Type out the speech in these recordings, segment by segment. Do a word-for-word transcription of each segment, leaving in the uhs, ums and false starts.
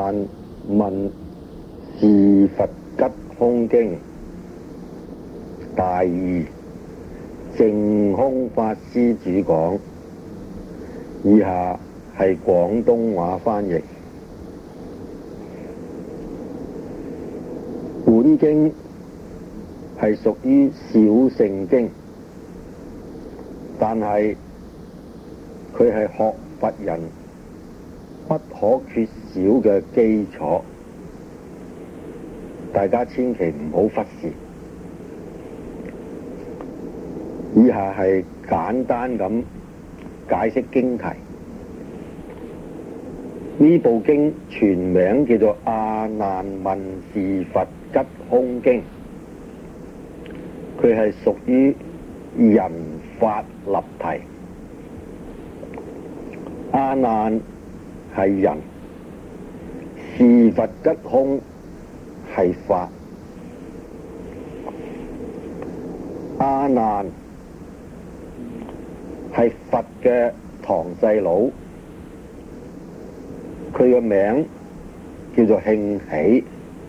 難問是佛吉凶經大義，淨空法師主講。以下係廣東話翻譯。本經係屬於小乘經，但係佢係學佛人不可缺少嘅基礎，大家千祈唔好忽視。以下係簡單咁解釋經題。呢部經全名叫做《阿難問是佛吉凶經》，佢係屬於人法立題。阿難係人，是佛吉凶係法。阿難係佛嘅堂細佬，佢嘅名叫做慶喜。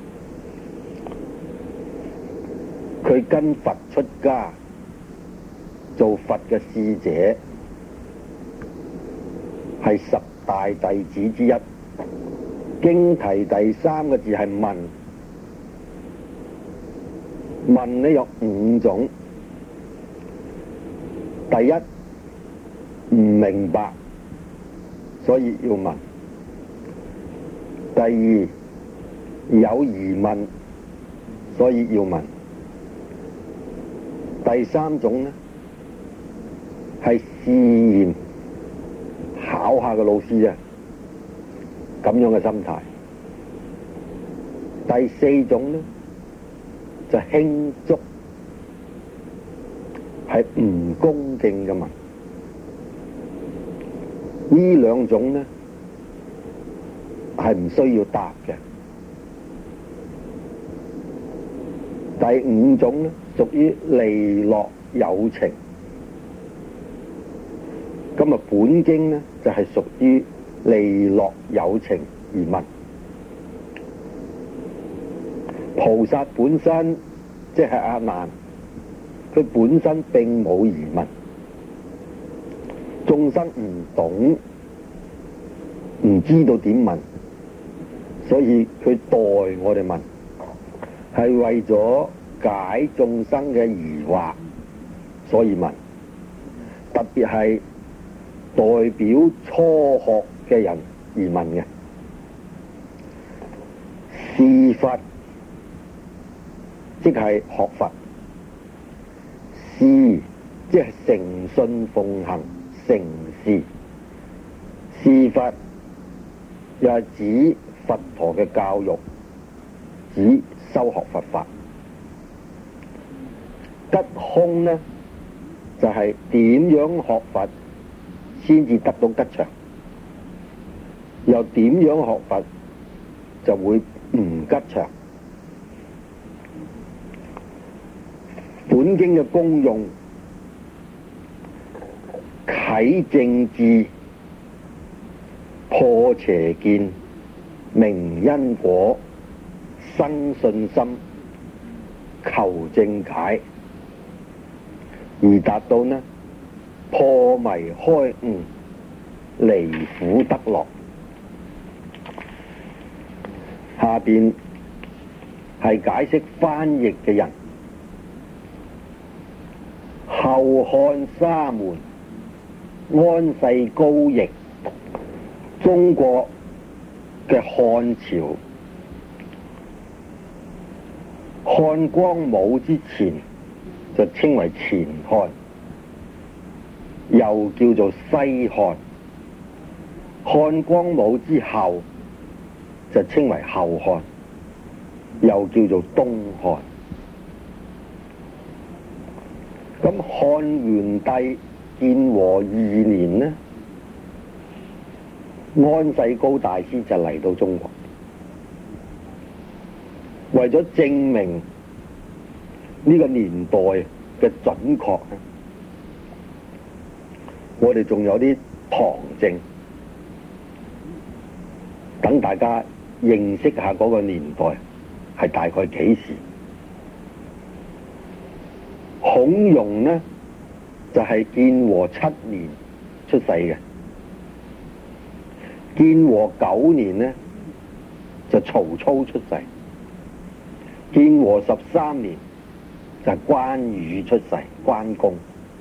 佢跟佛出家，做佛嘅侍者，係十大弟子之一。經題第三個字係問，問呢有五種。第一，唔明白，所以要問。第二，有疑問，所以要問。第三種呢，係試驗考下個老師啫，咁樣嘅心態。第四種呢，就輕觸，係唔恭敬嘅問。呢兩種呢，係唔需要答嘅。第五種呢，屬於利樂有情。咁啊，本經呢就係屬於利樂有情而問。菩薩本身即係阿難，佢本身並冇疑問。眾生唔懂，唔知道點問，所以佢代我哋問，係為咗解眾生嘅疑惑，所以問。特別係代表初學嘅人而問嘅。是佛即係學佛，是即係誠信奉行，成事。是佛又係指佛陀嘅教育，指修學佛法。吉凶呢，就係、是、點樣學佛先至得到吉祥，又點樣學佛就會唔吉祥。本經嘅功用，啟正智，破邪見，明因果，生信心，求正解，而達到呢破迷開悟，離苦得樂。下邊係解釋翻譯嘅人。後漢沙門安世高譯，中國嘅漢朝漢光武之前就稱為前漢，又叫做西漢。漢光武之後就稱為後漢，又叫做東漢。咁漢元帝建和二年呢，安世高大師就嚟到中國，為咗證明呢個年代嘅準確，我哋仲有啲旁證，等大家認識下嗰個年代係大概幾時。孔融呢就係、是、建和七年出世嘅，建和九年呢就曹操出世，建和十三年就係關羽出世，關公，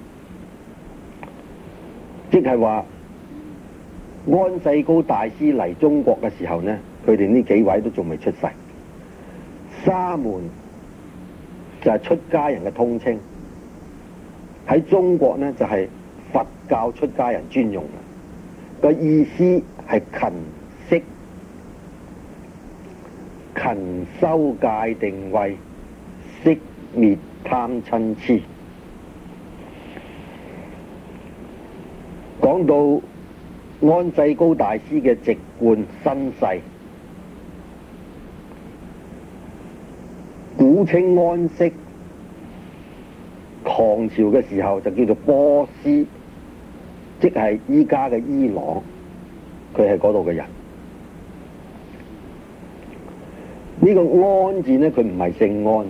即係話安世高大師嚟中國嘅時候呢，佢哋呢幾位都仲未出世。沙門就係出家人嘅通稱，喺中國呢就係、是、佛教出家人專用嘅，個意思係勤息、勤修戒定慧，息滅貪嗔癡。講到安世高大師嘅籍貫身世，古稱安息，唐朝嘅時候就叫做波斯，即係依家嘅伊朗，佢係嗰度嘅人。呢、這個安字呢，佢唔係姓安，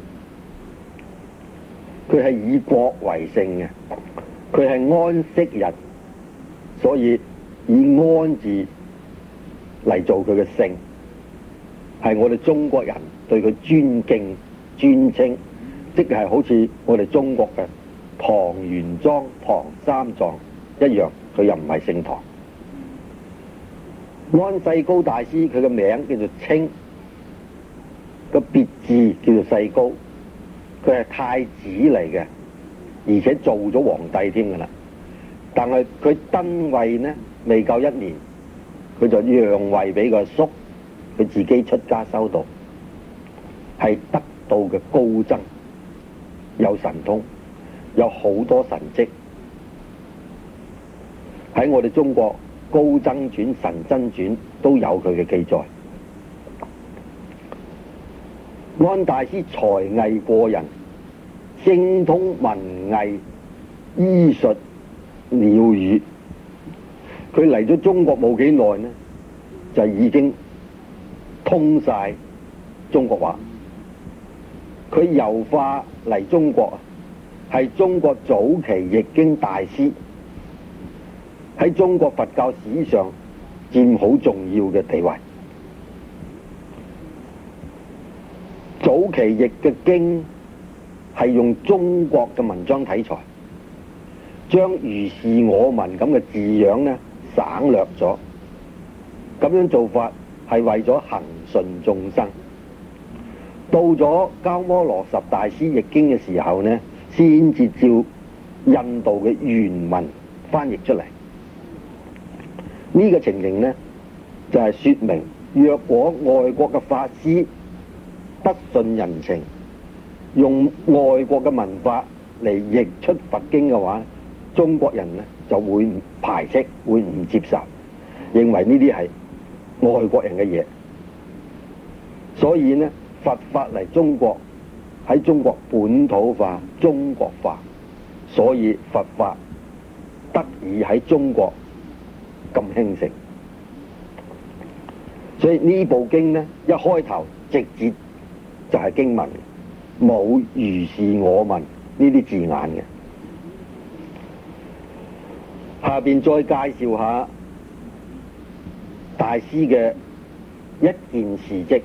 佢係以國為姓嘅，佢係安息人，所以以安字嚟做佢嘅姓，係我哋中國人對佢尊敬尊稱，即係好似我哋中國嘅唐玄奘、唐三藏一樣，佢又唔係姓唐。安世高大師佢嘅名叫做清，個別字叫做世高，佢係太子嚟嘅，而且做咗皇帝添㗎啦。但係佢登位呢未夠一年，佢就讓位俾個叔，佢自己出家修道，係得道嘅高僧，有神通，有好多神蹟。喺我哋中國高僧傳、神真傳都有佢嘅記載。安大師才藝過人，精通文藝、醫術、鳥語。佢嚟咗中國冇幾耐呢，就已經通晒中國話。佢遊化嚟中國，係中國早期譯經大師，喺中國佛教史上佔好重要嘅地位。早期譯嘅經係用中國嘅文章體裁，將如是我聞咁嘅字樣呢省略咗。咁樣做法係為咗恒順眾生。到咗鳩摩羅什大師譯經嘅時候呢，先至照印度嘅原文翻譯出嚟。呢、這個情形呢，就係、是、說明，若果外國嘅法師不順人情，用外國嘅文法嚟譯出佛經嘅話，中國人呢就會排斥，會唔接受，認為呢啲係外國人嘅嘢。所以呢，佛法嚟中國，喺中國本土化、中國化，所以佛法得以喺中國咁興盛。所以呢部經呢，一開頭直接就係經文，冇如是我聞呢啲字眼嘅。下邊再介紹下大師嘅一件事蹟。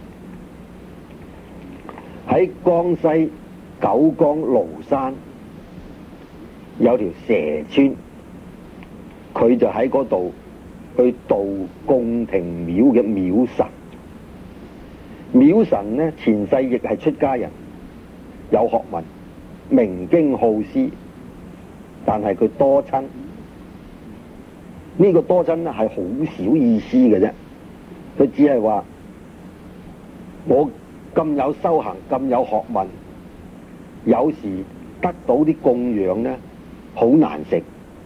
喺江西九江廬山有條蛇村，佢就喺嗰度去度宮廷廟嘅廟神。廟神呢，前世亦係出家人，有學問，明經好思，但係佢多親。呢、這個多親呢係好少意思嘅啫，佢只係話我咁有修行，咁有學問，有時得到啲供養呢，好難食，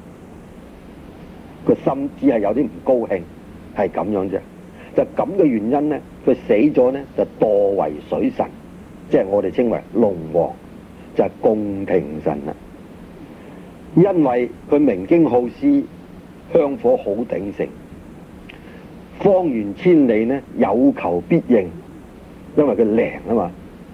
個心只係有啲唔高興，係咁樣啫。就咁嘅原因呢，佢死咗呢，就墮為水神，即係我哋稱為龍王，就係、是、供庭神啦。因為佢明經好思，香火好鼎盛， 方圓千里呢有求必應，因為佢靈啊嘛，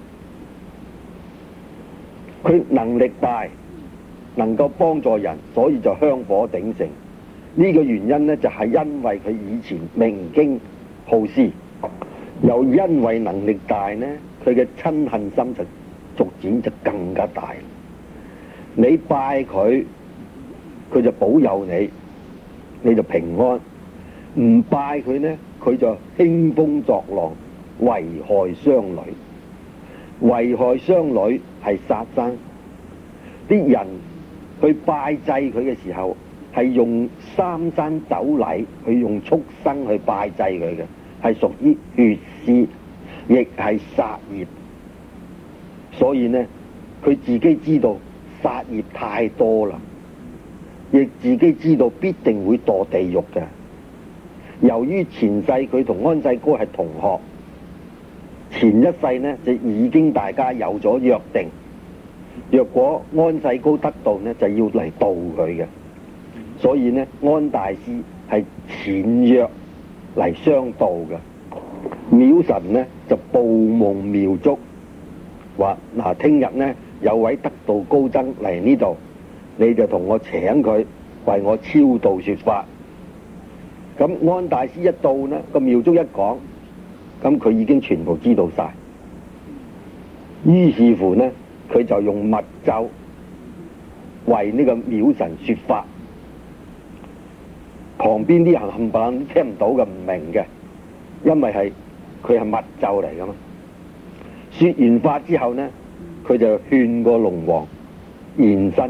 佢能力大，能夠幫助人，所以就香火鼎盛。呢、這個原因呢，就係、是、因為佢以前明經好施，又因為能力大呢，佢嘅親恨心就逐漸就更加大。你拜佢，佢就保佑你，你就平安；唔拜佢呢，佢就興風作浪，危害商旅。危害商旅係殺生。啲人去拜祭佢嘅時候，係用三山酒禮，去用畜生去拜祭佢嘅，係屬於血屍，亦係殺業。所以呢，佢自己知道殺業太多啦，亦自己知道必定會墮地獄嘅。由於前世佢同安世高係同學，前一世呢就已經大家有咗約定，若果安世高得道呢，就要嚟度佢嘅。所以呢，安大師係僭約嚟相度嘅。廟神呢就報夢廟祝，話嗱，聽日呢有位得道高僧嚟呢度，你就同我請佢為我超度說法。咁安大師一到呢，個廟祝一講，咁佢已經全部知道晒。於是乎呢，佢就用密咒為呢個廟神說法。旁邊啲人冚唪唥都聽唔到嘅，唔明嘅，因為係佢係密咒嚟噶嘛。說完法之後呢，佢就勸個龍王現身。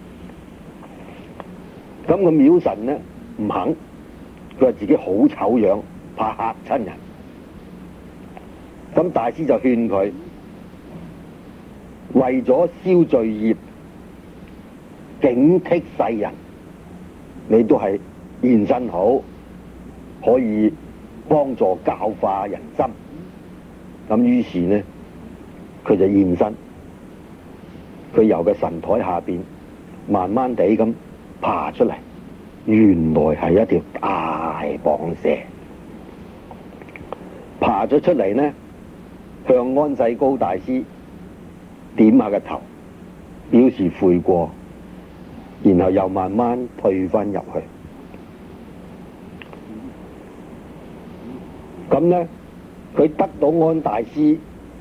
咁個廟神呢唔肯，佢話自己好醜樣，怕嚇親人。咁大師就勸佢，為咗消罪業，警惕世人，你都係現身好，可以幫助教化人心。咁於是呢，佢就現身，佢由個神台下邊慢慢地咁爬出嚟，原來係一條大蟒蛇。爬咗出嚟呢，向安世高大師點下個頭，表示悔過，然後又慢慢退翻入去。咁呢，佢得到安大師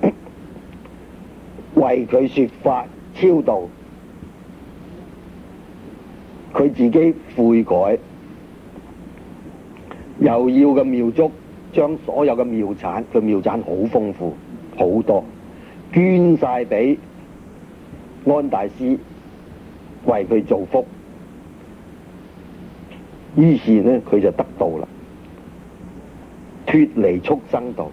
為佢說法超度，佢自己悔改，又要個廟祝將所有嘅廟產，佢廟產好豐富好多，捐晒俾安大師為佢造福。於是呢，佢就得道啦，脫離畜生道。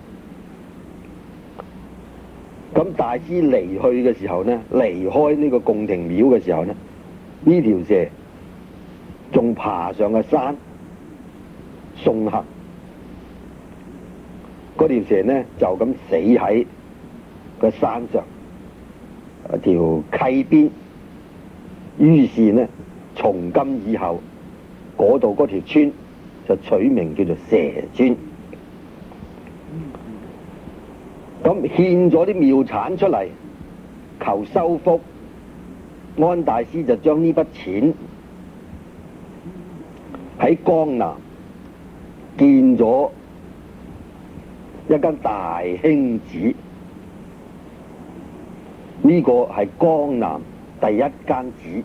咁大師離去嘅時候呢，離開呢個貢庭廟嘅時候呢，呢條蛇仲爬上個山送行。嗰條蛇呢就咁死喺個山上條溪邊。於是呢，從今以後嗰度嗰條村就取名叫做蛇村。咁獻咗啲廟產出嚟求修福，安大師就將呢筆錢喺江南建咗一間大興寺。呢個係江南第一間寺。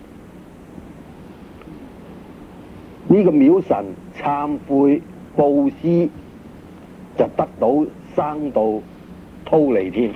呢個廟神懺悔布施，就得到生到忉利天。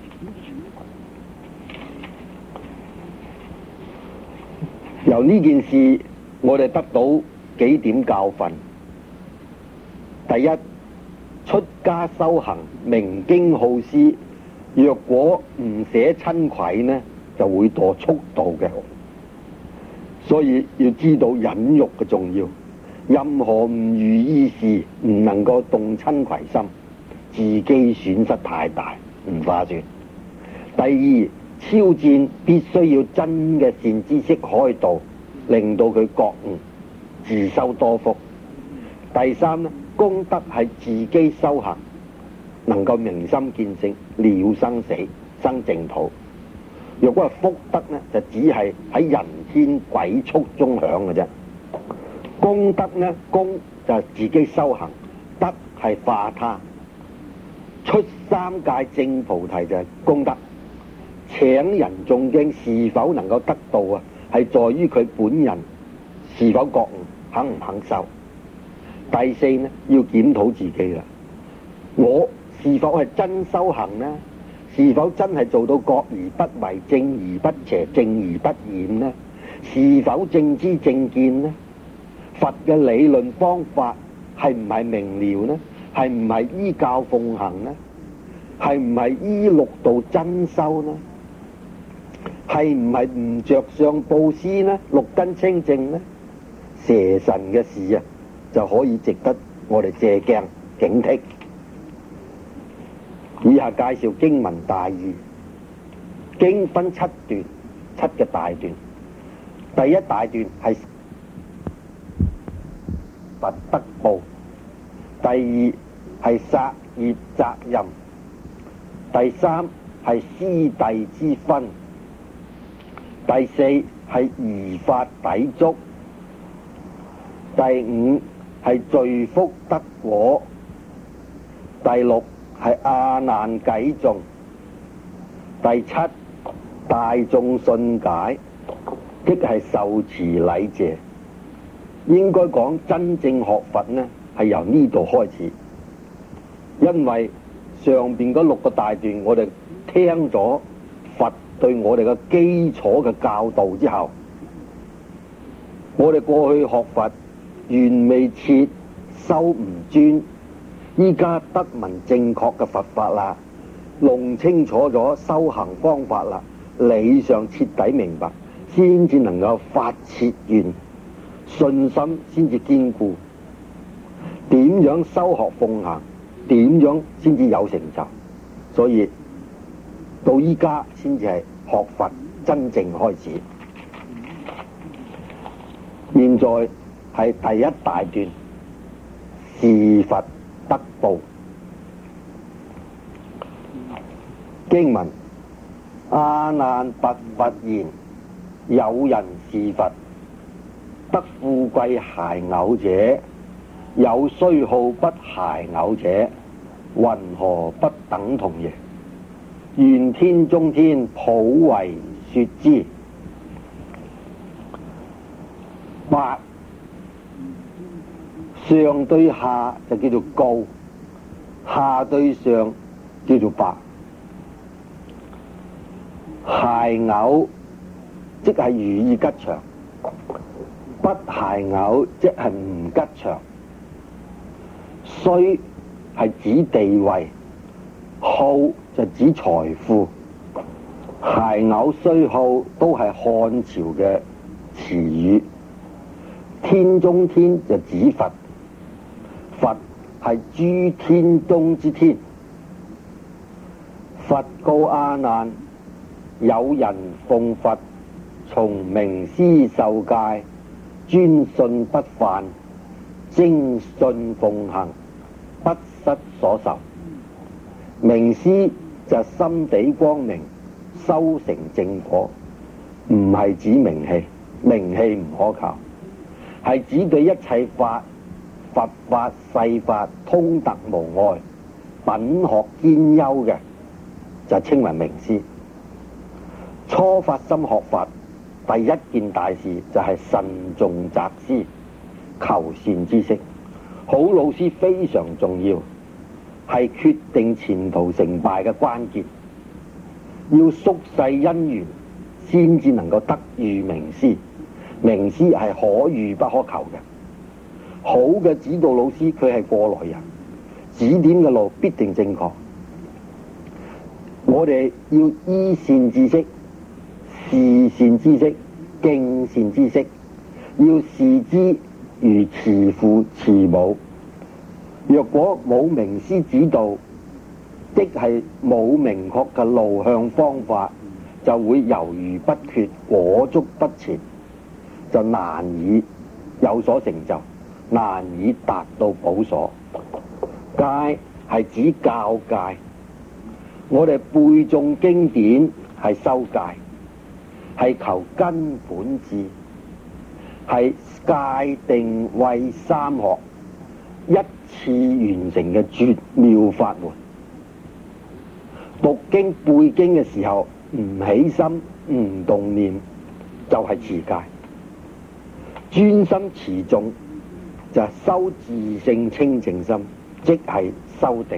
由呢件事，我哋得到幾點教訓。第一，出家修行明經好施，若果唔捨親饋呢，就會墮畜道嘅。所以要知道忍辱嘅重要，任何唔如意事唔能夠動親饋心，自己損失太大，唔划算。第二，超薦必須要真嘅善知識開導，令到佢覺悟，自修多福。第三呢， 功德係自己修行，能夠明心見性，了生死，生淨土。若果係福德呢，就只係喺人天鬼畜中享嘅啫。功德呢，功就係自己修行，德係化他。出三界正菩提就係功德，請人誦經是否能夠得到啊？係在於佢本人是否覺悟，肯唔肯受。第四呢，要檢討自己啦，我是否係真修行呢？是否真係做到覺而不為，正而不邪，正而不染呢？是否正知正見呢？佛嘅理論方法係唔係明了呢？係唔係依教奉行呢？係唔係依六道真修呢？係唔係唔着相布施呢？六根清淨呢？蛇神嘅事啊，就可以值得我哋借鏡警惕。以下介紹經文大意。經分七段，七嘅大段。第一大段係佛德報，第二係殺業責任，第三係師弟之分，第四係儀法抵觸，第五係罪福德果，第六係阿難偈頌，第七大眾信解，即係受持禮謝。應該講真正學佛呢，係由呢度開始，因為上邊嗰六個大段我哋聽咗佛對我哋嘅基礎嘅教導之後，我哋過去學佛緣未切，修唔專，依家得聞正確嘅佛法啦，弄清楚咗修行方法啦，理上徹底明白，先至能夠發切願，信心先至堅固。點樣修學奉行，點樣先至有成就。所以到依家先至係學佛真正開始。現在係第一大段，是佛德報。經文：阿難白佛言，有人是佛，得富貴諧偶者，有衰好不諧偶者，云何不等同耶？願天中天普為說之。白上對下就叫做高，下對上叫做白。諧偶即係如意吉祥，不諧偶即係唔吉祥。衰係指地位，好就指財富。諧偶衰好都係漢朝嘅詞語。天中天就指佛，佛係諸天中之天。佛告阿難，有人奉佛從明師受戒，專信不犯，精信奉行，不失所受。明師就心地光明，修成正果，唔係指名氣，名氣唔可靠，係指對一切法、佛法、世法通達無礙，品學兼優嘅，就稱為明師。初發心學法，第一件大事就係慎重擇師，求善知識。好老師非常重要，係決定前途成敗嘅關鍵。要宿世因緣，先至能夠得遇明師。明師係可遇不可求嘅。好嘅指導老師，佢係過來人，指點嘅路必定正確。我哋要依善知識，事善知識，敬善知識，要視之如慈父慈母。若果冇明師指導，即係冇明確嘅路向方法，就會猶豫不決，裹足不前，就難以有所成就，難以達到寶所。 戒係指教戒，我哋背誦經典係修戒，係求根本智，係戒定慧三學一次完成嘅絕妙法門。讀經背經嘅時候唔起心唔動念就係持戒，專心持誦就係修自性清淨心，即係修定。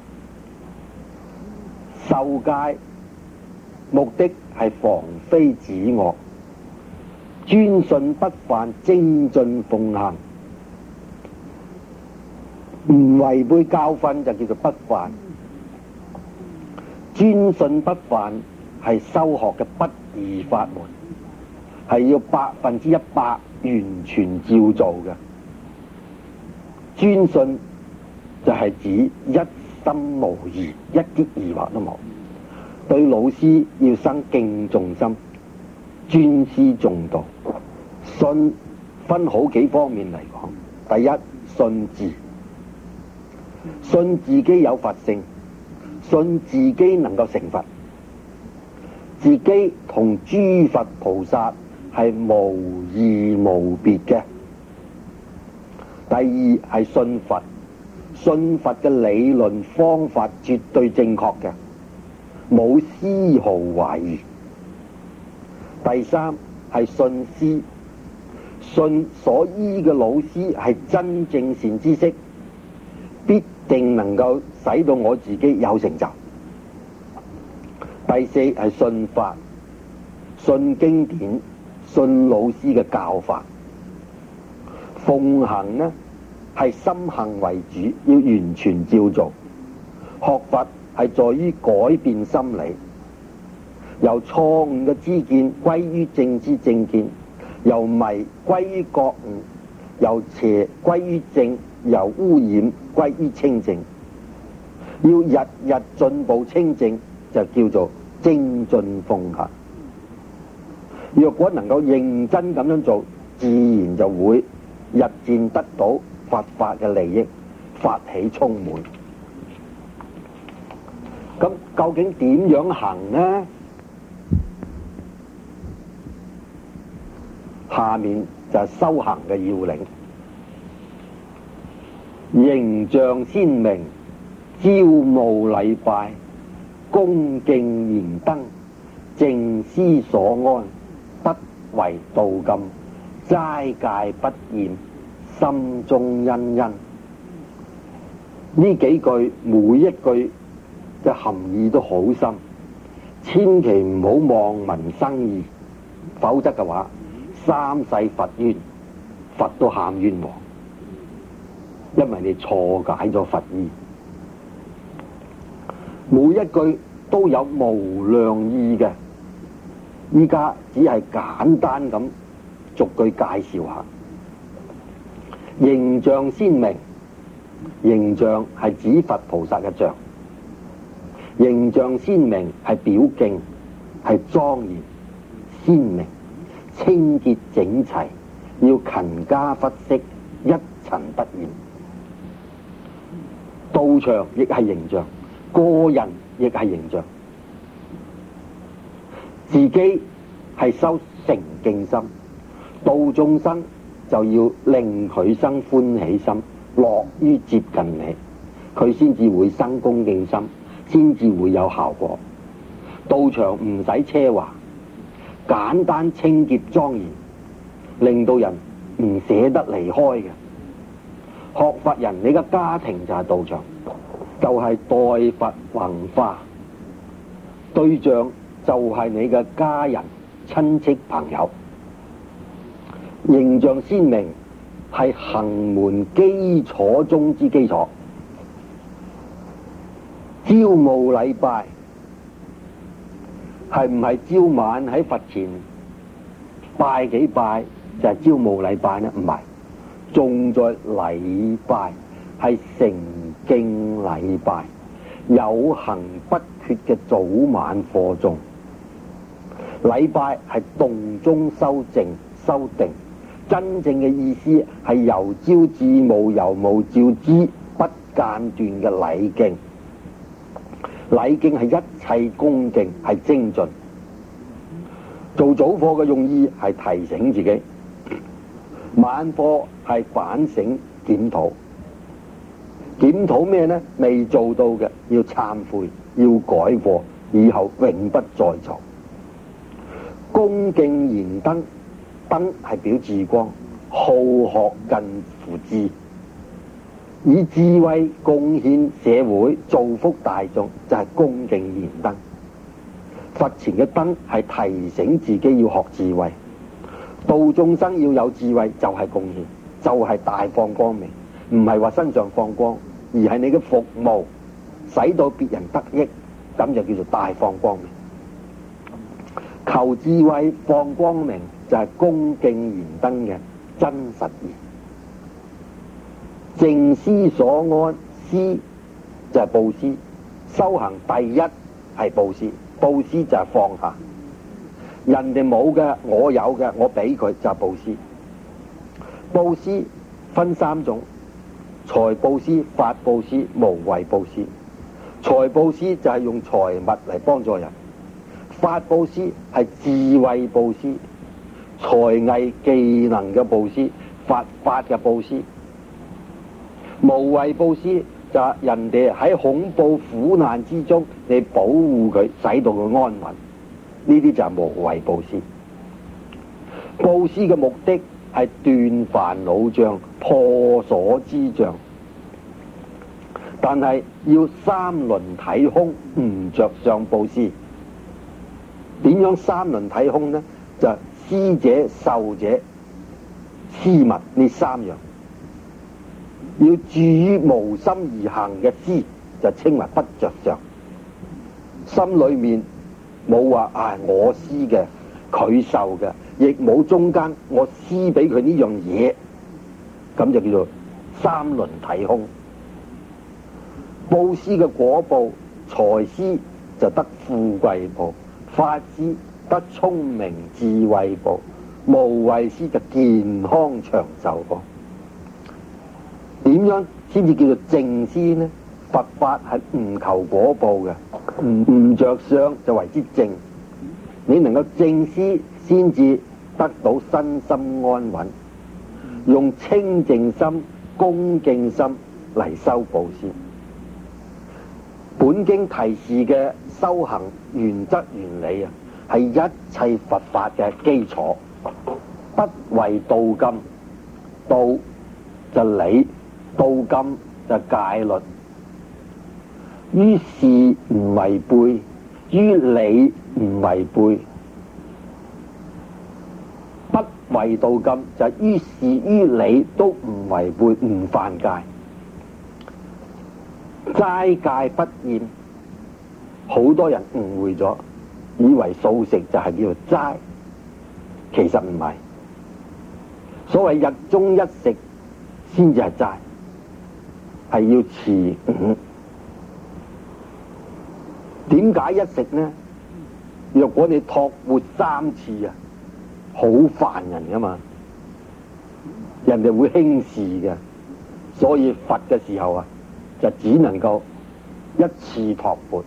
受戒目的係防非止惡，專信不犯，精進奉行，唔違背教訓就叫做不犯。專信不犯係修學嘅不二法門，係要百分之一百完全照做嘅。專信就係指一心無疑，一啲疑惑都冇。對老師要生敬重心，尊師重道。信分好幾方面嚟講，第一，信自，信自己有佛性，信自己能夠成佛，自己同諸佛菩薩係無異無別嘅。第二係信佛，信佛嘅理論方法絕對正確嘅，冇絲毫懷疑。第三係信師，信所依嘅老師係真正善知識，必定能夠使到我自己有成就。第四係信法，信經典，信老師嘅教法。奉行呢係心行為主，要完全照做。學佛係在於改變心理，由錯誤嘅知見歸於正知正見，由迷歸於覺悟，由邪歸於正，由污染歸於清淨。要日日進步清淨，就叫做精進奉行。若果能夠認真咁樣做，自然就會日漸得到佛法嘅利益，法喜充滿。咁究竟點樣行呢？下面就係修行嘅要領。形象鮮明，朝暮禮拜，恭敬嚴登，靜思所安，不為道禁，齋戒不厭，心中欣欣。呢幾句每一句嘅含義都好深，千祈唔好望文生義，否則嘅話三世佛冤，佛都喊冤枉，因為你錯解咗佛意。每一句都有無量意嘅，依家只係簡單咁逐句介紹下。形象鮮明，形象係指佛菩薩嘅像，形象鮮明係表敬，係莊嚴鮮明，清潔整齊，要勤加拂拭，一塵不染。道場亦係形象，個人亦係形象。自己係修成敬心，度眾生就要令佢生歡喜心，樂於接近你，佢先至會生恭敬心，先至會有效果。道場唔使奢華，簡單清潔莊嚴，令到人唔捨得離開嘅。學佛人，你嘅家庭就係道場，就係代佛弘化，對象就係你嘅家人、親戚、朋友。形象鮮明係行門基礎中之基礎。朝暮禮拜係唔係朝晚喺佛前拜幾拜就係朝暮禮拜呢？唔係，重在禮拜係誠敬禮拜，有行不缺嘅早晚課誦。禮拜係動中修靜修定，真正嘅意思係由朝至暮，由暮照之， 不間斷嘅禮敬。禮敬係一切恭敬，係精進。做早課嘅用意係提醒自己，晚課係反省檢討。檢討咩呢？未做到嘅要懺悔，要改過，以後永不再做。恭敬燃燈，燈係表智光，好學近乎智，以智慧貢獻社會，造福大眾，就係恭敬燃燈。佛前嘅燈係提醒自己要學智慧，度眾生要有智慧，就係貢獻，就係大放光明。唔係話身上放光，而係你嘅服務使到別人得益，咁就叫做大放光明。求智慧放光明，就係恭敬燃燈嘅真實言。靜思所安，思就係布施。修行第一係布施，布施就係放下。人哋冇嘅，我有嘅，我俾佢就係布施。布施分三種：財布施、法布施、無畏布施。財布施就係用財物嚟幫助人，法布施係智慧布施，才藝技能嘅布施，佛法嘅布施。無畏布施就係人哋喺恐怖苦難之中，你保護佢，使到佢安穩，呢啲就係無畏布施。布施嘅目的係斷煩惱障、破所知障，但係要三輪體空，唔着相布施。點樣三輪體空呢？就係施者、受者、施物呢三樣。要住於無心而行嘅施，就稱為不着相。心裏面冇話啊我施嘅，佢受嘅，亦冇中間我施俾佢呢樣嘢，咁就叫做三輪體空。布施嘅果報，財施就得富貴報，法施得聰明智慧報，無畏施就健康長壽報。點樣先至叫做正施呢？佛法係唔求果報嘅，唔唔着相就為之正。你能夠正施，先至得到身心安穩。用清淨心、恭敬心嚟修布施。本經提示嘅修行原則原理啊，係一切佛法嘅基礎。不為道金，道就理，道金就戒律。於事唔違背，於理唔違背。不為道金就係於事於理都唔違背，唔犯戒。齋戒不厭，好多人誤會咗，以為素食就係叫做齋，其實唔係。所謂日中一食先至係齋，係要持五。點解一食呢？若果你托活三次啊，好煩人噶嘛，人哋會輕視嘅。所以佛嘅時候啊，就只能夠一次托缽。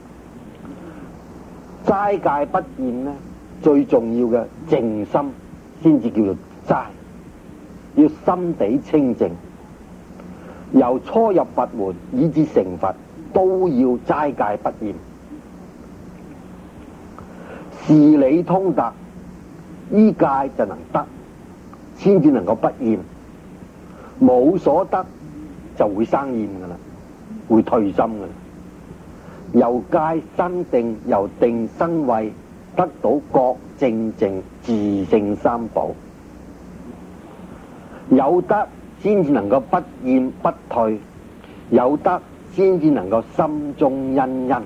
齋戒不厭呢，最重要嘅靜心先至叫做齋，要心地清淨。由初入佛門以至成佛，都要齋戒不厭。事理通達，依戒就能得，先至能夠不厭。冇所得就會生厭噶啦，會退心噶啦。由戒生定，由定生慧，得到覺正淨自性三寶。有得先至能夠不厭不退，有得先至能夠心中欣欣。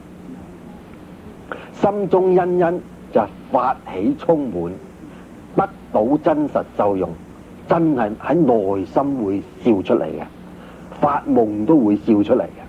心中欣欣就係發起充滿，得到真實受用，真係喺內心會笑出嚟嘅，發夢都會笑出嚟嘅。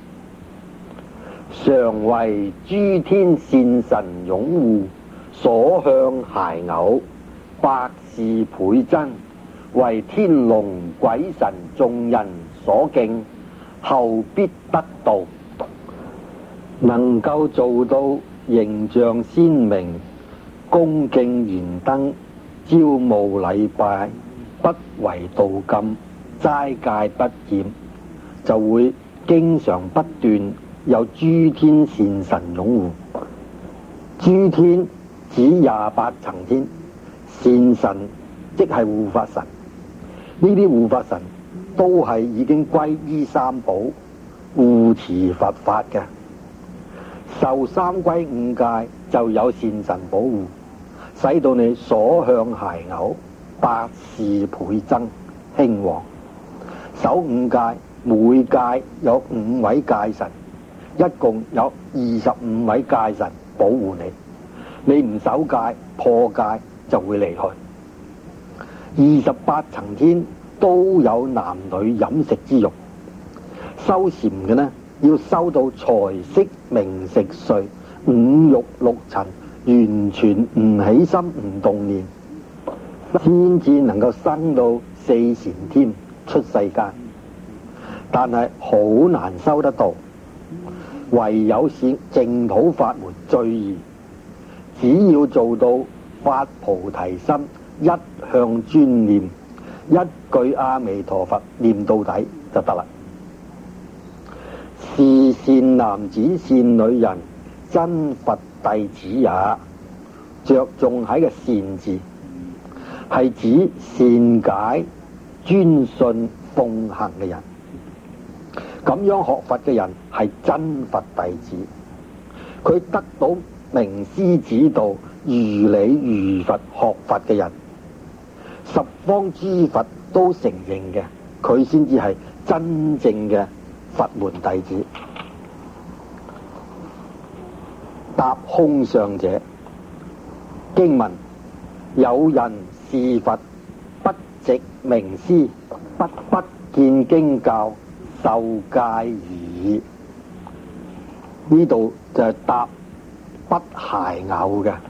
常為諸天善神擁護，所向諧偶，百事倍增，為天龍鬼神眾人所敬， 後必得道。能夠做到形象鮮明、恭敬燃燈、朝暮禮拜，不為道禁、齋戒不染，就會經常不斷有諸天善神擁護。諸天指廿八層天，善神即係護法神。呢啲護法神都係已經歸依三寶，護持佛法嘅。受三歸五戒就有善神保護，使到你所向諧偶，百事倍增興旺。守五戒，每戒有五位戒神，一共有二十五位戒神保護你。你唔守戒，破戒就會離去。二十八層天都有男女飲食之欲，修禪嘅呢，要修到財色名食睡五欲六塵完全唔起心唔動念，先至能夠生到四禪天出世間。但係好難修得到，唯有是淨土法門最易。只要做到發菩提心，一向專念，一句阿彌陀佛念到底就得啦。是善男子善女人，真佛弟子也。着重喺個善字，係指善解、專信、奉行嘅人。咁樣學佛嘅人係真佛弟子，佢得到名師指導、如理如佛學佛嘅人，十方諸佛都承認嘅，佢先至係真正嘅佛門弟子。答空相者，經文有人是佛，不值名師，不不見經教，受戒而已。呢度就係答不諧偶嘅。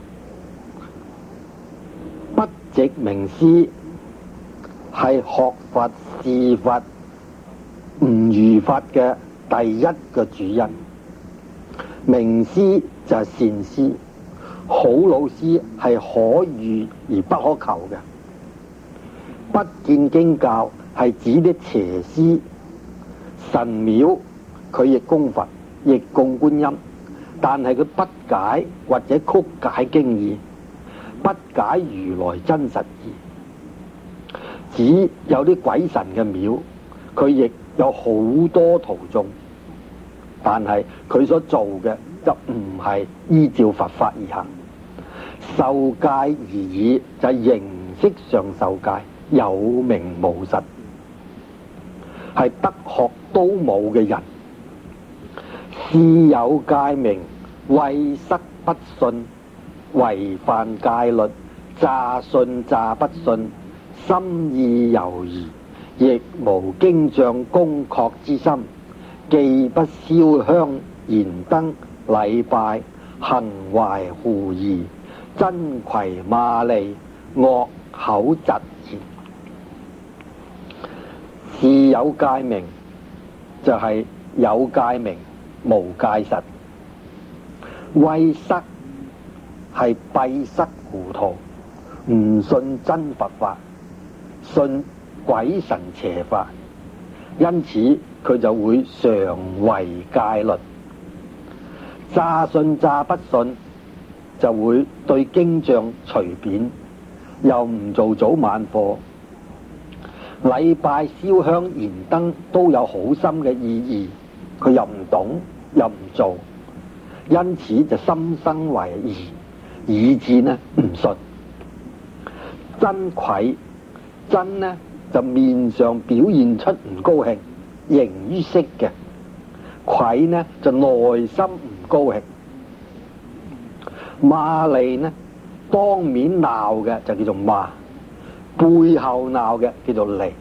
不值名師係學佛是佛唔如法嘅第一個主因。名師就係善師，好老師係可遇而不可求嘅。不見經教係指啲邪師神廟，佢亦供佛，亦供觀音，但係佢不解或者曲解經義，不解如來真實義。只有啲鬼神嘅廟，佢亦有好多徒眾，但係佢所做嘅就唔係依照佛法而行。受戒而已，就係形式上受戒，有名無實，係得學都冇嘅人。是有戒名，畏失不信，違犯戒律，詐信詐不信，心意猶疑，亦無經像恭確之心，既不燒香燃燈禮拜，行懷狐疑，真攜罵利，惡口疾言。是有戒名，就係、是、有戒名無戒實。畏失係閉塞糊塗，唔信真佛法，信鬼神邪法，因此佢就會常違戒律。詐信詐不信，就會對經像隨便，又唔做早晚課。禮拜燒香燃燈都有好深嘅意義，佢又唔懂又唔做，因此就心生懷疑，以致呢唔信。真愧，真呢就面上表現出唔高興，形於色嘅；愧呢就內心唔高興。罵利呢，當面鬧嘅就叫做罵，背後鬧嘅叫做利。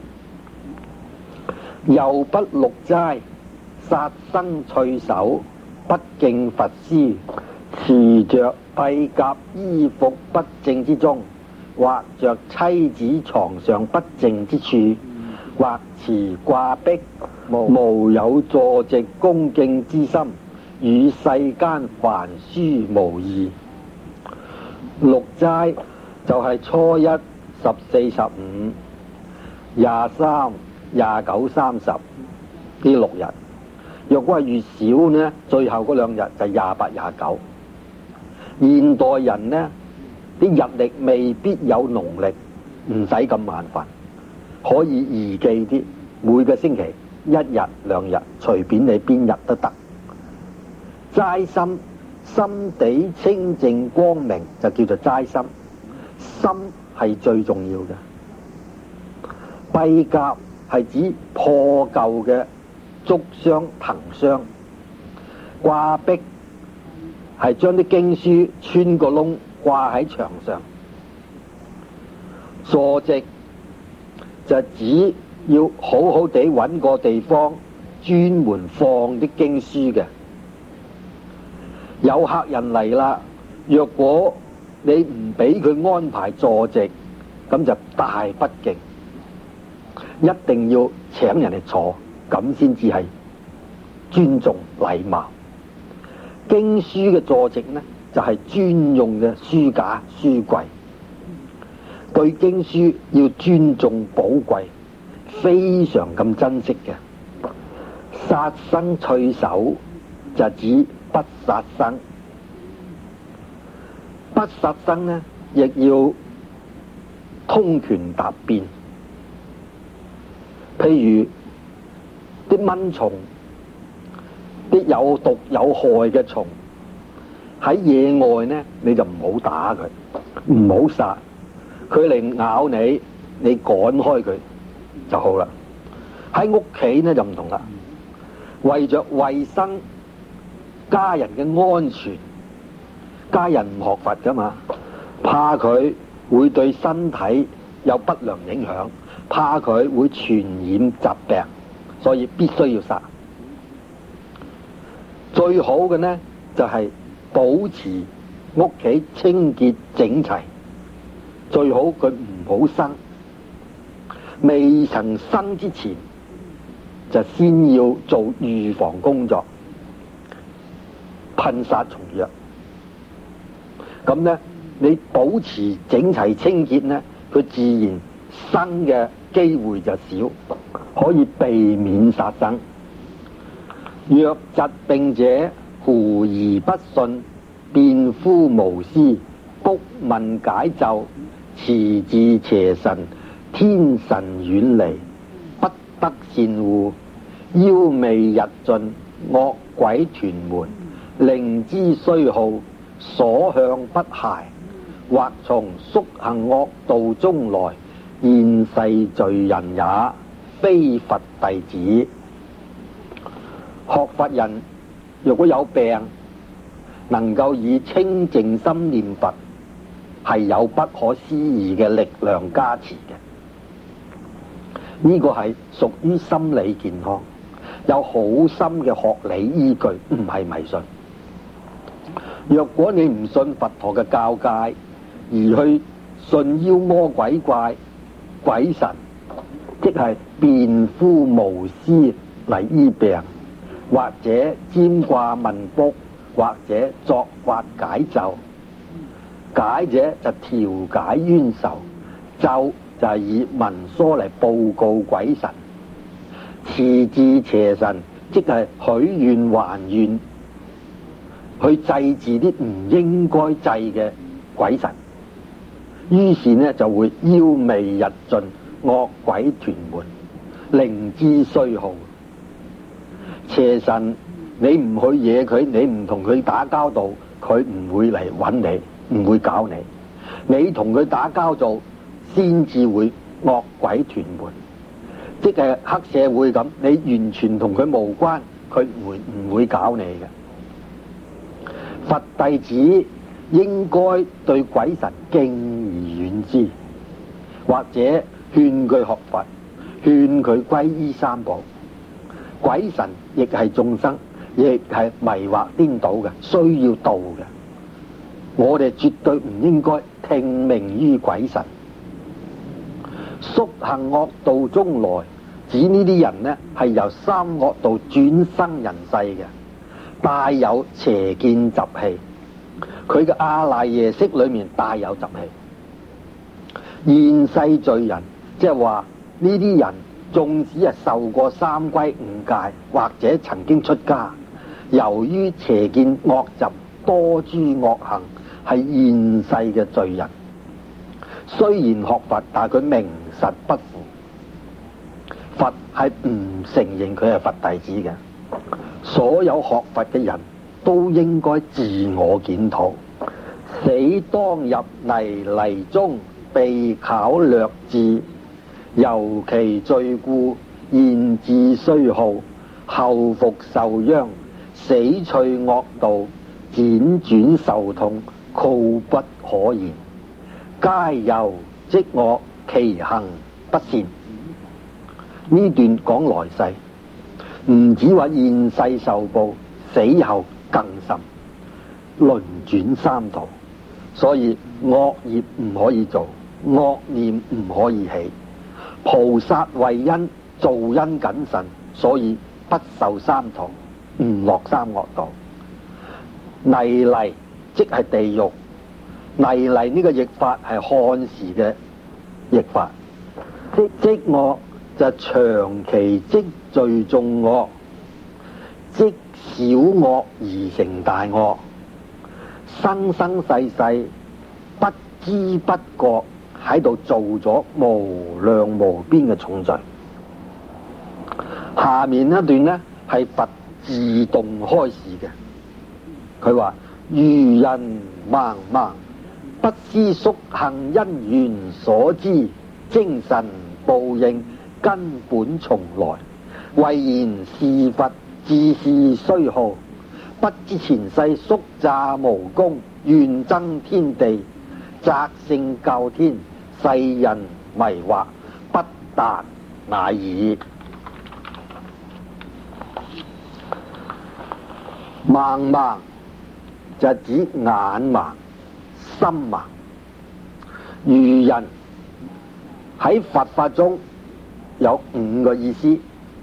又不六齋，殺生趣手，不敬佛師，持着蔽甲衣服不正之中，或着妻子床上不正之處， 或持掛壁，無有坐席恭敬之心，與世間凡殊無異。六齋就係初一、十四、十五、廿三、廿九、三十呢六日。若果係越少呢，最後嗰兩日就廿八、廿九。現代人呢，啲日曆未必有農曆，唔使咁麻煩，可以易記啲。每個星期一日兩日，隨便你邊日都得。齋心，心地清淨光明就叫做齋心，心係最重要嘅。跛甲係指破舊嘅竹箱藤箱，掛壁係將啲經書穿個窿掛喺牆上，坐席就指要好好地揾個地方專門放啲經書嘅。有客人嚟啦，若果你唔俾佢安排坐席，咁就大不敬，一定要請人哋坐，咁先至係尊重禮貌。經書嘅坐席呢，就係、是、專用嘅書架書櫃，對經書要尊重寶貴，非常咁珍惜嘅。殺生翠手就指不殺生，不殺生呢，亦要通權達變。譬如啲蚊蟲，啲有毒有害嘅蟲喺野外呢，你就唔好打佢，唔好殺佢嚟咬你，你趕開佢就好啦。喺屋企呢就唔同啦，為着衛生，家人嘅安全，家人唔學佛噶嘛，怕佢會對身體有不良影響，怕佢會傳染疾病，所以必須要殺。最好嘅呢就係、是、保持屋企清潔整齊，最好佢唔好生，未曾生之前就先要做預防工作，噴殺蟲藥。咁呢你保持整齊清潔呢，佢自然生嘅機會就少，可以避免殺生。若疾病者，狐疑不信，辯呼無師，卜問解咒，持治邪神，天神遠離，不得善護，妖魅日進，惡鬼屯門，令之衰耗，所向不懈，或從宿行惡道中來，現世罪人也，非佛弟子。學佛人如果有病，能夠以清淨心念佛，係有不可思議嘅力量加持嘅。呢個係屬於心理健康，有好深嘅學理依據，唔係迷信。若果你唔信佛陀嘅教誡，而去信妖魔鬼怪、鬼神，即係辯呼無師嚟醫病，或者占卦問卜，或者作法解咒。解者就調解冤仇，咒就係以文書嚟報告鬼神。持治邪神，即係許願還願，去祭治啲唔應該祭嘅鬼神。於是呢就會妖魅日進，惡鬼屯門，令之衰耗。邪神你唔去惹佢，你唔同佢打交道，佢唔會嚟揾你，唔會搞你。你同佢打交道，先至會惡鬼屯門，即係黑社會咁，你完全同佢無關，佢唔會唔會搞你嘅。佛弟子應該對鬼神敬而遠之，或者勸佢學佛，勸佢歸依三寶。鬼神亦係眾生，亦係迷惑顛倒嘅，需要度嘅。我哋絕對唔應該聽命於鬼神。宿行惡道中來， 指呢啲人呢係由三惡道轉生人世嘅，帶有邪見習氣。佢嘅阿賴耶識裏面帶有習氣。現世罪人，即係話呢啲人縱使係受過三歸五戒，或者曾經出家，由於邪見惡習多諸惡行，係現世嘅罪人。雖然學佛，但係佢名實不符。佛係唔承認佢係佛弟子嘅。所有學佛嘅人都應該自我檢討，死當入泥泥中，被考略治。尤其罪故，現自衰耗，後復受殃，死趣惡道，輾轉受痛，酷不可言。皆由積惡，其行不善。呢段講來世，唔止話現世受報，死後更甚，輪轉三途。所以惡業唔可以做，惡念唔可以起。菩薩為因造因謹慎，所以不受三途，唔落三惡道。泥泥即係地獄，泥泥呢個譯法係漢時嘅譯法。積積惡就長期積聚眾惡，積小惡而成大惡，生生世世不知不覺喺度做咗無量無邊嘅重罪。下面一段呢係佛自動開示嘅，佢話：愚人茫茫，不思宿行因緣所知，精神報應根本從來，為言是佛自是衰耗，不知前世宿詐無功，願增天地，擇性教天，世人迷惑，不達乃爾。盲盲就係指眼盲、心盲。愚人喺佛法中有五個意思。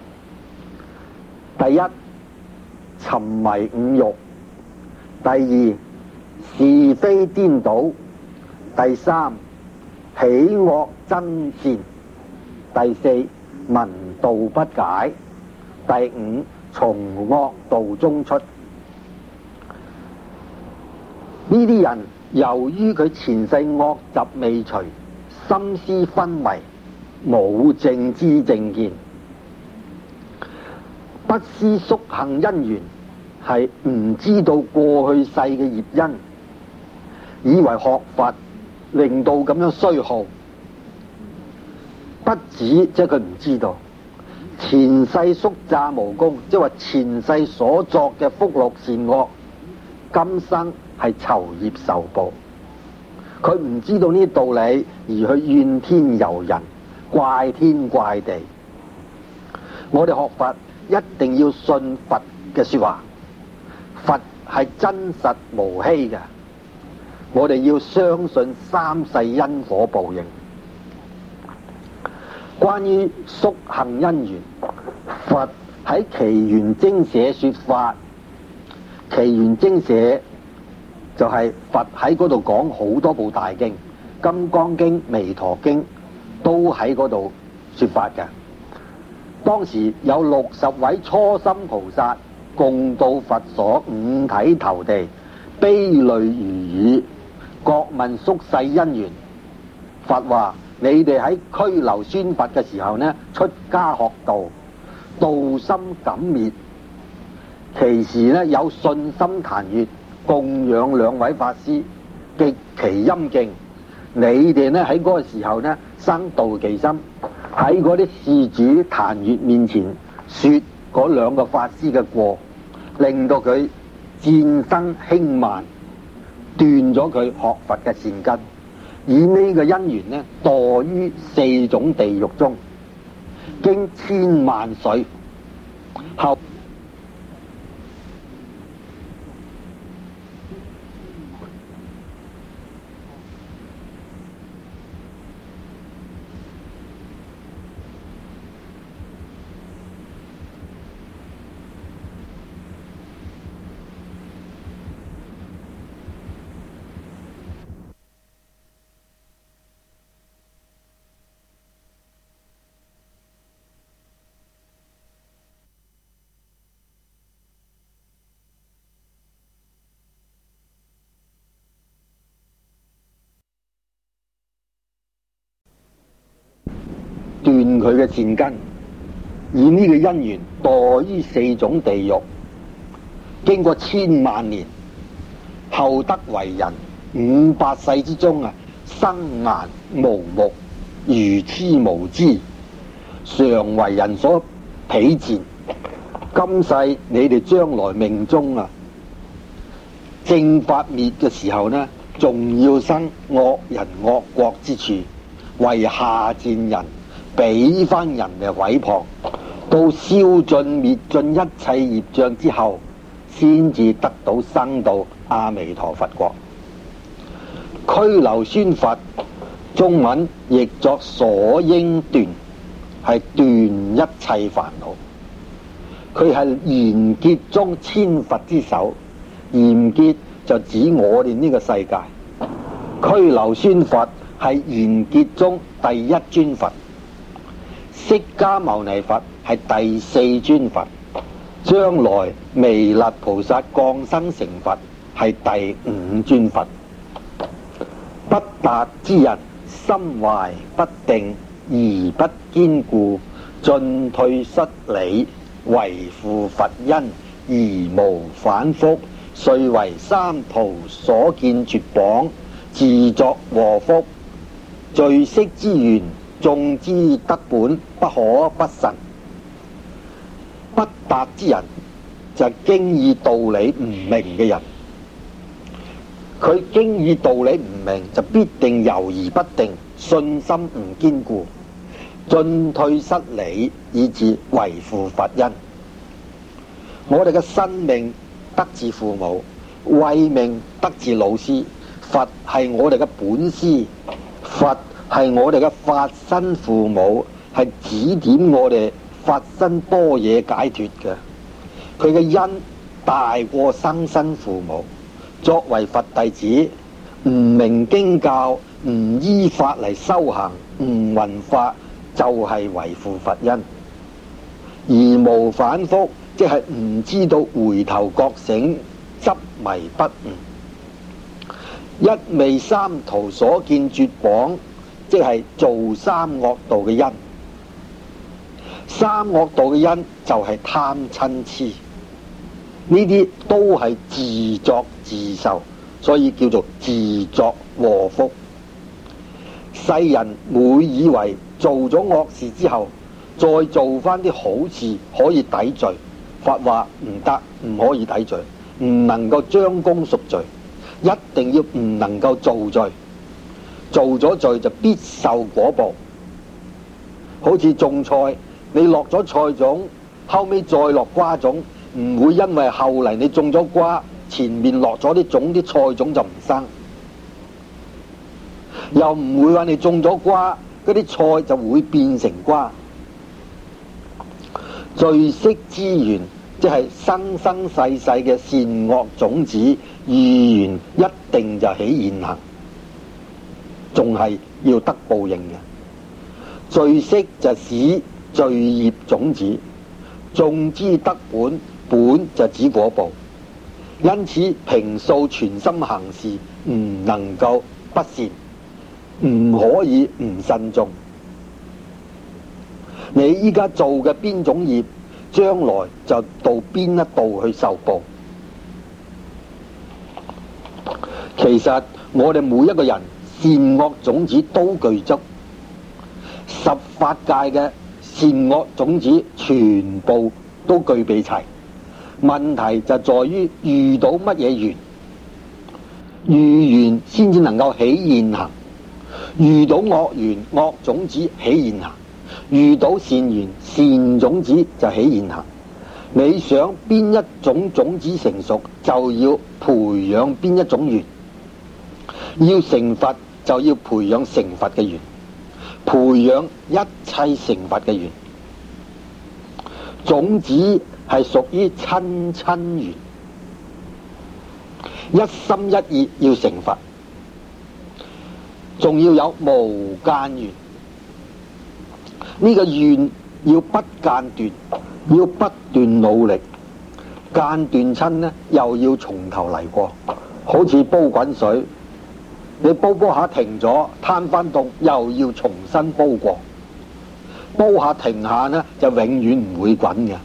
第一，沉迷五欲；第二，是非顛倒；第三，喜惡憎善；第四，聞道不解；第五，從惡道中出。呢啲人由於佢前世惡習未除，心思昏迷，冇正知正見，不思宿行因緣，係唔知道過去世嘅業因，以為學佛令到咁樣衰耗。不止即係佢唔知道前世宿詐無功，即係話前世所作嘅福祿善惡，今生係酬業受報。佢唔知道呢啲道理，而去怨天尤人，怪天怪地。我哋學佛一定要信佛嘅說話，佛係真實無欺嘅。我哋要相信三世因果報應。關於宿行因緣，佛喺祇園精舍說法。祇園精舍就係佛喺嗰度講好多部大經，金剛經、彌陀經都喺嗰度說法嘅。當時有六十位初心菩薩共到佛所五體投地，悲淚如雨，各問宿世因緣。佛話：你哋喺拘留宣佛嘅時候呢，出家學道，道心感滅。其時呢，有信心檀越供養兩位法師，極其欽敬。你哋呢喺嗰個時候呢，生妒忌心，喺嗰啲事主檀越面前說嗰兩個法師嘅過，令到佢漸生輕慢，斷咗佢學佛嘅善根。以呢個因緣呢，墮於四種地獄中，經千萬歲後。 斷佢嘅善根，以呢個因緣墮於四種地獄，經過千萬年後得為人，五百世之中啊，生顏無目，愚痴無知，常為人所鄙賤。今世你哋將來命中啊，正法滅嘅時候呢，仲要生惡人惡國之處，為下賤人，俾翻人嘅毀謗，到燒盡滅盡一切業障之後，先至得到生到阿彌陀佛國。拘留孫佛中文譯作所應斷，係斷一切煩惱。佢係賢劫中千佛之首，賢劫就指我哋呢個世界。拘留孫佛係賢劫中第一尊佛，釋迦牟尼佛係第四尊佛，將來彌勒菩薩降生成佛係第五尊佛。不達之人心懷不定而不堅固，進退失禮，為負佛恩而無反覆，遂為三途所見絕榜，自作禍福。罪釋之緣，眾之德本，不可不慎。不達之人就係經義道理唔明嘅人，佢經義道理唔明，就必定猶豫不定，信心唔堅固，進退失禮，以致為負佛恩。我哋嘅生命得自父母，慧命得自老師。佛係我哋嘅本師，佛係我哋嘅法身父母，係指點我哋法身般若解脫嘅。佢嘅恩大過生身父母。作為佛弟子，唔明經教，唔依法嚟修行，唔聞法，就係為負佛恩，而無反覆，即係唔知道回頭覺醒，執迷不悟。一味三途所見絕榜，即係做三惡道嘅因。三惡道嘅因就係貪嗔痴，呢啲都係自作自受，所以叫做自作禍福。世人每以為做咗惡事之後，再做翻啲好事可以抵罪，佛話唔得，唔可以抵罪，唔能夠將功贖罪，一定要唔能夠做罪，做咗罪就必受果報。好似種菜，你落咗菜種，後尾再落瓜種，唔會因為後嚟你種咗瓜，前面落咗啲種，啲菜種就唔生，又唔會話你種咗瓜，嗰啲菜就會變成瓜。罪釋之緣，即係生生世世嘅善惡種子遇緣，一定就起現行，仲係要得報應嘅。罪釋就使罪業種子，種之得本，本就指果報。因此平素全心行事，唔能夠不善，唔可以唔慎重。你依家做嘅邊種業，將來就到邊一度去受報。其實我哋每一個人善惡種子都具足，十法界嘅善惡種子全部都具備齊。問題就在於遇到乜嘢緣，遇緣先至能夠起現行。遇到惡緣，惡種子起現行；遇到善緣，善種子就起現行。你想邊一種種子成熟，就要培養邊一種緣。要成佛，就要培養成佛嘅緣，培養一切成佛嘅緣。種子係屬於親親緣，一心一意要成佛，仲要有無間緣。呢個緣要不間斷，要不斷努力。間斷親呢，又要從頭嚟過。好似煲滾水，你煲煲下停咗，攤翻凍，又要重新煲過。 煲下停下呢，就永遠唔會滾嘅。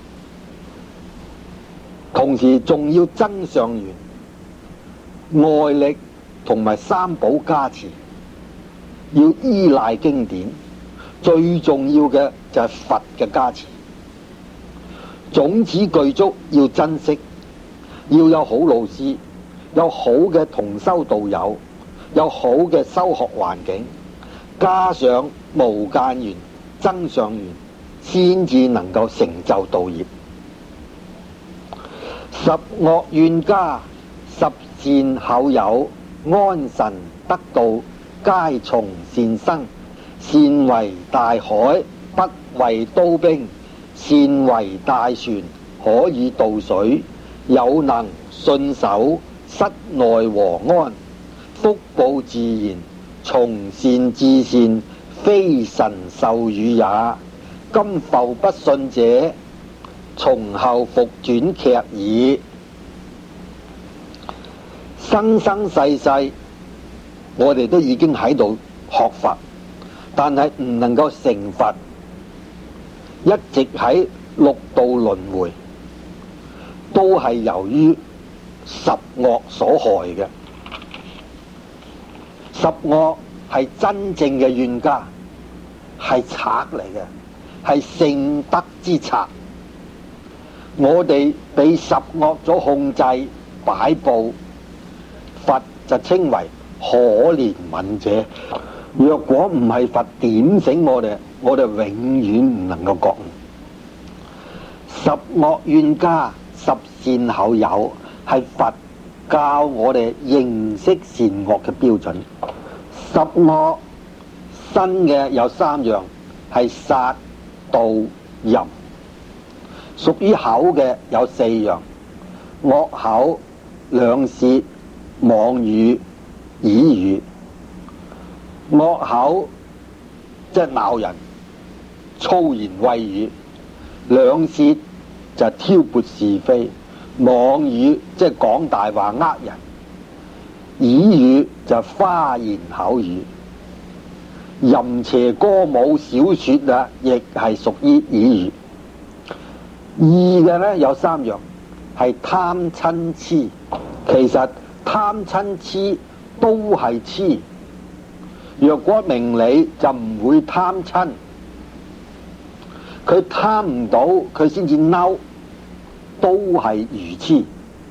同時仲要增上緣，外力同埋三寶加持，要依賴經典，最重要嘅就係佛嘅加持。種子具足要珍惜，要有好老師，有好嘅同修道友，有好嘅修學環境，加上無間緣、增上緣，先至能夠成就道業。十惡怨家，十善厚友，安神得道，皆從善生。善為大海，不為刀兵；善為大船，可以渡水。有能信守，室內和安，福報自然。從善至善，非神授予也。今復不信者，從後復轉劇矣。生生世世，我哋都已經喺度學佛，但係唔能夠成佛，一直喺六道輪迴，都係由於十惡所害嘅。十惡係真正嘅怨家，係賊嚟嘅，係聖德之賊。我哋被十惡咗控制擺布，佛就稱為可憐憫者。若果唔係佛點醒我哋，我哋永遠唔能夠覺悟。十惡怨家，十善厚友，係佛教我哋認識善惡嘅標準。十惡身嘅有三樣，係殺、盜、淫。屬於口嘅有四樣，惡口、兩舌、妄語、綺語。惡口即係鬧人，粗言穢語；兩舌就挑撥是非；妄語即係講大話呃人；綺語就花言巧語。淫邪歌舞小說啊，亦係屬於綺語。義嘅呢有三樣，係貪嗔痴。其實貪嗔痴都係痴。若果明理就唔會貪嗔，佢貪唔到佢先至嬲，都係愚痴。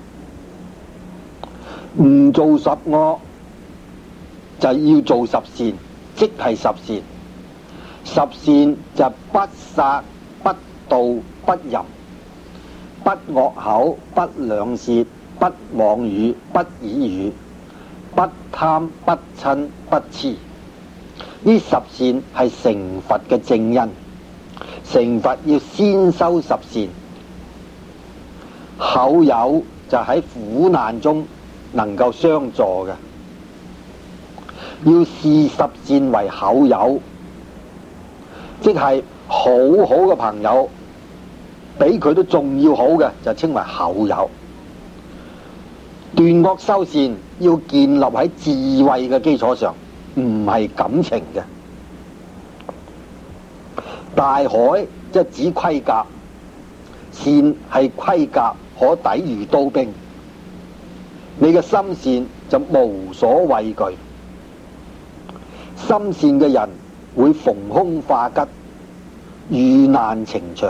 唔做十惡就要做十善，即係十善。十善就不殺、不盜、不淫，不惡口、不兩舌、不妄語、不綺語，不貪、不嗔、不痴。呢十善係成佛嘅正因，成佛要先修十善。厚友就喺苦難中能夠相助嘅，要視十善為厚友，即係好好嘅朋友，比佢都仲要好嘅就稱為厚友。斷惡修善要建立喺智慧嘅基礎上，唔係感情嘅。大海即係指盔甲，善係盔甲，可抵禦刀兵。你嘅心善就無所畏懼。心善嘅人會逢凶化吉，遇難呈祥。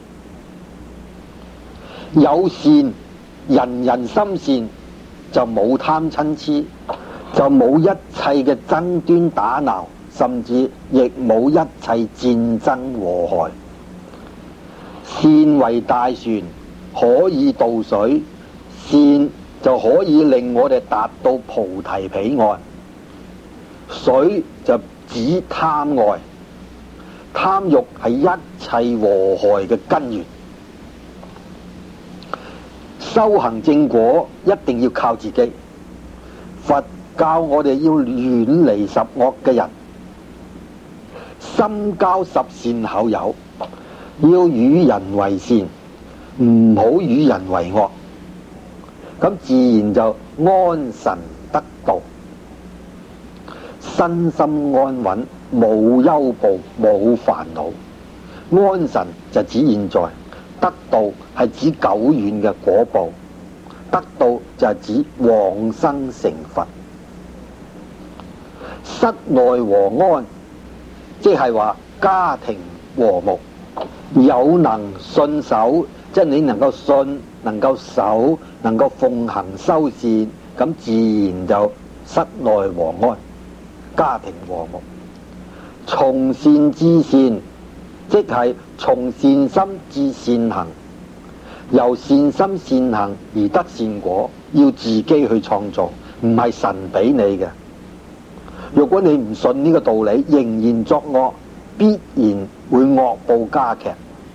有善，人人心善，就冇貪嗔痴，就冇一切嘅爭端打鬧，甚至亦冇一切戰爭禍害。善為大船，可以渡水，善就可以令我哋達到菩提彼岸。水就指貪愛，貪欲係一切禍害嘅根源。修行正果一定要靠自己。佛教我哋要遠離十惡嘅人，深交十善厚友，要與人為善，唔好與人為惡，咁自然就安神得道，身心安穩，冇憂怖，冇煩惱。 安神就指現在，得道係指久遠嘅果報，得道就係指往生成佛。室內和安，即係話家庭和睦，有能信守，即係你能夠信、能夠守、能夠奉行修善，咁自然就室內和安，家庭和睦。從善至善，即係從善心至善行，由善心善行而得善果，要自己去創造，唔係神俾你嘅。如果你唔信呢個道理，仍然作惡，必然會惡報加劇。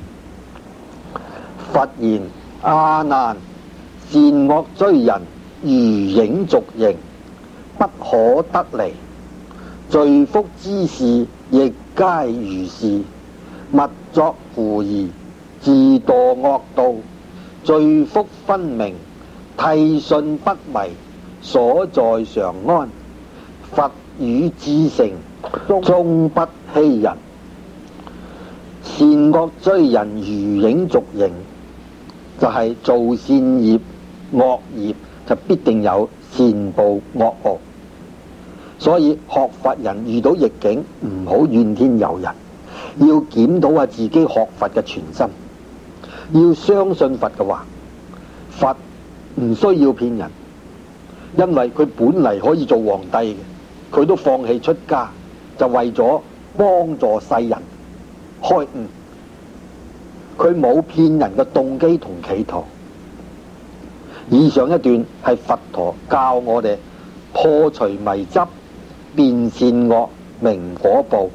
佛言：阿難，善惡追人，如影逐形，不可得離。罪福之事，亦皆如是。勿作狐疑，自墮惡道。罪福分明，諦信不迷，所在常安。佛語至誠，終不欺人。善惡追人，如影逐形，就係、是、做善業、惡業就必定有善報惡報。所以學佛人遇到逆境，唔好怨天尤人，要檢討下自己學佛嘅全心，要相信佛嘅話。佛唔需要騙人，因為佢本嚟可以做皇帝嘅，佢都放棄出家，就為咗幫助世人開悟。佢冇騙人嘅動機同企圖。以上一段係佛陀教我哋破除迷執，辨善惡，明果報。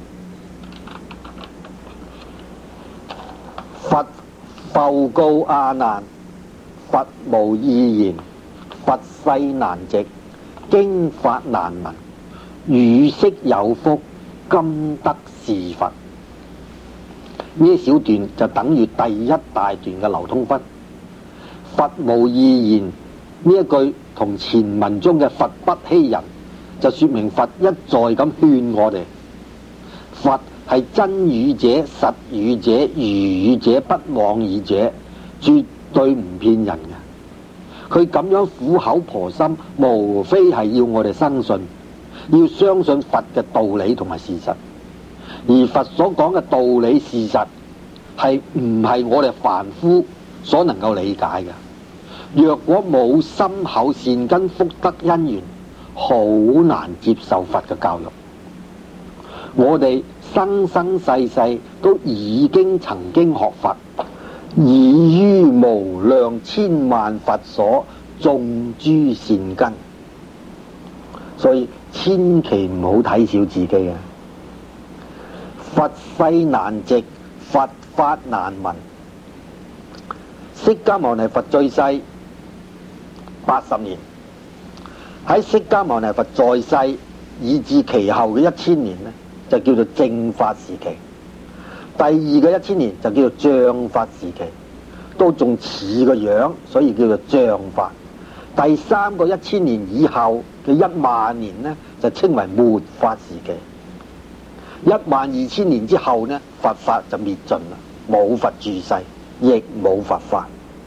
佛復告阿難：佛無異言，佛世難值，經法難聞。汝昔有福，今得是佛。呢一小段就等於第一大段嘅流通分。佛無異言呢一句同前文中嘅佛不欺人，就說明佛一再咁勸我哋，佛係真語者、實語者、如語者、不妄語者，絕對唔騙人嘅。佢咁樣苦口婆心，無非係要我哋生信，要相信佛嘅道理同埋事實。而佛所講嘅道理事實係唔係我哋凡夫所能夠理解嘅。若果冇深厚善根福德因緣，好難接受佛嘅教育。我哋生生世世都已經曾經學佛，已於無量千萬佛所種諸善根，所以千祈唔好睇小自己啊！佛世難值，佛法難聞。釋迦牟尼佛在世八十年，喺釋迦牟尼佛在世以至其後嘅一千年呢，就叫做正法時期。第二個一千年就叫做像法時期，都仲似個樣，所以叫做像法。第三個一千年以後嘅一萬年呢，就稱為末法時期。一萬二千年之後呢，佛法就滅盡啦，冇佛住世，亦冇佛法。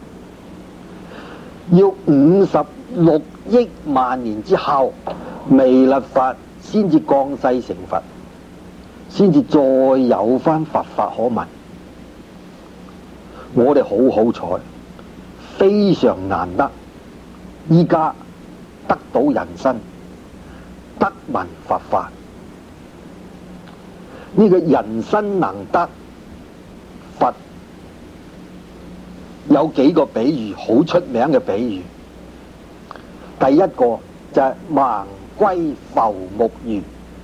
要五十六億萬年之後，彌勒佛先至降世成佛，先至再有翻佛法可聞。我哋好好彩，非常難得，依家得到人身，得聞佛法。呢個人身能得佛，有幾個比喻，好出名嘅比喻。第一個就係盲龜浮木魚，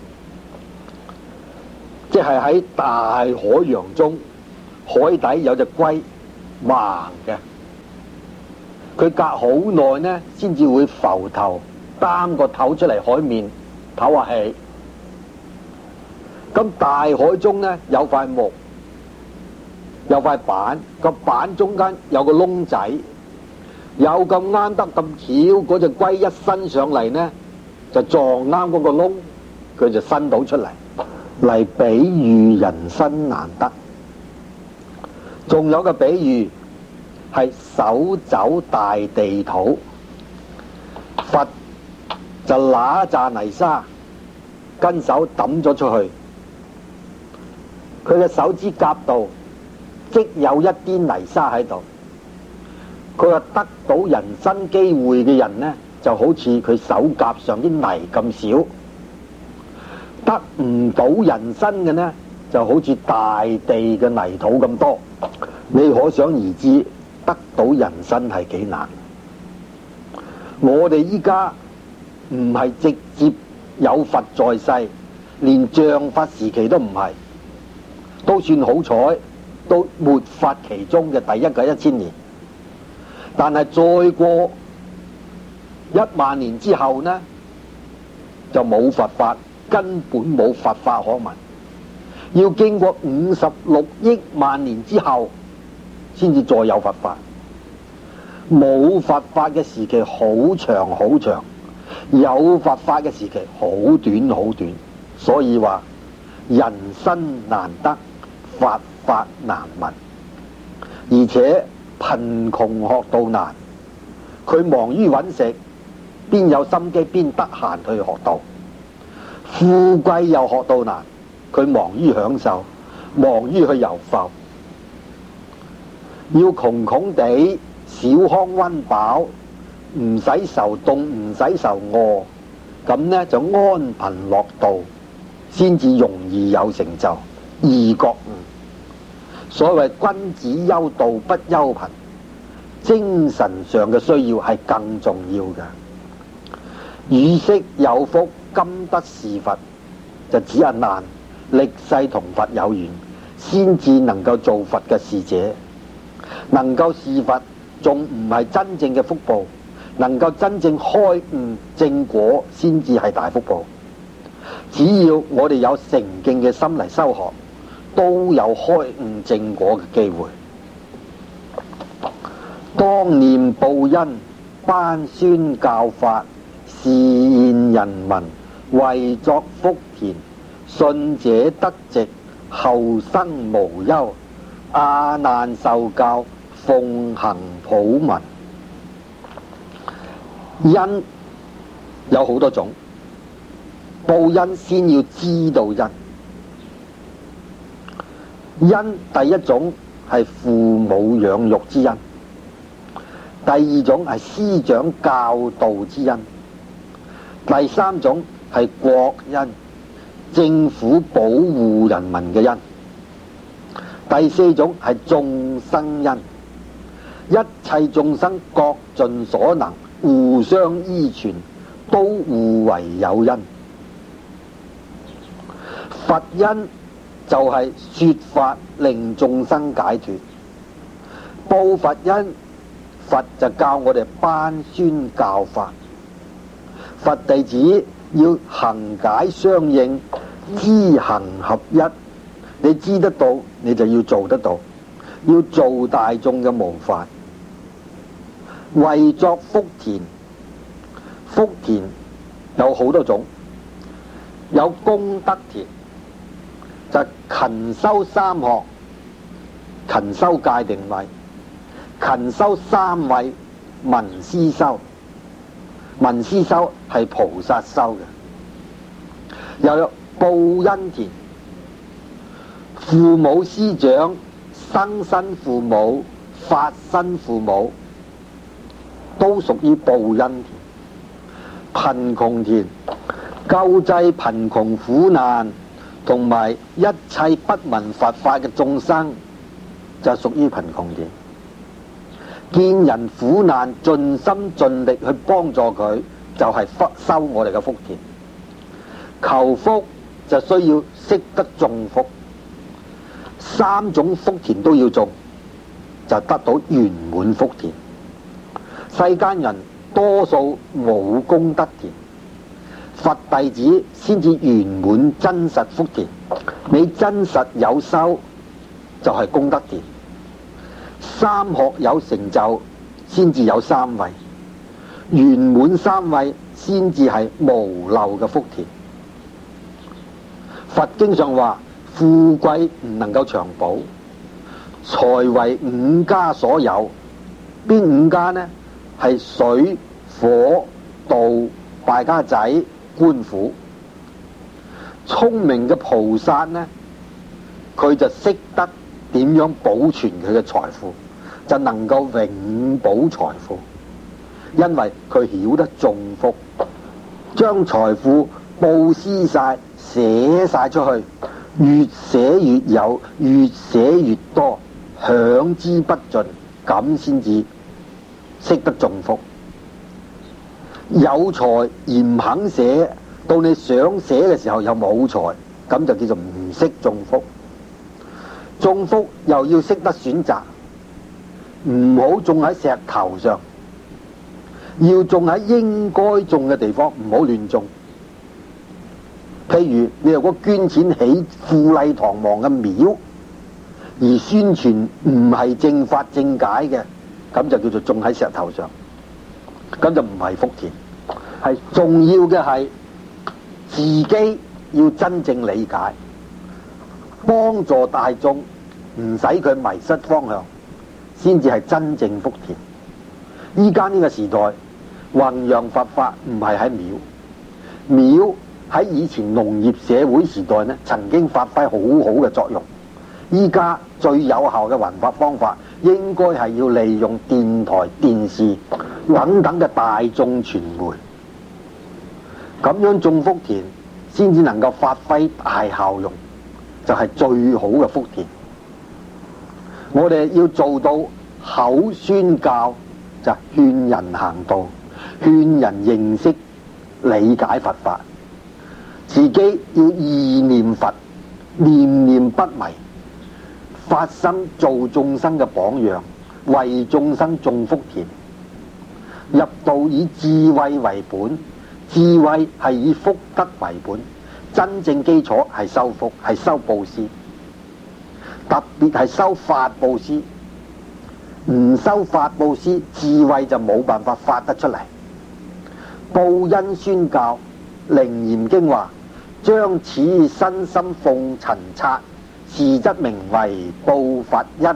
即係喺大海洋中，海底有隻龜盲嘅，佢隔好耐呢先至會浮頭，擔個頭出嚟海面唞下氣。咁大海中呢有塊木，有塊板，個板中間有個窿仔，有咁啱得咁巧，嗰隻龜一伸上嚟呢，就撞啱嗰個窿，佢就伸到出嚟，嚟比喻人身難得。 仲有個比喻係手走大地土，佛就拿一紮泥沙跟手抌咗出去，佢嘅手指甲度即有一啲泥沙喺度。佢話得到人生機會嘅人呢，就好似佢手甲上啲泥咁少；得唔到人生嘅呢，就好似大地嘅泥土咁多。你可想而知，得到人生係幾難。我哋依家唔係直接有佛在世，連像法時期都唔係，都算好彩，都末法其中嘅第一個一千年。但係再過一萬年之後呢，就冇佛法，根本冇佛法可聞。要經過五十六億萬年之後，先至再有佛法。冇佛法嘅時期好長好長，有佛法嘅時期好短好短。所以話人生難得，佛法難聞，而且貧窮學到難，佢忙於揾食，邊有心機邊得閒去學道？富貴又學到難，佢忙於享受，忙於去遊浮。要窮窮地小康溫飽，唔使受凍，唔使受餓，咁呢就安貧樂道，先至容易有成就，易覺悟。所謂君子憂道不憂貧，精神上嘅需要係更重要嘅。與昔有福，今得是佛，就只係難歷世同佛有緣，先至能夠做佛嘅使者。能夠是佛，仲唔係真正嘅福報，能夠真正開悟正果，先至係大福報。只要我哋有誠敬嘅心嚟修學，都有開悟正果嘅機會。當念報恩，頒宣教法，示現人民，為作福田。信者得直，後生無憂。阿難受教，奉行普聞。恩有好多種，報恩先要知道恩。恩第一種係父母養育之恩，第二種係師長教導之恩，第三種係國恩，政府保護人民嘅恩，第四種係眾生恩，一切眾生各盡所能，互相依存，都互為有恩。佛恩就係說法令眾生解脫，報佛恩，佛就教我哋頒宣教法。佛弟子要行解相應，知行合一。你知得到，你就要做得到，要做大眾嘅模範。為作福田，福田有好多種，有功德田，就勤修三學，勤修戒定慧，勤修三慧，聞思修。聞思修係菩薩修嘅。又有報恩田，父母師長，生身父母，法身父母，都屬於報恩田。貧窮田，救濟貧窮苦難同埋一切不聞佛法嘅眾生，就屬於貧窮田。見人苦難，盡心盡力去幫助佢，就係、是、收我哋嘅福田。求福就需要識得種福，三種福田都要種，就得到圓滿福田。世間人多數冇功德田，佛弟子先至圓滿真實福田。你真實有修，就係、是、功德田。三學有成就，先至有三慧，圓滿三慧先至係無漏嘅福田。佛經上話，富貴唔能夠長保， 才為五家所有。邊五家呢？係水、火、道、敗家仔、官府。聰明嘅菩薩呢，佢就識得點樣保存佢嘅財富，就能夠永保財富，因為佢曉得種福，將財富布施晒、寫晒出去，越寫越有，越寫越多，享之不盡，咁先至識得種福。有財而唔肯寫，到你想寫嘅時候又冇財，咁就叫做唔識種福。種福又要識得選擇，唔好種喺石頭上，要種喺應該種嘅地方，唔好亂種。譬如你如果捐錢起富麗堂皇嘅廟，而宣傳唔係正法正解嘅，咁就叫做種喺石頭上，咁就唔係福田。係重要嘅係自己要真正理解，幫助大眾，唔使佢迷失方向，先至係真正福田。依家呢個時代弘揚佛法唔係喺廟，廟喺以前農業社會時代呢，曾經發揮好好嘅作用。依家最有效嘅弘法方法，應該係要利用電台、電視等等嘅大眾傳媒，咁樣種福田，先至能夠發揮大效用，就係最好嘅福田。我哋要做到口宣教，就係勸人行道，勸人認識理解佛法，自己要意念佛，念念不迷，發心做眾生嘅榜樣，為眾生種福田。入道以智慧為本，智慧係以福德為本，真正基礎係修福，係修布施，特別係修法布施。唔修法布施，智慧就冇辦法發得出嚟。報恩宣教，楞嚴經話：將此身心奉塵剎，是則名為報佛恩。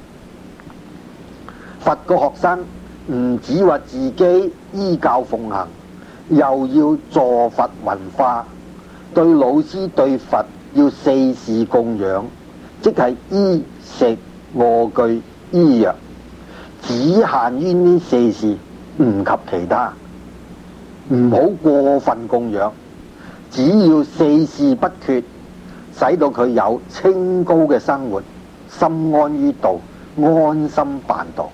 佛個學生唔止話自己依教奉行，又要助佛弘化，對老師對佛要四事供養，即係衣食臥具醫藥，只限於呢四事，唔及其他，唔好過分供養，只要四事不缺，使到佢有清高嘅生活，心安於道，安心辦道。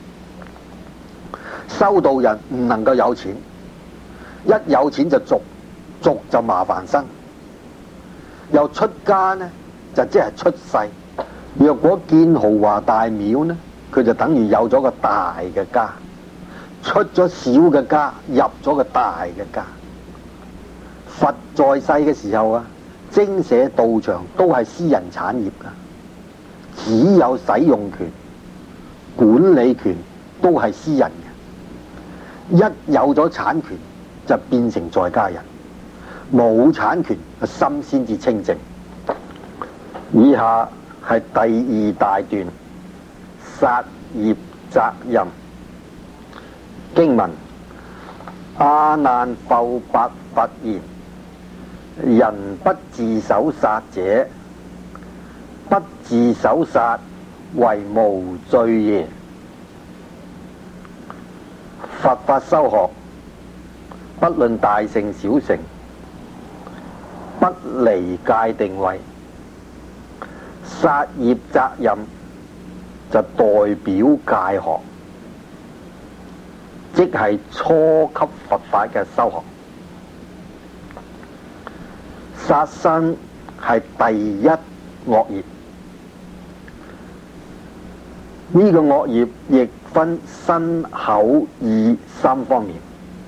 修道人唔能夠有錢，一有錢就俗，俗就麻煩生。又出家呢，就即係出世。若果建豪華大廟呢，佢就等於有咗個大嘅家，出咗小嘅家，入咗個大嘅家。佛在世嘅時候啊，精舍道場都係私人產業噶，只有使用權、管理權都係私人嘅。一有咗產權就變成在家人，冇產權個心先至清淨。以下係第二大段殺業責任經文。阿難復白佛言：人不自手殺者，不自手殺為無罪耶？佛法修學，不論大乘小乘，不離界定位。殺業責任就代表戒學，即係初級佛法嘅修學。殺生係第一惡業，呢、這個惡業亦分身口意三方面。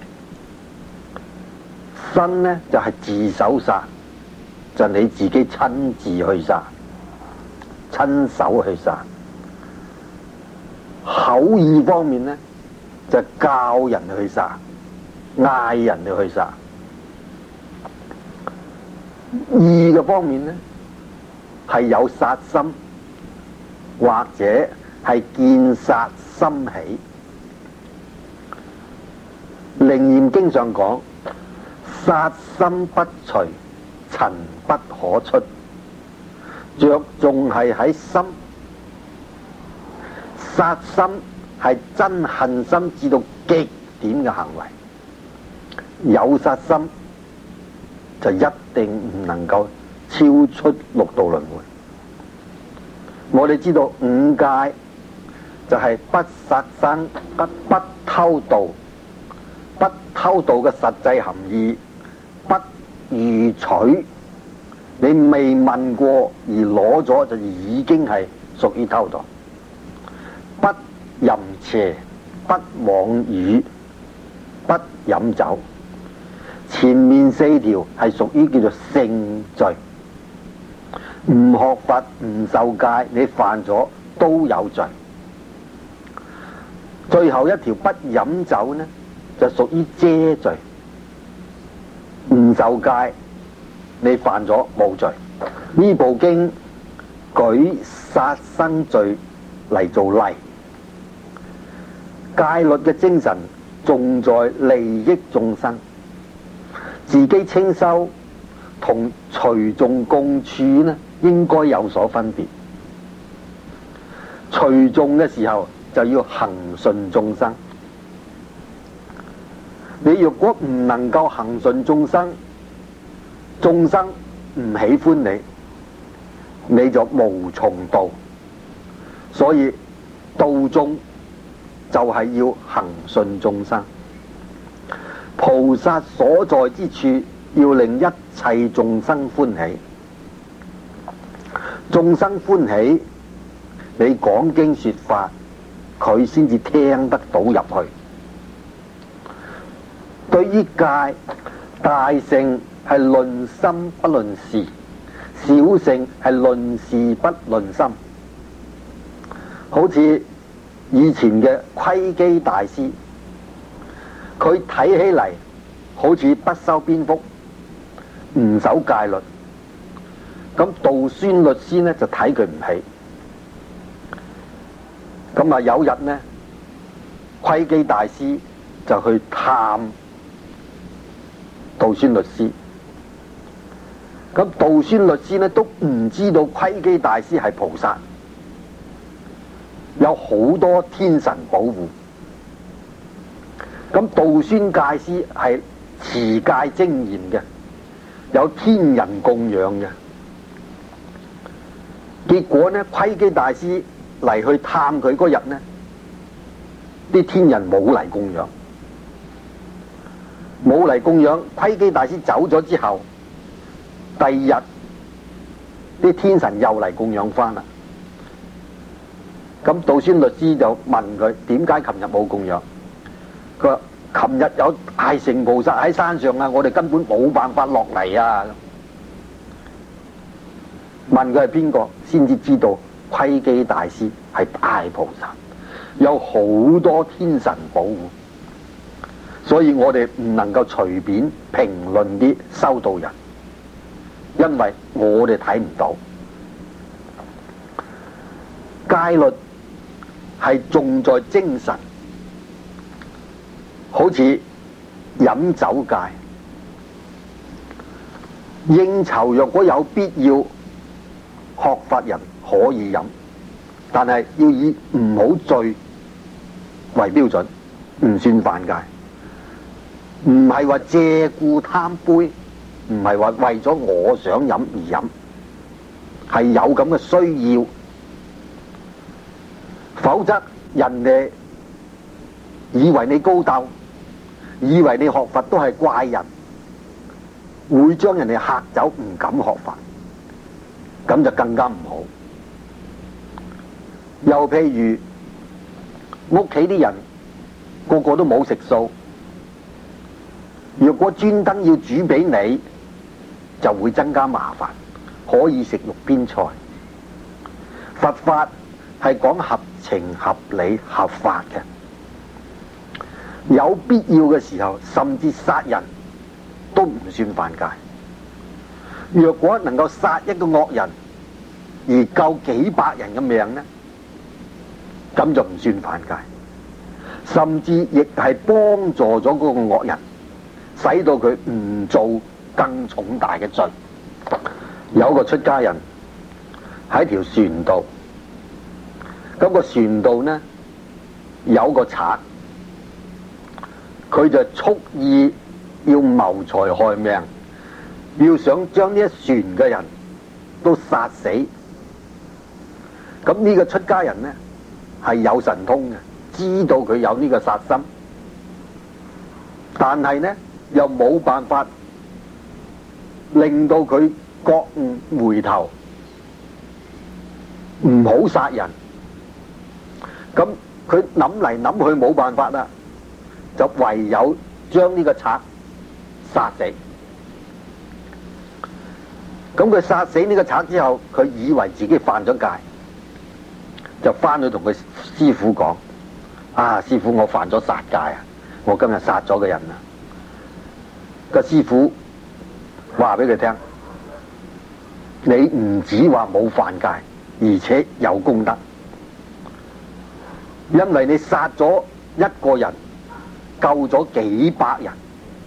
身呢就係、是、自手殺，就你自己親自去殺，親手去殺。口意方面呢就教人去殺，嗌人哋去殺。意嘅方面呢係有殺心， 或者係見殺心起。楞嚴經上講，殺心不除，塵不可出，着重係喺心。殺心係憎恨心至到極點嘅行為，有殺心就一定唔能夠超出六道輪迴。我哋知道五戒就係不殺生、不不偷盜。不偷盜嘅實際含義，不愚取。你未問過而攞咗就已經係屬於偷盜。不淫邪，不妄語，不飲酒。前面四條係屬於叫做性罪。唔學佛唔受戒，你犯咗都有罪。最後一條不飲酒呢，就屬於遮罪。唔受戒，你犯咗冇罪。呢部經舉殺生罪嚟做例。戒律嘅精神重在利益眾生，自己清修同隨眾共處呢，應該有所分別。隨眾嘅時候就要恒順眾生。你若果唔能夠恒順眾生，眾生唔喜歡你，你就無從道。所以道眾就係要恒順眾生。菩薩所在之處，要令一切眾生歡喜。眾生歡喜，你講經說法，佢先至聽得到入去。對於戒，大乘係論心不論事，小乘係論事不論心。好似以前嘅窺基大師，佢睇起嚟好似不修邊幅，唔守戒律。咁道宣律師呢就睇佢唔起。咁啊有日呢，窺基大師就去探道宣律師。咁道宣律師呢都唔知道窺基大師係菩薩，有好多天神保護。咁道宣戒師係持戒精嚴嘅，有天人供養嘅。結果呢，窺基大師嚟去探佢嗰日呢，啲天人冇嚟供養，冇嚟供養。窺基大師走咗之後，第二日啲天神又嚟供養翻啦。咁道宣律師就問佢點解琴日冇供養？佢話琴日有大乘菩薩喺山上啊，我哋根本冇辦法落嚟啊。問佢係邊個，先至知道窺基大師係大菩薩，有好多天神保護。所以我哋唔能夠隨便評論啲修道人，因為我哋睇唔到。戒律係重在精神，好似飲酒戒。應酬若果有必要，學法人可以飲，但係要以唔好醉為標準，唔算犯戒。唔係話借故貪杯，唔係話為咗我想飲而飲，係有咁嘅需要。否則人哋以為你高竇，以為你學佛都係怪人，會將人哋嚇走，唔敢學佛，咁就更加唔好。又譬如屋企啲人個個都冇食素，若果專登要煮俾你，就會增加麻煩。可以食路邊菜。佛法係講合情合理合法嘅，有必要嘅時候甚至殺人都唔算犯戒。若果能夠殺一個惡人而救幾百人嘅命呢， 咁就唔算犯戒，甚至亦係幫助咗嗰個惡人，使到佢唔做更重大嘅罪。有個出家人喺條船度，咁個船度呢有個賊，佢就蓄意要謀財害命，要想將呢一船嘅人都殺死。咁呢個出家人呢係有神通嘅，知道佢有呢個殺心，但係呢又冇辦法令到佢覺悟回頭，唔好殺人。咁佢諗嚟諗去冇辦法啦，就唯有將呢個賊殺死。咁佢殺死呢個賊之後，佢以為自己犯咗戒，就翻去同佢師父講：啊，師父，我犯咗殺戒啊！我今日殺咗個人啊！個師父話俾佢聽：你唔止話冇犯戒，而且有功德，因為你殺咗一個人，救咗幾百人，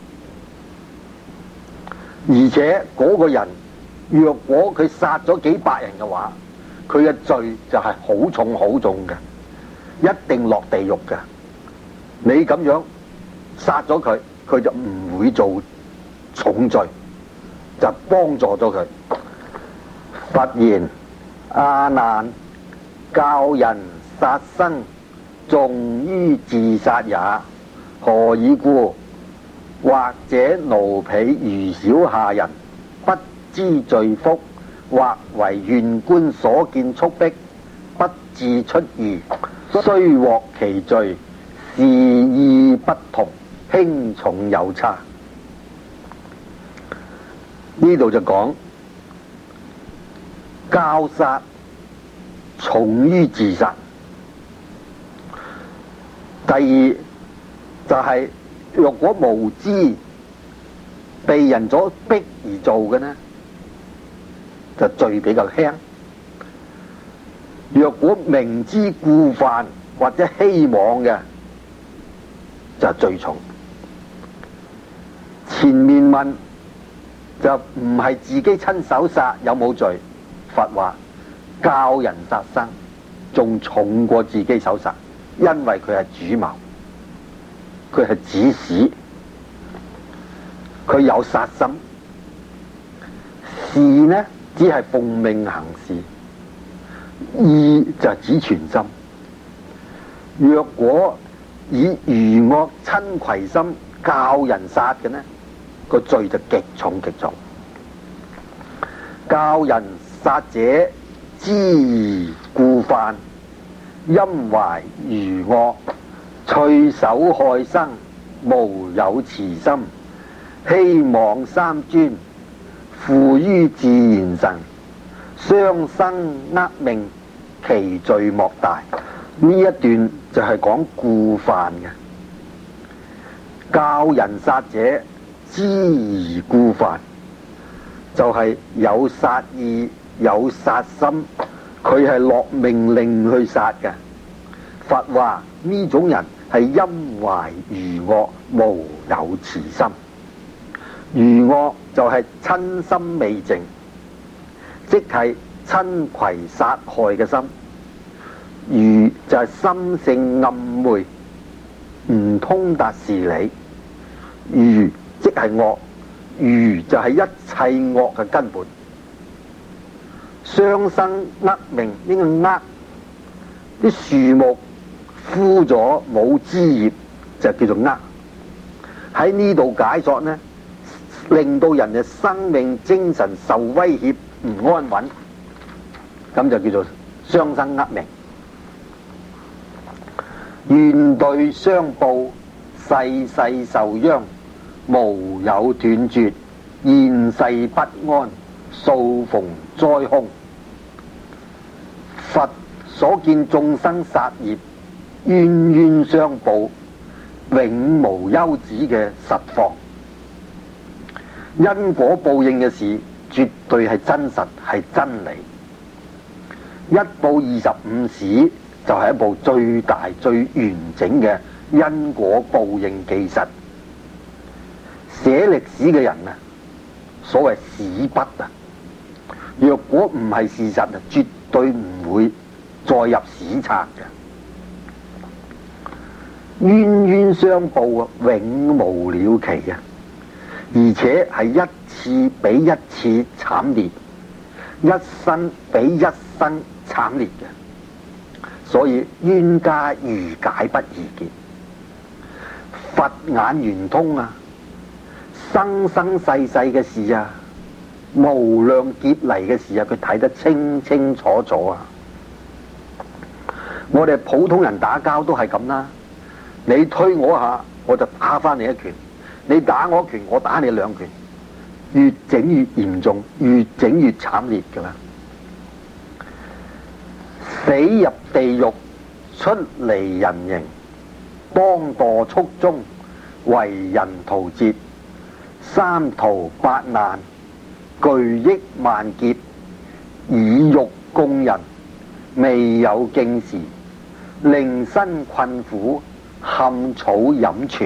而且嗰個人若果佢殺咗幾百人嘅話，佢嘅罪就係好重好重嘅，一定落地獄嘅。你咁樣殺咗佢，佢就唔會做重罪，就幫助咗佢。佛言：阿難，教人殺生，重於自殺也。何以故？或者奴婢如小下人，不知罪福，或為縣官所見速逼，不自出義，雖獲其罪，事意不同，輕重有差。呢度就講教殺重於自殺。第二就係、是、若果無知被人所逼而做嘅呢，就罪比較輕；若果明知故犯或者希望嘅，就罪重。前面問就唔係自己親手殺有冇罪？佛話教人殺生仲重過自己手殺，因為佢係主謀，佢係指使，佢有殺心。事呢只係奉命行事，意就係指全心。若果以愚惡親攜心教人殺嘅呢，個罪就極重極重。教人殺者知而故犯，因懷愚惡，隨手害生，無有慈心，希望三尊，附於自然神，傷生厄命，其罪莫大。呢一段就係講故犯嘅。教人殺者知而故犯，就係、是、有殺意有殺心，佢係落命令去殺嘅。佛話呢種人係因懷愚惡，無有慈心。愚惡就係親心未淨，即係親攜殺害嘅心。愚就係心性暗昧，唔通達事理。愚即係惡，愚就係一切惡嘅根本。傷生厄命，呢個厄啲樹木枯咗冇枝葉就叫做厄。喺呢度解作呢，令到人嘅生命精神受威脅，唔安穩，咁就叫做傷生厄命。怨對相報，世世受殃，無有斷絕，現世不安，數逢災凶。佛所見眾生殺業，冤冤相報，永無休止嘅實況。因果報應嘅事絕對係真實，係真理。一報二十五時， 就係一部最大最完整嘅因果報應記實。寫歷史嘅人啊，所謂史筆啊，若果唔係事實啊，絕對唔會再入史冊嘅。冤冤相報啊，永無了期啊，而且係一次比一次慘烈，一生比一生慘烈嘅，所以冤家宜解不宜結。佛眼圓通啊，生生世世嘅事啊，無量劫嚟嘅事啊，佢睇得清清楚楚啊！我哋普通人打交都係咁啦，你推我下，我就打翻你一拳；你打我一拳，我打你兩拳，越整越嚴重，越整越慘烈噶啦！死入地獄，出離人形，當墮畜中，為人屠截。三途八難，巨億萬劫，以欲供人，未有敬時，令身困苦，堪草飲泉。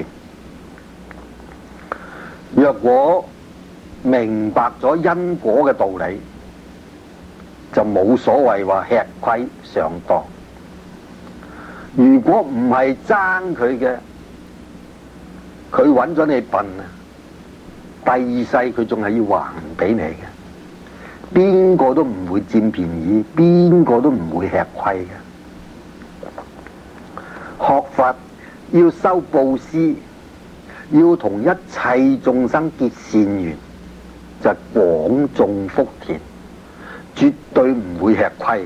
若果明白咗因果嘅道理，就冇所謂話吃虧上當。如果唔係爭佢嘅，佢揾咗你笨啊！第二世佢仲係要還俾你嘅，邊個都唔會佔便宜，邊個都唔會吃虧嘅。學佛要修布施，要同一切眾生結善緣，就係廣種福田，絕對唔會吃虧嘅。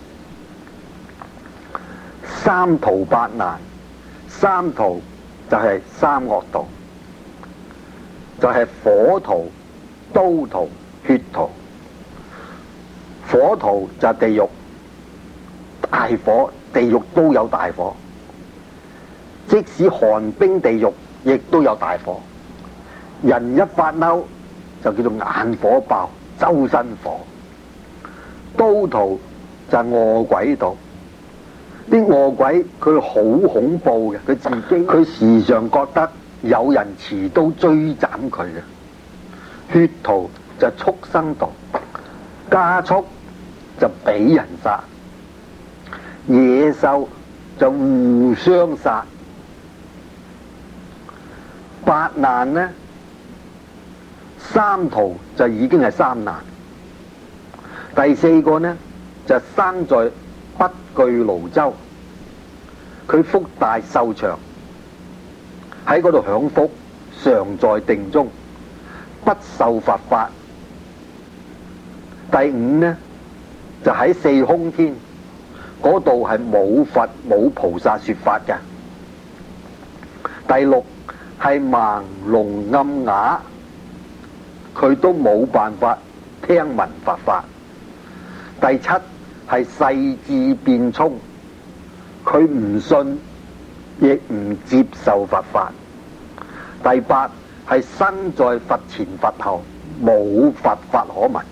三途八難，三途就係三惡道。就係火途、刀途、血途。火途就係地獄，大火，地獄都有大火。即使寒冰地獄，亦都有大火。人一發嬲，就叫做眼火爆，周身火。刀途就係餓鬼道，啲餓鬼佢好恐怖嘅，佢自己佢時常覺得有人持刀追斬佢嘅。血途就畜生道，家畜就俾人殺，野獸就互相殺。八難呢，三途就已經係三難。第四個呢，就生在北俱盧洲，佢福大壽長，喺嗰度享福，常在定中，不受佛法。第五呢，就喺四空天嗰度係冇佛冇菩薩說法嘅。第六係盲聾暗啞，佢都冇辦法聽聞佛法。第七係世智辯聰，佢唔信亦唔接受佛法。第八係身在佛前佛後，冇佛法可聞。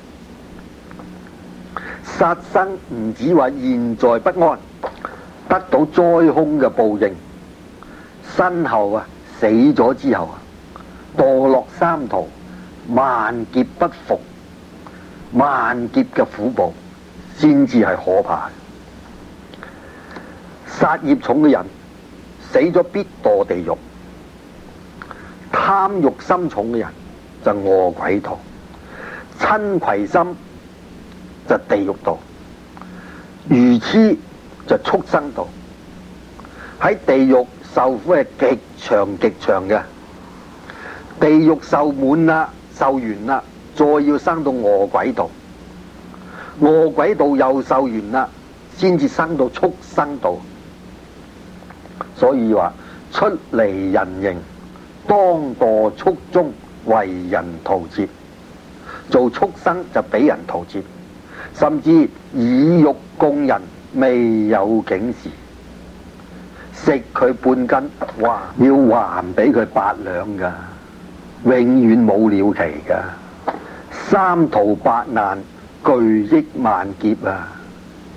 殺生唔止話現在不安，得到災凶嘅報應，身後啊死咗之後啊墮落三途，萬劫不復，萬劫嘅苦報先至係可怕。殺業重嘅人死咗必墮地獄，貪欲心重嘅人就餓鬼道，嗔恚心就地獄道，愚痴就畜生道。喺地獄受苦係極長極長嘅，地獄受滿啦，受完啦，再要生到餓鬼道，餓鬼道又受完啦，先至生到畜生道。所以話出離人形，當墮畜中，為人屠截。做畜生就俾人屠截，甚至以肉供人，未有警示，食佢半斤，哇！要還俾佢八兩噶，永遠冇了期噶。三途八難，巨億萬劫啊！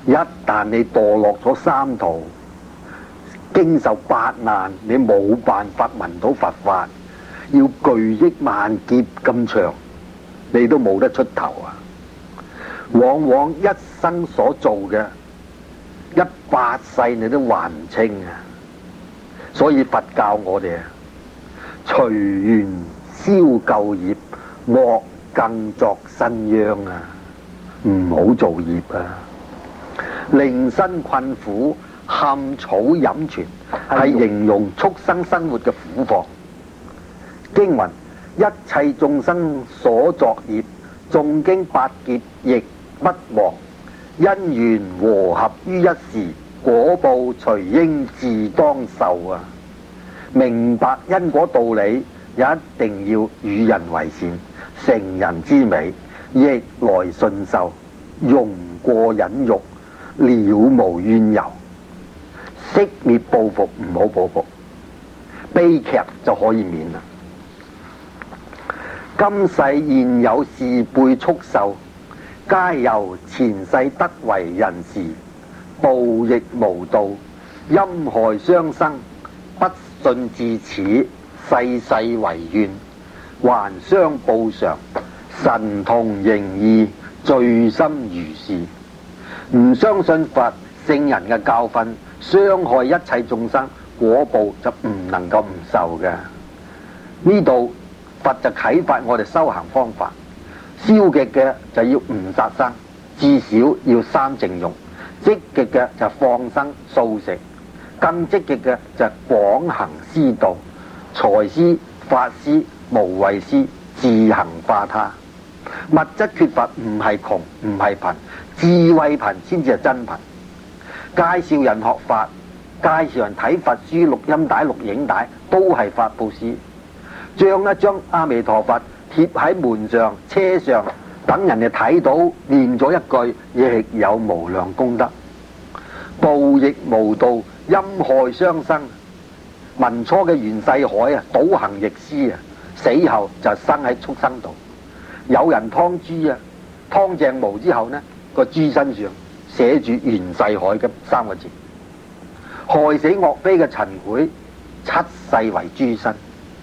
一旦你墮落咗三途，經受八難，你冇辦法聞到佛法，要巨億萬劫咁長，你都冇得出頭啊！往往一生所做嘅一百世你都還唔清啊！所以佛教我哋啊，隨緣消舊業，莫更作新殃啊！唔好做業啊！令身困苦，冚草飲泉，係形容畜生生活嘅苦況。經云：一切眾生所作業，誦經百劫亦不忘。因緣和合於一時，果報隨應自當受啊！明白因果道理，一定要與人為善，成人之美，逆來順受，容過忍辱，了無怨尤，熄滅報復，唔好報復，悲劇就可以免啦。今世現有事輩畜壽，皆由前世得為人時，報亦無道，陰害相生，不信至此，世世為怨，還相報償，神同形異，罪深如是。唔相信佛聖人嘅教訓，傷害一切眾生，果報就唔能夠唔受嘅。呢度佛就啟發我哋修行方法，消極嘅就要唔殺生，至少要三淨肉；積極嘅就放生素食，更積極嘅就廣行施道，財施、法施、無畏施，自行化他。物質缺乏唔係窮，唔係貧，智慧貧先至係真貧。介紹人學法，介紹人睇佛書、錄音帶、錄影帶，都係法布施。將一張阿彌陀佛貼喺門上、車上，等人哋睇到，念咗一句，亦有無量功德。報亦無道，陰害相生。民初嘅袁世凱啊，倒行逆施啊，死後就生喺畜生道。有人劏豬啊，劏正毛之後呢，個豬身上寫住袁世凱嘅三個字，害死岳飛嘅陳檜，七世為豬身。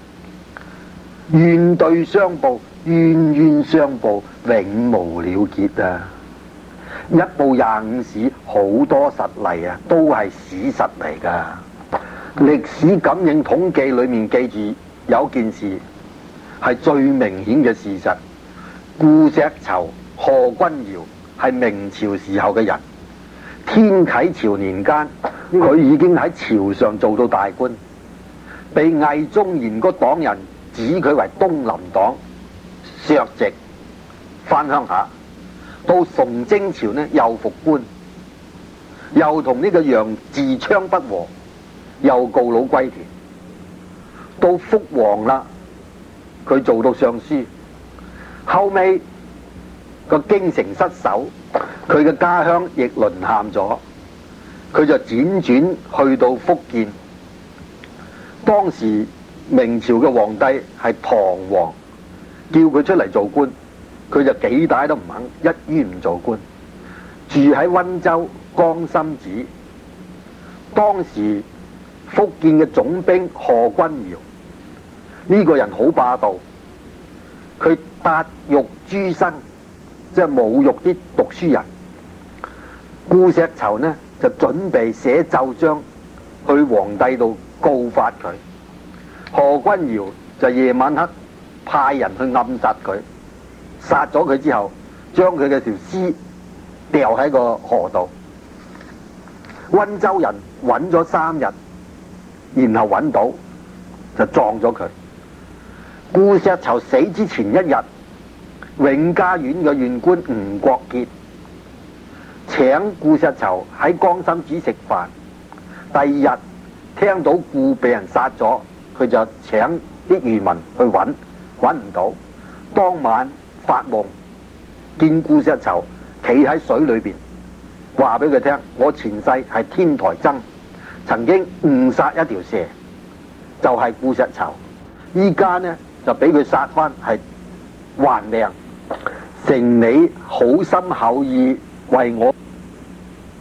怨對相報，冤冤相報，永無了結啊！一部廿五史好多實例啊，都係史實嚟噶。歷史感應統計裏面記住有件事係最明顯嘅事實。顧錫籌、賀君堯係明朝時候嘅人，天啟朝年間，佢已經喺朝上做到大官，被魏忠賢嗰黨人指佢為東林黨，削職返鄉下。到崇禎朝呢，又復官，又同呢個楊志昌不和，又告老歸田。到福王啦，佢做到尚書。後尾個京城失守，佢嘅家鄉亦淪陷咗，佢就輾轉去到福建。當時明朝嘅皇帝係唐王，叫佢出嚟做官，佢就幾大都唔肯，一於唔做官，住喺溫州江心寺。當時福建嘅總兵賀君堯呢個人好霸道，佢達辱諸生，即係侮辱啲讀書人。顧錫籌呢就準備寫奏章去皇帝度告發佢，賀君堯就夜晚黑派人去暗殺佢，殺咗佢之後，將佢嘅條屍掉喺個河度。溫州人揾咗三日，然後揾到就撞咗佢。顧錫籌死之前一日，永嘉縣嘅縣官吳國傑請顧錫籌喺江心寺食飯。第二日聽到顧被人殺咗，佢就請啲漁民去揾，揾唔到。當晚發夢見顧錫籌企喺水裏邊，話俾佢聽：我前世係天台僧，曾經誤殺一條蛇，就係顧錫籌。依家呢就俾佢殺翻，係還命。承你好心厚意為我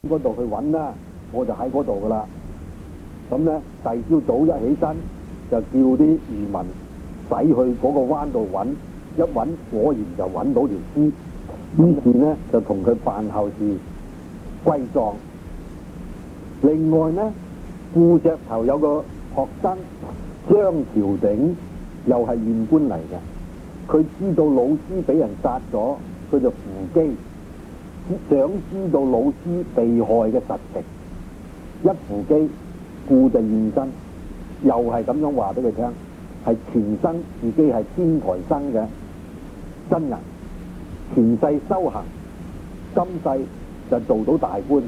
嗰度去揾啦，我就喺嗰度噶啦。咁咧，第二朝早一起身就叫啲漁民駛去嗰個灣度揾，一揾果然就揾到條屍。於是咧就同佢辦後事歸葬。另外咧，固石頭有個學生張朝鼎，又係縣官嚟嘅。佢知道老師俾人殺咗，佢就扶乩，想知道老師被害嘅實情。一扶乩，故就現身，又係咁樣話俾佢聽，係前生自己係天台生嘅真人，前世修行，今世就做到大官。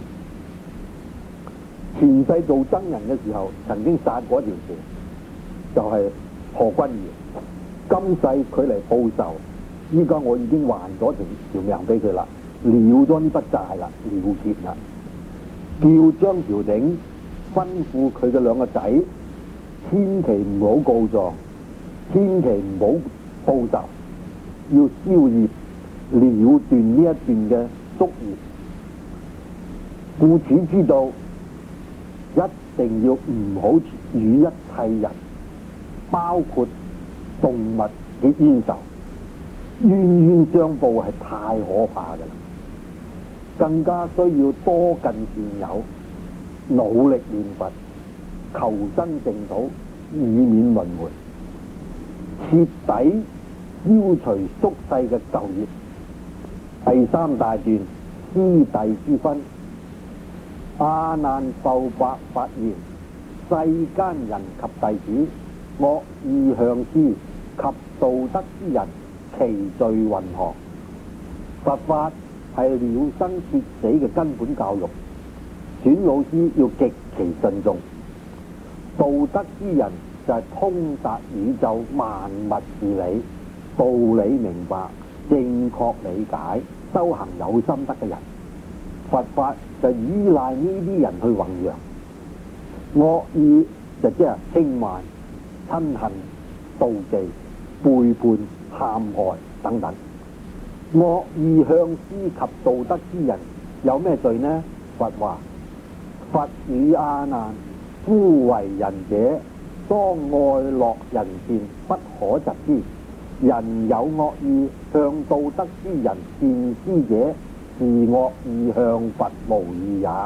前世做僧人嘅時候，曾經殺過一條蛇，就係、是、何君堯。今世佢嚟報仇，依家我已經還咗條條命俾佢啦，了咗呢筆債啦，了結啦。叫張朝鼎吩咐佢嘅兩個仔，千祈唔好告狀，千祈唔好報仇，要消業，了斷呢一段嘅宿業。故此知道，一定要唔好與一切人，包括動物嘅冤仇，冤冤相報係太可怕嘅啦。更加需要多近善友，努力念佛，求生淨土，以免輪迴，徹底消除宿世嘅舊業。第三大段，師弟之分。阿難受白發言：世間人及弟子，惡意向師及道德之人，其罪云何？佛法係了生徹死嘅根本教育，選老師要極其慎重。道德之人就係通達宇宙萬物事理，道理明白，正確理解，修行有心得嘅人。佛法就依賴呢啲人去弘揚。惡意就即係輕慢、親恨、妒忌、背叛、陷害等等。惡意向師及道德之人有咩罪呢？佛話：佛與阿難，夫為人者，當愛樂人善，不可嫉之。人有惡意向道德之人善施者，是惡意向佛無異也。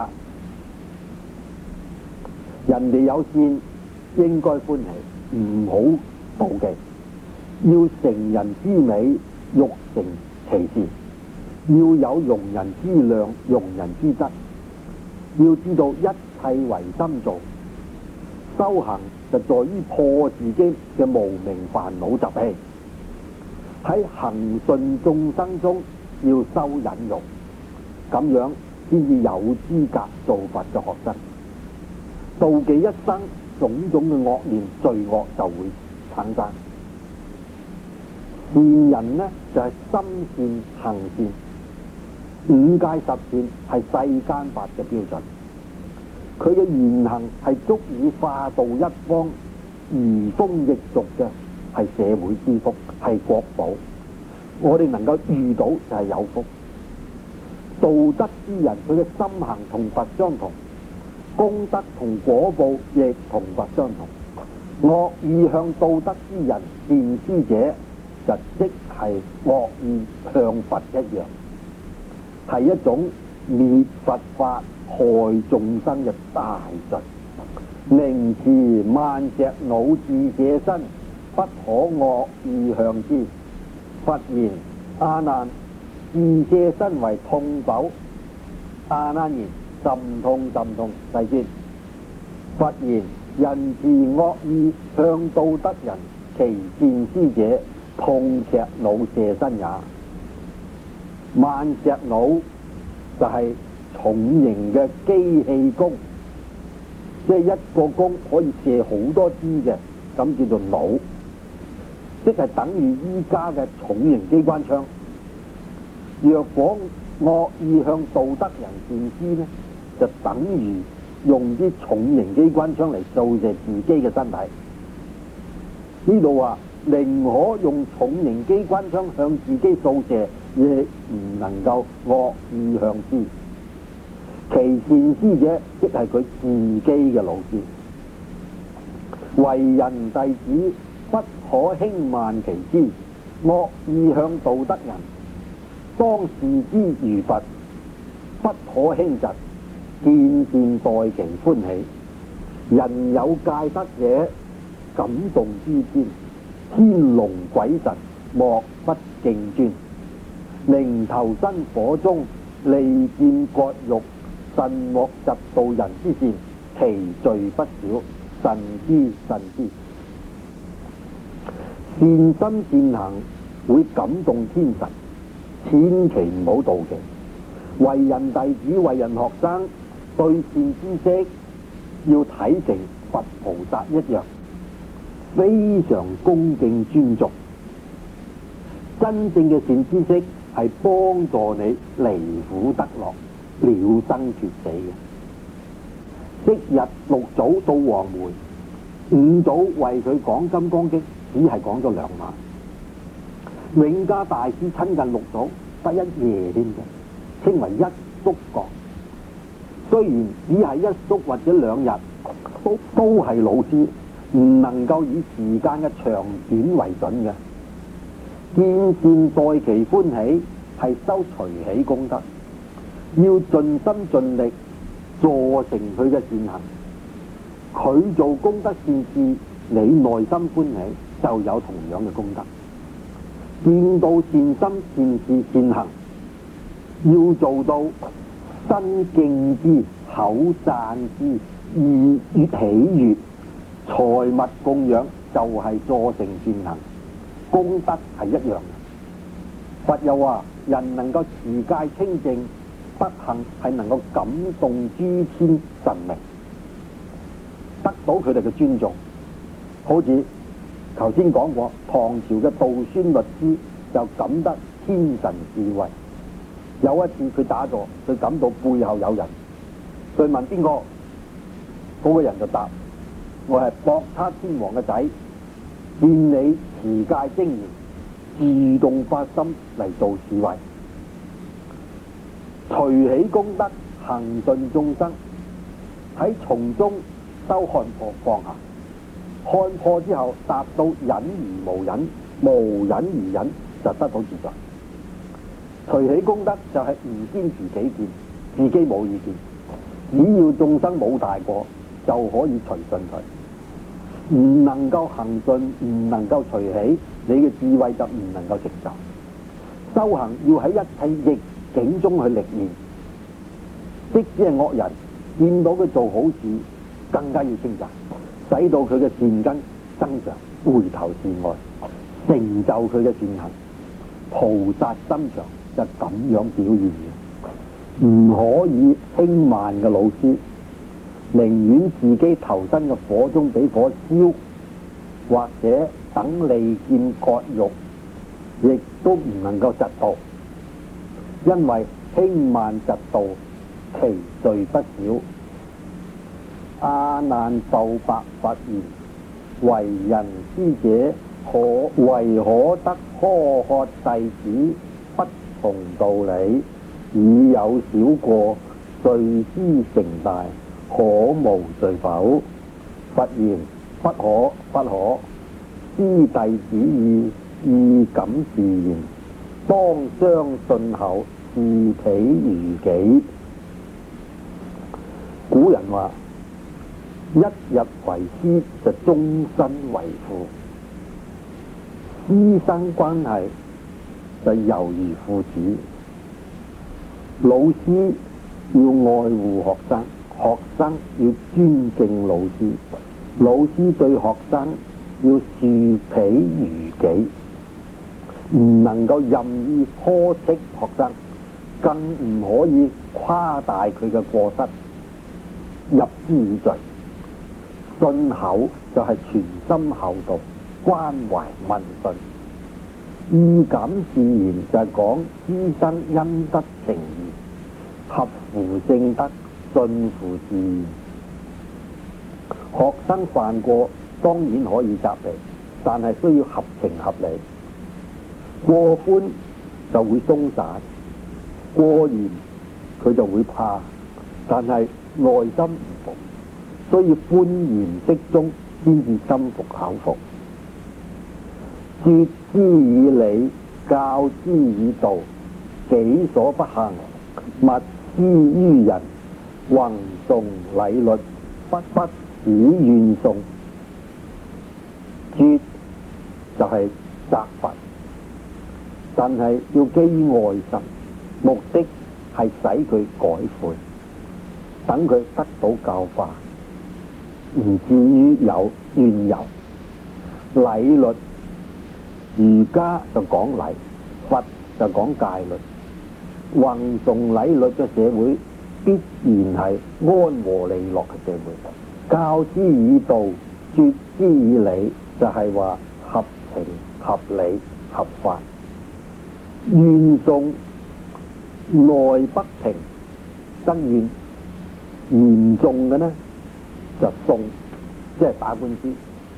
人哋有善，應該歡喜，唔好妒忌。要成人之美，欲成其事，要有容人之量，容人之德。要知道一切唯心造，修行就在於破自己嘅無明煩惱習氣。喺恒順眾生中要修忍辱，咁樣先至有資格做佛嘅學生。妒忌一生，種種嘅惡念罪惡就會產生。善人呢就係、是、心善行善，五戒十善係世間法嘅標準。佢嘅言行係足以化度一方移風易俗嘅，係社會之福，係國寶。我哋能夠遇到就係有福。道德之人，佢嘅心行同佛相同，功德同果報亦同佛相同。惡意向道德之人善施者，就即係惡意向佛一樣，係一種滅佛法害眾生嘅大罪。寧持萬石惱智者身，不可惡意向之。佛言：阿難，智者身為痛否？阿難言：甚痛甚痛。世尊，佛言：人持惡意向道德人，其善施者，痛石惱射身也。萬石惱就係重型嘅機器弓，即係一個弓可以射好多支嘅，咁叫做弩，即係等於依家嘅重型機關槍。若果惡意向道德人善施呢，就等於用啲重型機關槍嚟掃射自己嘅身體。呢度話寧可用重型機關槍向自己掃射，亦唔能夠惡意向施。 其善師者即係佢自己嘅老師。為人弟子不可輕慢其師，惡意向道德人，當視之如佛，不可輕疾，見善待其歡喜。人有戒德者，感動諸天，天龍鬼神莫不敬尊。寧投身火中，利劍割肉，慎莫嫉妒人之善，其罪不少，慎之慎之。善心善行會感動天神，千祈唔好妒忌。為人弟子、為人學生，對善知識要睇成佛菩薩一樣，非常恭敬尊重。真正嘅善知識係幫助你離苦得樂、了生脱死嘅。昔日六祖到黃梅，五祖為佢講《金剛經》，只係講咗兩晚。永嘉大師親近六祖得一夜添啫，稱為一宿覺。雖然只係一宿或者兩日，都都係老師，唔能夠以時間嘅長短為準嘅。見善待其歡喜係修隨喜功德，要盡心盡力助成佢嘅善行。佢做功德善事，你內心歡喜，就有同樣嘅功德。見到善心善事善行，要做到身敬之，口讚之，意越喜悅，財物供養就係助成善行，功德係一樣嘅。佛又話：人能夠持戒清淨，德行係能夠感動諸天神明，得到佢哋嘅尊重。好似頭先講過，唐朝嘅道宣律師就感得天神智慧。有一次佢打坐，佢感到背後有人，佢問邊個，嗰個人就答：我係博他天王嘅仔，見你持戒精嚴，自動發心嚟做侍衛，隨喜功德，行盡眾生，喺從中修看破放下，看破之後達到忍而無忍，無忍而忍，就得到自在。隨喜功德就係唔堅持己見，自己冇意見，只要眾生冇大過，就可以隨順佢。唔能夠行順，唔能夠隨喜，你嘅智慧就唔能夠成就。修行要喺一切逆境中去歷練，即使係惡人，見到佢做好事，更加要稱讚，使到佢嘅善根增長，回頭是岸，成就佢嘅善行。菩薩心腸就咁樣表現嘅，唔可以輕慢嘅老師，寧願自己投身嘅火中俾火燒，或者等利劍割肉，亦都唔能夠嫉妒，因為輕慢嫉妒，其罪不少。阿難受白佛言：為人師者，可為可得苛喝弟子不從道理，已有小過，罪之成大，可無罪否？佛言：不可不可，師弟子意，意敢自言，當相信後，自彼如己。古人話：一日為師就終身為父，師生關係就猶如父子。老師要愛護學生，學生要尊敬老師，老師對學生要樹彼如己，唔能夠任意呵斥學生，更唔可以誇大佢嘅過失，入之以罪。信口就係全心厚道，關懷問訊。意感自然就係講師生恩德情義，合乎正德，信乎自然。學生犯過當然可以責備，但係需要合情合理。過寬就會鬆散，過嚴佢就會怕， 但係內心唔服，所以寬嚴適中先至心服口服。説之以理，教之以道，己所不行，勿施於人。弘崇禮律，不不使怨訟。説就係責罰，但係要基於愛心，目的係使佢改悔，等佢得到教化，唔至於有怨尤。禮律，儒家就講禮，佛就講戒律。弘崇禮律嘅社會必然係安和利樂嘅社會。教之以道，説之以理，就係話合情合理合法。怨訟內不平，爭怨嚴重嘅呢就訟，即係打官司。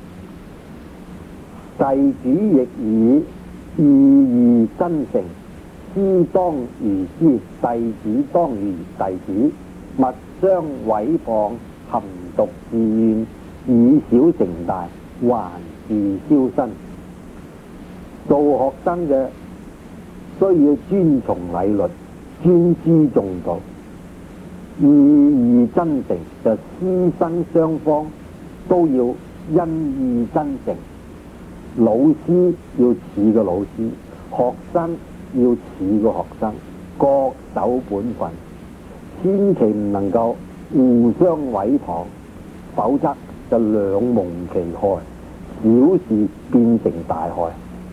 弟子亦以義義真誠，師當如師，弟子當如弟子。勿相毀謗，含獨自怨，以小成大，還自消身。做學生嘅需要尊崇禮律，尊師重道，義義真誠，就師生雙方都要恩義真誠。老師要似個老師，學生要似個學生，各守本分，千祈唔能夠互相毀謗，否則就兩蒙其害，小事變成大害。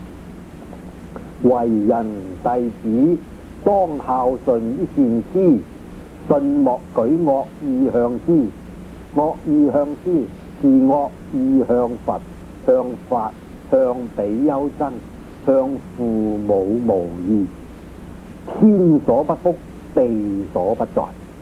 為人弟子當孝順於善師，信莫舉惡意向師，惡意向師是惡意向佛、向法、向比丘僧、向父母無義，天所不福，地所不在。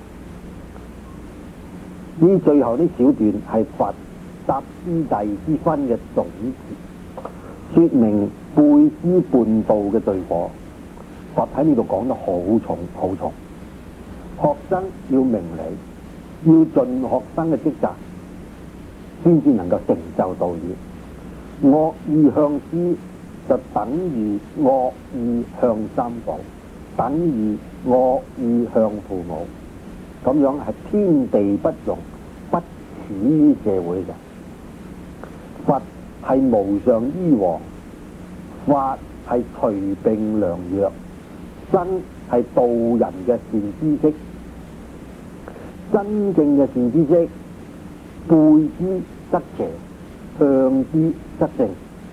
呢最後呢小段係佛答師弟之分嘅總結，說明背師叛道嘅罪過。佛喺呢度講得好重好重，學生要明理，要盡學生嘅職責，先至能夠成就道義。惡意向師就等於惡意向三寶，等於惡意向父母，咁樣係天地不容，不恥於社會嘅。佛係無上醫王，法係除病良藥，僧係導人嘅善知識。真正嘅善知識，背之則邪，向之則正。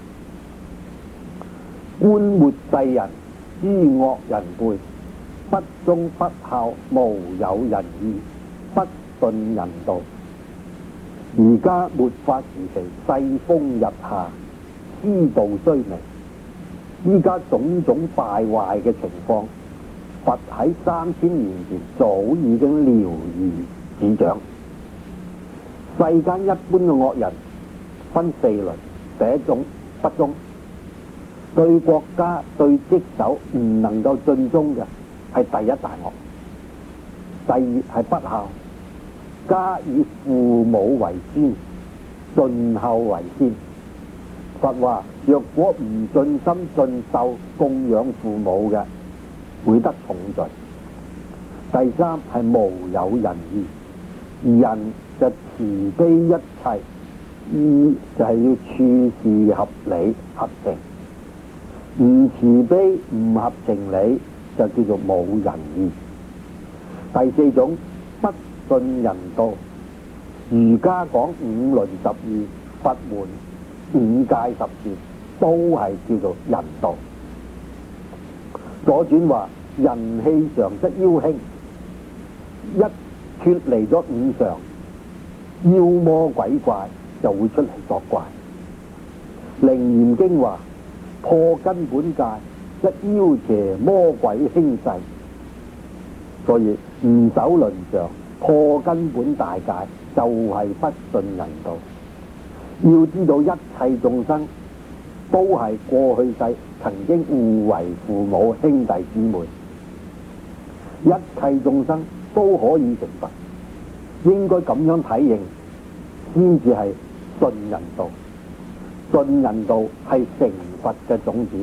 觀末世人，諸惡人輩，不忠不孝，無有仁義，不順人道。而家末法時期，世風日下，師道衰微，依家種種敗壞嘅情況，佛喺三千年前早已經了如指掌。世間一般嘅惡人分四類，第一種不忠，對國家對職守唔能夠盡忠嘅係第一大惡。第二係不孝，家以父母為先，盡孝為先。佛話若果唔盡心盡壽供養父母嘅，會得重罪。第三係無有仁義，仁就慈悲一切，義就係要處事合理合情。唔慈悲唔合情理，就叫做冇仁義。第四種不信人道，儒家講五倫十義，佛門五戒十善，都係叫做人道。左傳話人氣常則妖輕，一脫離咗五常，妖魔鬼怪就會出嚟作怪。楞嚴經話破根本戒，一妖邪魔鬼輕逝。所以唔守倫常，破根本大戒，就係不信人道。要知道一切眾生都係過去世曾經互為父母兄弟姊妹，一切眾生都可以成佛， 應該咁樣體認，先至係信人道。信人道係成佛嘅種子。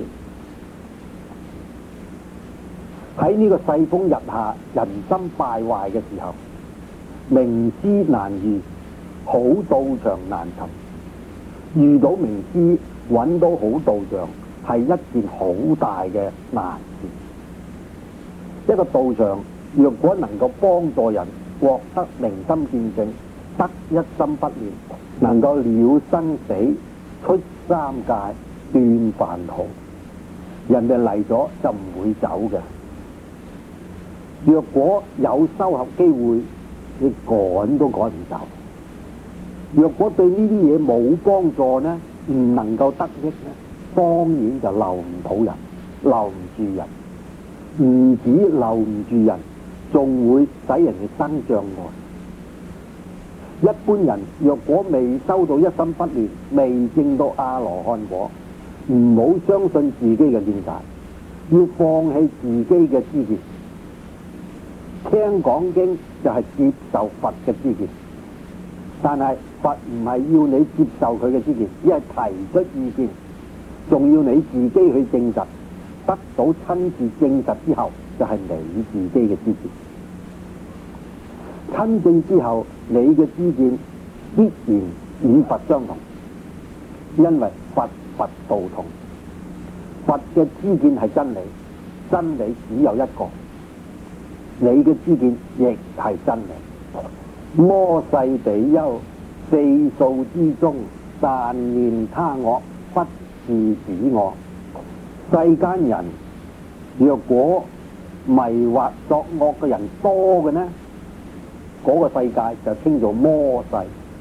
喺呢個世風日下、人心敗壞嘅時候，明師難遇，好道場難尋。遇到明師，揾到好道場，係一件好大嘅難事。一個道場若果能夠幫助人獲得明心見性，得一心不亂，能夠了生死、出三界、斷煩惱，人哋嚟咗就唔會走嘅。若果有修學機會，你趕都趕唔走。若果對呢啲嘢冇幫助呢，唔能夠得益呢，當然就留唔到人，留唔住人。唔止留唔住人，仲會使人哋生障礙。一般人若果未修到一心不亂，未證到阿羅漢果，唔好相信自己嘅見解，要放棄自己嘅知見。聽講經就係接受佛嘅知見，但係佛唔係要你接受佢嘅知見，而係提出意見，仲要你自己去證實，得到親自證實之後，就係你自己嘅知見。親證之後，你嘅知見必然與佛相同，因為佛佛道同，佛嘅知見係真理，真理只有一個。你嘅知見亦係真理。摩世比丘四數之中，但念他惡，不是彼我。世間人若果迷惑作惡嘅人多嘅呢，嗰、那個世界就稱做魔世。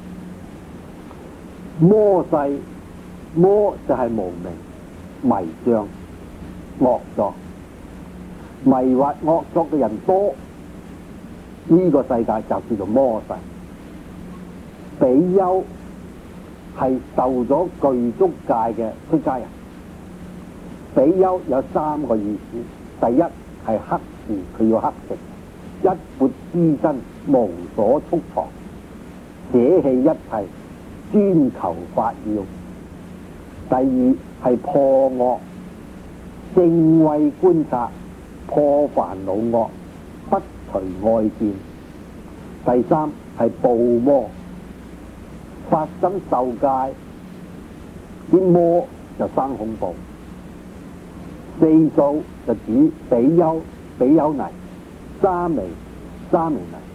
魔世，魔就係無明、迷障、惡作。迷惑惡作嘅人多，呢、這個世界就叫做魔世。比丘係受咗具足戒嘅出家人。比丘有三個意思：第一係乞食，佢要乞食，一缽之身無所蓄藏，捨棄一切，專求法要；第二係破惡，正慧觀察，破煩惱惡，不隨外見；第三係怖魔，發心受戒，啲魔就生恐怖。四數就指比丘、比丘尼、沙彌、沙彌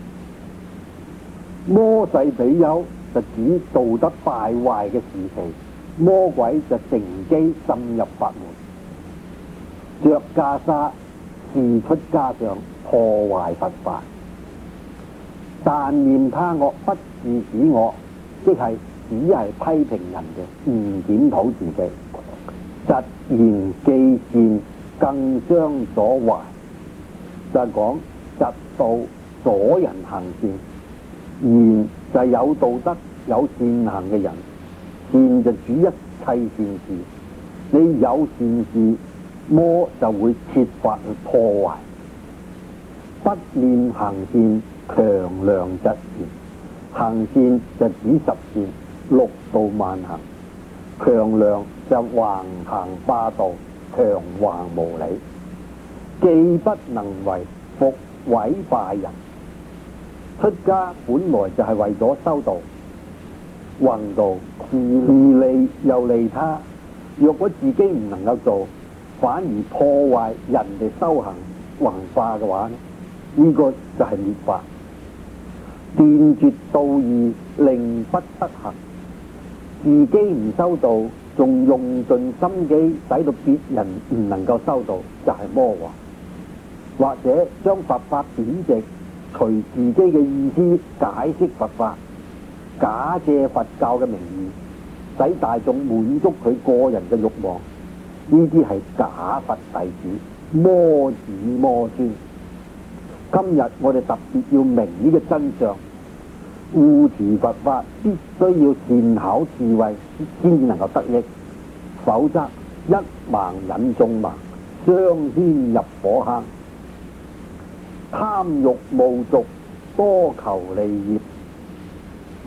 尼。魔世比丘就指道德敗壞嘅時期，魔鬼就乘機滲入法門，着袈裟示出家相，破壞佛法。但念他惡，不是彼我，即係只係批評人嘅，唔檢討自己。疾言既善，更將所壞，就係講疾道阻人行善，言就係有道德有善行嘅人，善就主一切善事。你有善事，魔就會設法去破壞。不念行善，強梁疾言。行善就指十善，六度萬行。強梁就橫行霸道，強橫無理，既不能為，復毀壞人。出家本來就係為咗修道、弘道，自利又利他。若果自己唔能夠做，反而破壞人哋修行弘化嘅話，呢、這個就係滅法，斷絕道義，令不得行。自己唔修道，仲用盡心機，使到別人唔能夠修道，就係、是、魔惑。或者將佛法貶值，隨自己嘅意思解釋佛法，假借佛教嘅名義，使大眾滿足佢個人嘅慾望。呢啲係假佛弟子，魔子魔孫。今日我哋特別要明呢個真相。護持佛法必須要善巧智慧，先至能夠得益，否則一盲引眾盲，相牽入火坑。貪欲慕俗，多求利業，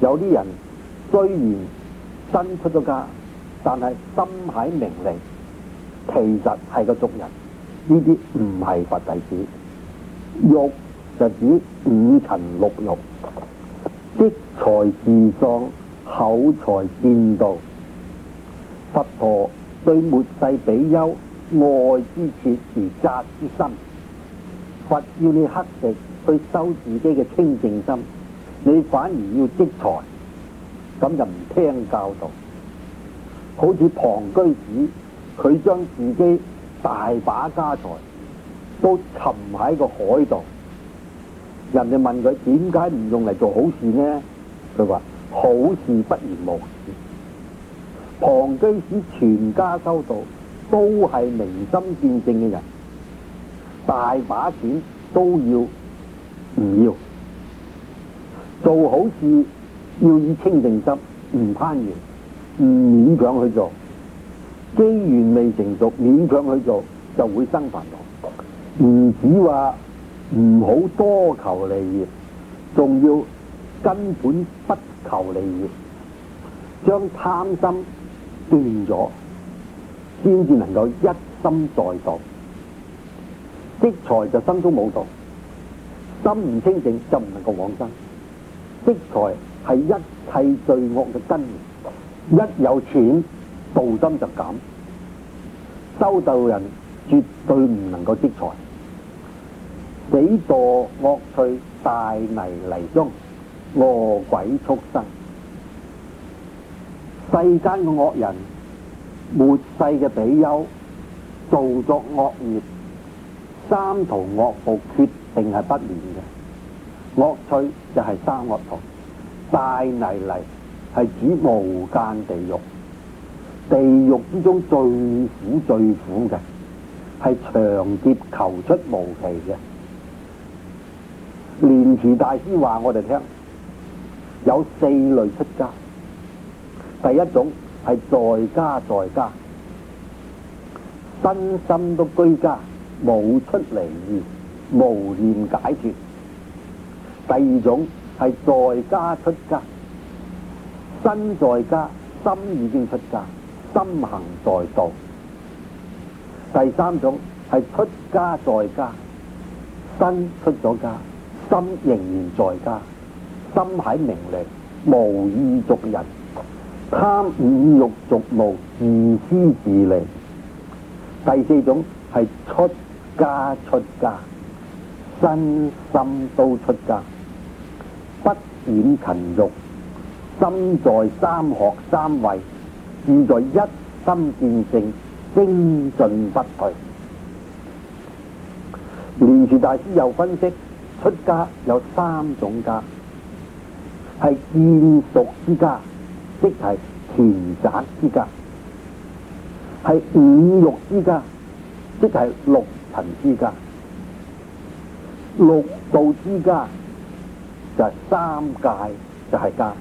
有啲人雖然身出咗家，但係心喺名利，其實係個俗人。呢啲唔係佛弟子。欲就指五塵六欲，積財自喪，口財見道。佛陀對末世比丘愛之切而責之深。佛要你克食去修自己嘅清淨心，你反而要積財，咁就唔聽教導。好似龐居士，佢將自己大把家財都沉喺個海度，人哋問佢點解唔用嚟做好事呢？佢話好事不如無事。龐居士全家修道都係明心見性嘅人，大把錢都要唔要，做好事要以清淨心，唔攀緣，唔勉強去做。機緣未成熟，勉強去做就會生煩惱。唔止話唔好多求利益，仲要根本不求利益，將貪心斷咗，先至能夠一心在道。積財就心中冇道，心唔清淨就唔能夠往生。積財係一切罪惡嘅根源，一有錢道心就減。修道人絕對唔能夠積財，死墮惡趣大泥泥中，餓鬼畜生。世間嘅惡人，末世嘅比丘，做作惡業，三途惡報決定係不免嘅。惡趣就係三惡道，大泥泥係指無間地獄，地獄之中最苦最苦嘅係長劫求出無期嘅。蓮池大師話我哋聽，有四類出家。第一種係在家在家，身心都居家，冇出離意，無念解脫。第二種係在家出家，身在家，心已經出家，心行在道。第三種係出家在家，身出咗家，心仍然在家，心喺名利，無意俗人，貪五欲俗務，自私自利。第四種係出家出家，身心都出家，不染勤欲，心在三學三位，志在一心見性，精進不退。蓮池大師又分析，出家有三種家，係見熟之家，即係田宅之家；係五欲之家，即係六塵之家；六道之家就係三界，就係家。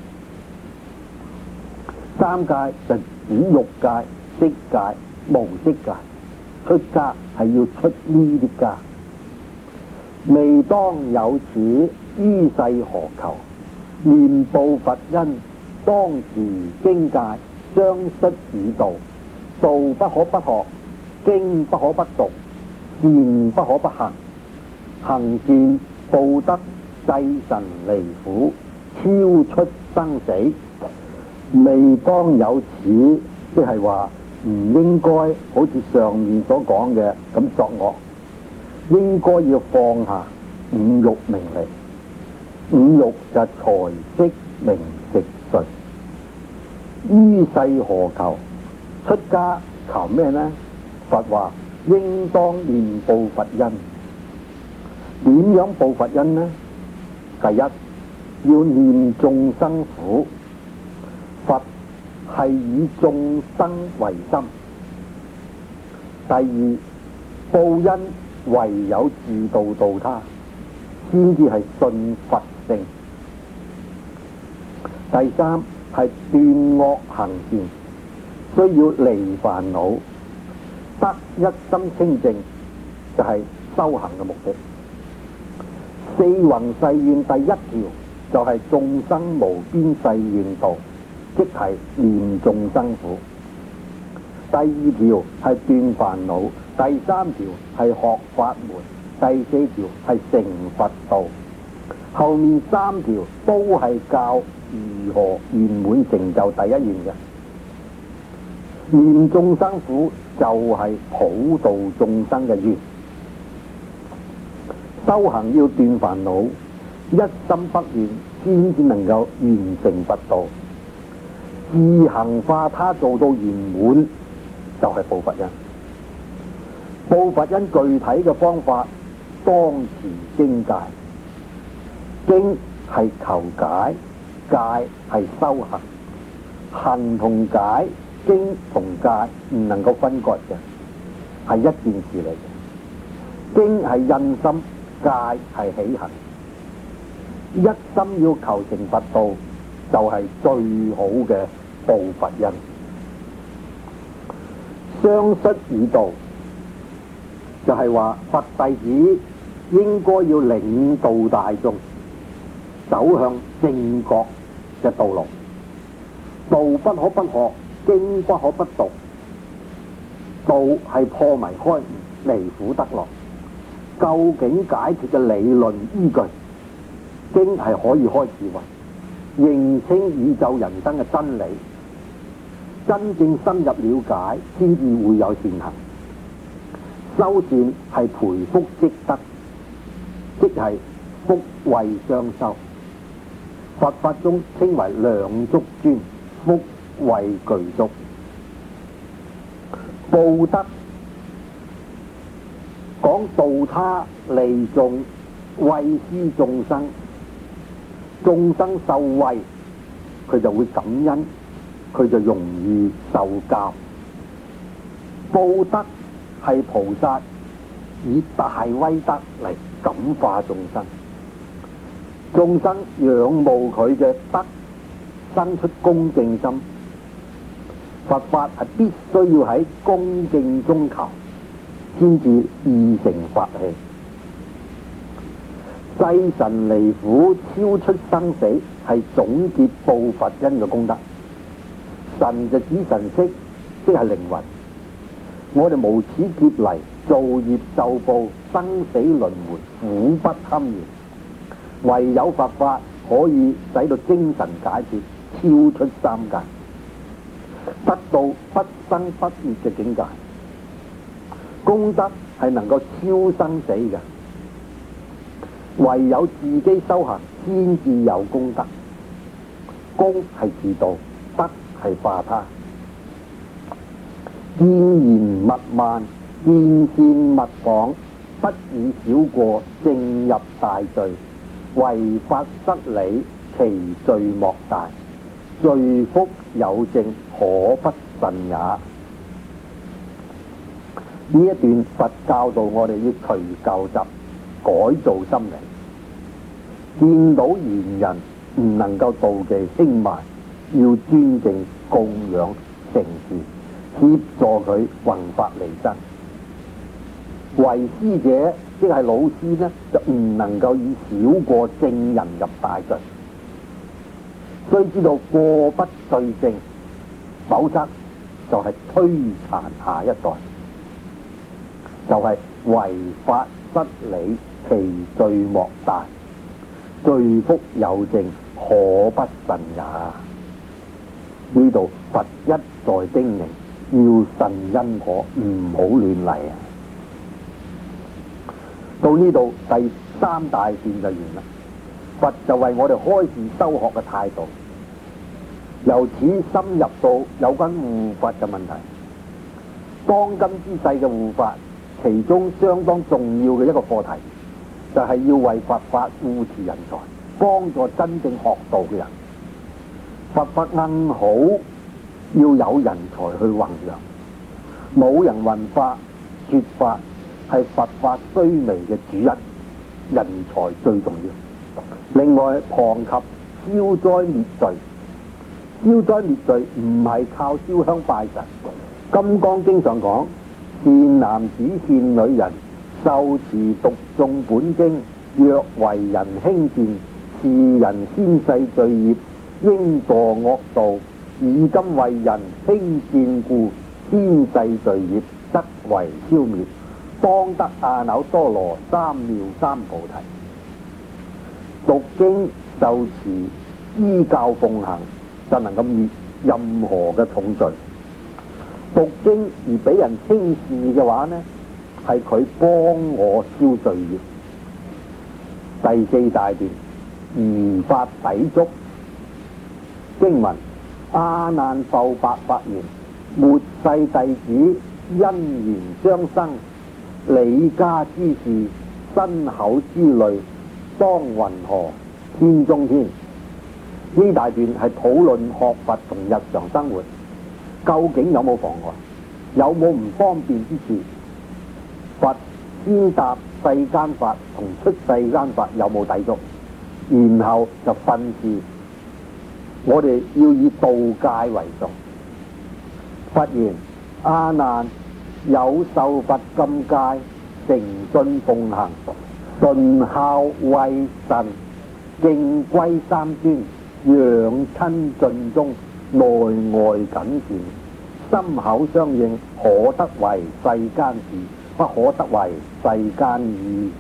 三界就指欲界、色界、無色界。出家係要出呢啲家。未當有此，於世何求？念報佛恩，當持經戒，將失以道。道不可不學，經不可不讀，善不可不行。行善報德，濟神離苦，超出生死。未當有此，即係話唔應該好似上面所講嘅咁作惡，應該要放下五欲名利。五欲就係財色名食睡。於世何求？出家求咩呢？佛話應當念報佛恩。點樣報佛恩呢？第一，要念眾生苦。佛係以眾生為心。第二，報恩唯有自度度他，先至係信佛性。第三，係斷惡行善，需要離煩惱，得一心清淨，就係修行嘅目的。四弘誓願第一條就係眾生無邊誓願度，即係念眾生苦。第二條係斷煩惱，第三條係學法門，第四條係成佛道。後面三條都係教如何圓滿成就第一願嘅。念眾生苦就係普度眾生嘅願。修行要斷煩惱，一心不亂，先至能夠完成佛道。自行化他做到圓滿，就係報佛恩。報佛恩具體嘅方法，當持經戒。經係求解，戒係修行。行同解，經同戒唔能夠分割嘅，係一件事嚟嘅。經係印心，戒係起行。一心要求成佛道，就係、是、最好嘅報佛恩。相率以道，就係話佛弟子應該要領導大眾走向正覺嘅道路。道不可不學，經不可不讀。道係破迷開悟、離苦得樂、究竟解脫嘅理論依據。經係可以開智慧，認清宇宙人生嘅真理，真正深入了解，先至會有善行。修善係培福積德，即係福慧雙修。佛法中稱為兩足尊，福慧具足。報德講度他利眾，惠施眾生。眾生受惠，佢就會感恩，佢就容易受教。報德係菩薩以大威德嚟感化眾生，眾生仰慕佢嘅德，生出恭敬心。佛法係必須要喺恭敬中求，先至易成法器。濟神離苦，超出生死，係總結報佛恩嘅功德。神就指神識，即係靈魂。我哋無始劫嚟造業受報，生死輪迴，苦不堪言。唯有佛法可以使到精神解脫，超出三界，得到不生不滅嘅境界。功德係能夠超生死嘅。唯有自己修行，先至有功德。功係自度，德係化他。見賢勿慢，見善勿仿，不以小過正入大罪。違法失理，其罪莫大。罪福有正，可不慎也。呢一段佛教導我哋要除舊習，改造心靈。見到賢人唔能夠妒忌輕慢，要尊敬供養承事，協助佢弘法利生。為師者即係老師呢，就唔能夠以小過正人入大罪，須知道過不對正，否則就係摧殘下一代，就係、是、違法失理，其罪莫大。罪福有正，可不慎也。呢度佛一再叮嚀，要慎因果，唔好亂嚟啊！到呢度第三大段就完啦。佛就為我哋開示修學嘅態度，由此深入到有關護法嘅問題。當今之世嘅護法，其中相當重要嘅一個課題，就係要為佛法護持人才，幫助真正學道嘅人。佛法更好，要有人才去弘揚。冇人弘法說法，係佛法衰微嘅主因，人才最重要。另外，旁及消災滅罪。消災滅罪唔係靠燒香拜神。金剛經常講，善男子善女人受持讀誦本經，若為人輕賤， 是人先世罪業，應墮惡道，以今為人輕賤故，先世罪業則為消滅，當得阿耨多羅三藐三菩提。讀經受持依教奉行，就能夠滅任何嘅重罪。讀經而俾人輕視嘅話呢，係佢幫我消罪業。第四大段如法抵觸經文，阿難復白佛言：末世弟子因緣相生，理家之事，身口之類，當云何？天中天。呢大段係討論學佛同日常生活，究竟有冇妨礙，有冇唔方便之處？佛先答世間法同出世間法有冇抵觸，然後就訓示我哋要以道戒為重。佛言：阿難有受佛禁戒，誠信奉行，順孝惠慎，敬歸三尊，養親盡忠，內外謹善，心口相應，可得為世間事，不可得為世間義。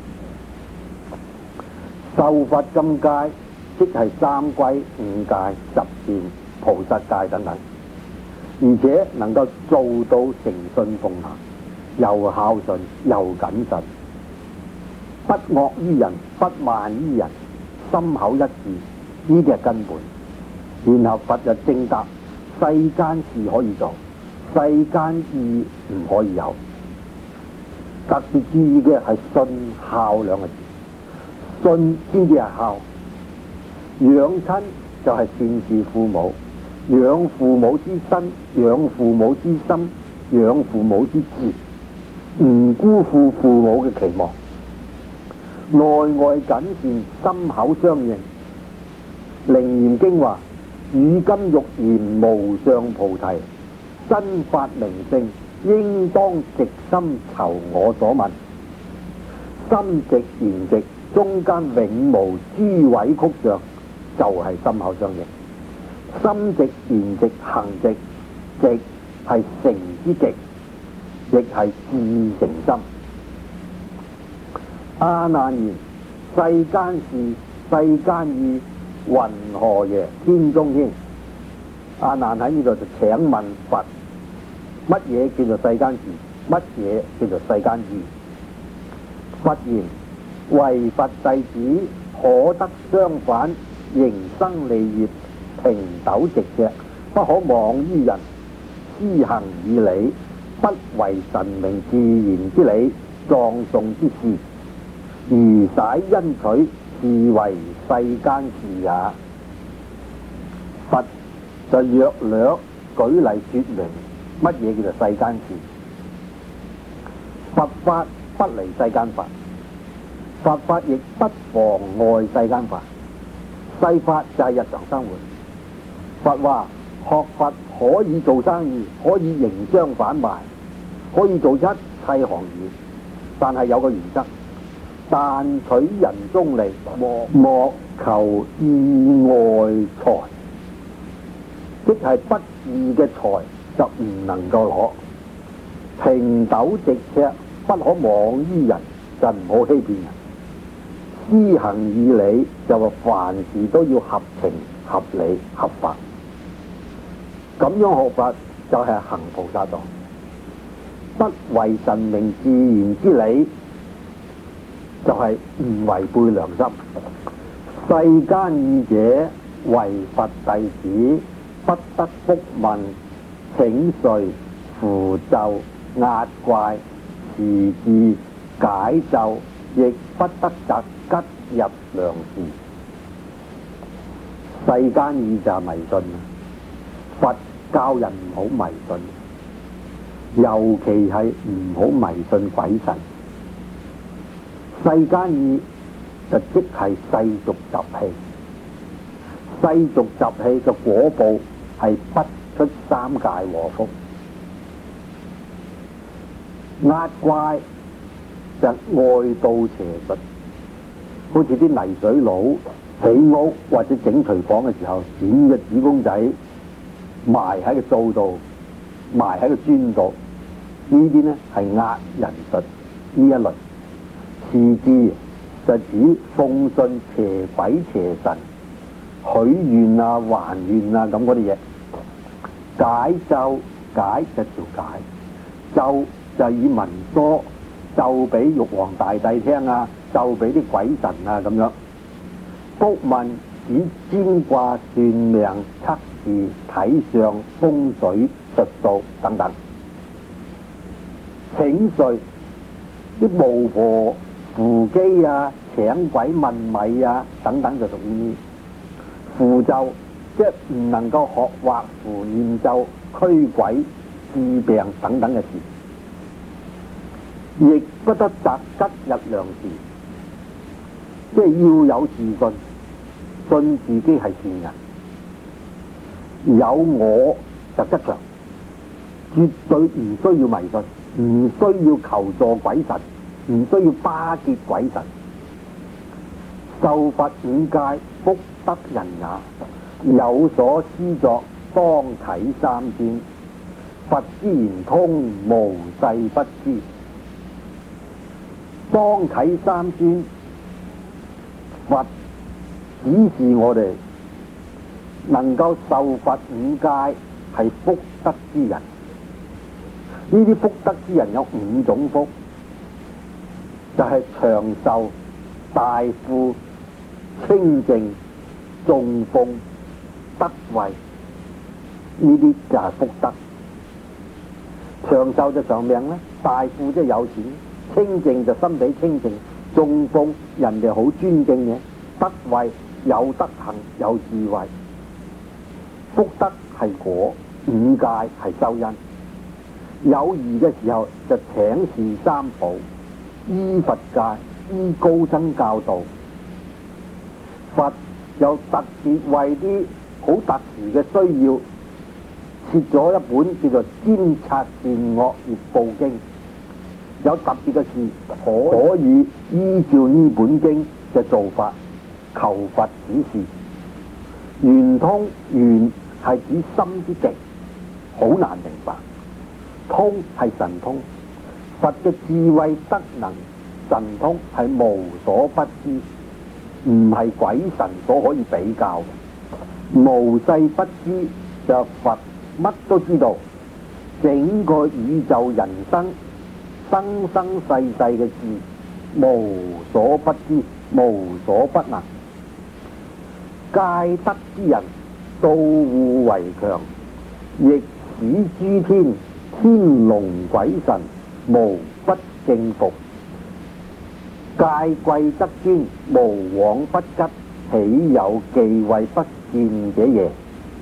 受佛禁戒，即係三歸、五戒、十善、菩薩戒等等，而且能夠做到誠信奉行，又孝順又謹慎，不惡於人，不慢於人，心口一致，呢啲係根本。然後佛就正答：世間事可以做，世間義唔可以有。特別注意嘅係信孝兩個字，信先至係孝。養親就係善事父母，養父母之身，養父母之心，養父母之志，唔辜負父母嘅期望，內外謹善，心口相應。楞嚴經話：汝今欲言無上菩提，真法明性，應當直心籌我所問。心直言直，中間永無諸委曲障，就係、是、心口相應。心直言直，行直，直係誠之極，亦係至誠心。阿難言：世間事，世間義，云何耶？天中天。阿難喺呢度就請問佛：乜嘢叫做世間事？乜嘢叫做世間義？佛言：為佛弟子可得相反，形生利業，平斗直尺，不可妄於人，施行以理，不為神明自然之理，藏誦之事，如使因取，是為世間事也。佛就約略舉例說明乜嘢叫做世間事。佛法不離世間法，佛法亦不妨礙世間法。世法就係日常生活。佛話學佛可以做生意，可以營商販賣，可以做一切行業，但係有個原則：但取人中利，莫莫求意外財，即係不義嘅財就唔能夠攞。平斗直尺，不可妄於人，就唔好欺騙人。施行以理，就話凡事都要合情合理合法。咁樣學法就係行菩薩道，不為神明自然之理，就係唔違背良心。世間義者，為佛弟子，不得復問請誰符咒壓怪持字解咒，亦不得擇吉入良時。世間義就係迷信，佛教人唔好迷信，尤其係唔好迷信鬼神。世間義就即係世俗習氣，世俗習氣嘅果報係不出三界禍福。壓怪就外道邪術，好似啲泥水佬起屋或者整廚房嘅時候，剪嘅紙公仔埋喺個灶度，埋喺個磚度，呢啲呢係壓人術呢一類。次之就指奉信邪鬼邪神、許願啊、還願啊咁嗰啲嘢。解咒，解就調解，咒就以文書奏俾玉皇大帝聽啊，奏俾啲鬼神啊咁樣。卜問指占卦、算命、測字、睇相、風水、術數等等。請稅啲巫婆扶乩啊、請鬼問米啊等等就屬於呢。符咒即係唔能夠學畫符、念咒、驅鬼、治病等等嘅事，亦不得擇吉日良時，即係要有自信，信自己係善人，有我就吉祥，絕對唔需要迷信，唔需要求助鬼神，唔需要巴結鬼神。受罰五戒，福德人也，有所思作，當啟三尊，佛之言通，無世不知。當啟三尊，佛指示我哋能夠受罰五戒係福德之人。呢啲福德之人有五種福，就係、是、長壽、大富、清淨、中風、德慧，呢啲就係福德。長壽就長命咧，大富即係有錢，清淨就心地清淨，中風人哋好尊敬嘅，德慧有德行有智慧。福德係果，五戒係修因。有疑嘅時候就請示三寶，依佛戒，依高僧教導。佛又特別為啲好特殊嘅需要，設咗一本叫做《監察善惡業報經》，有特別嘅事可以依照呢本經嘅做法求佛指示。圓通，圓係指心之極，好難明白。通係神通，佛嘅智慧德能神通係無所不知，唔係鬼神所可以比較嘅。無世不知就佛乜都知道，整個宇宙人生生生世世嘅事無所不知，無所不能。戒德之人道護為強，亦使諸天天龍鬼神無不敬服。戒貴則尊，無往不吉，豈有忌諱不善者耶？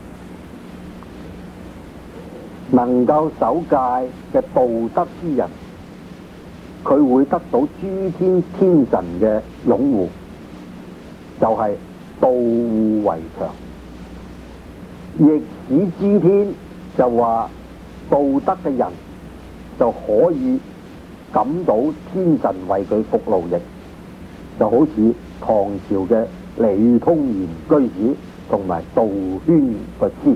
能夠守戒嘅道德之人，佢會得到諸天天神嘅擁護，就係、是、道護為強，亦使諸天就話道德嘅人就可以感到天神為佢服勞役，就好似唐朝嘅李通賢居士同埋道宣律師。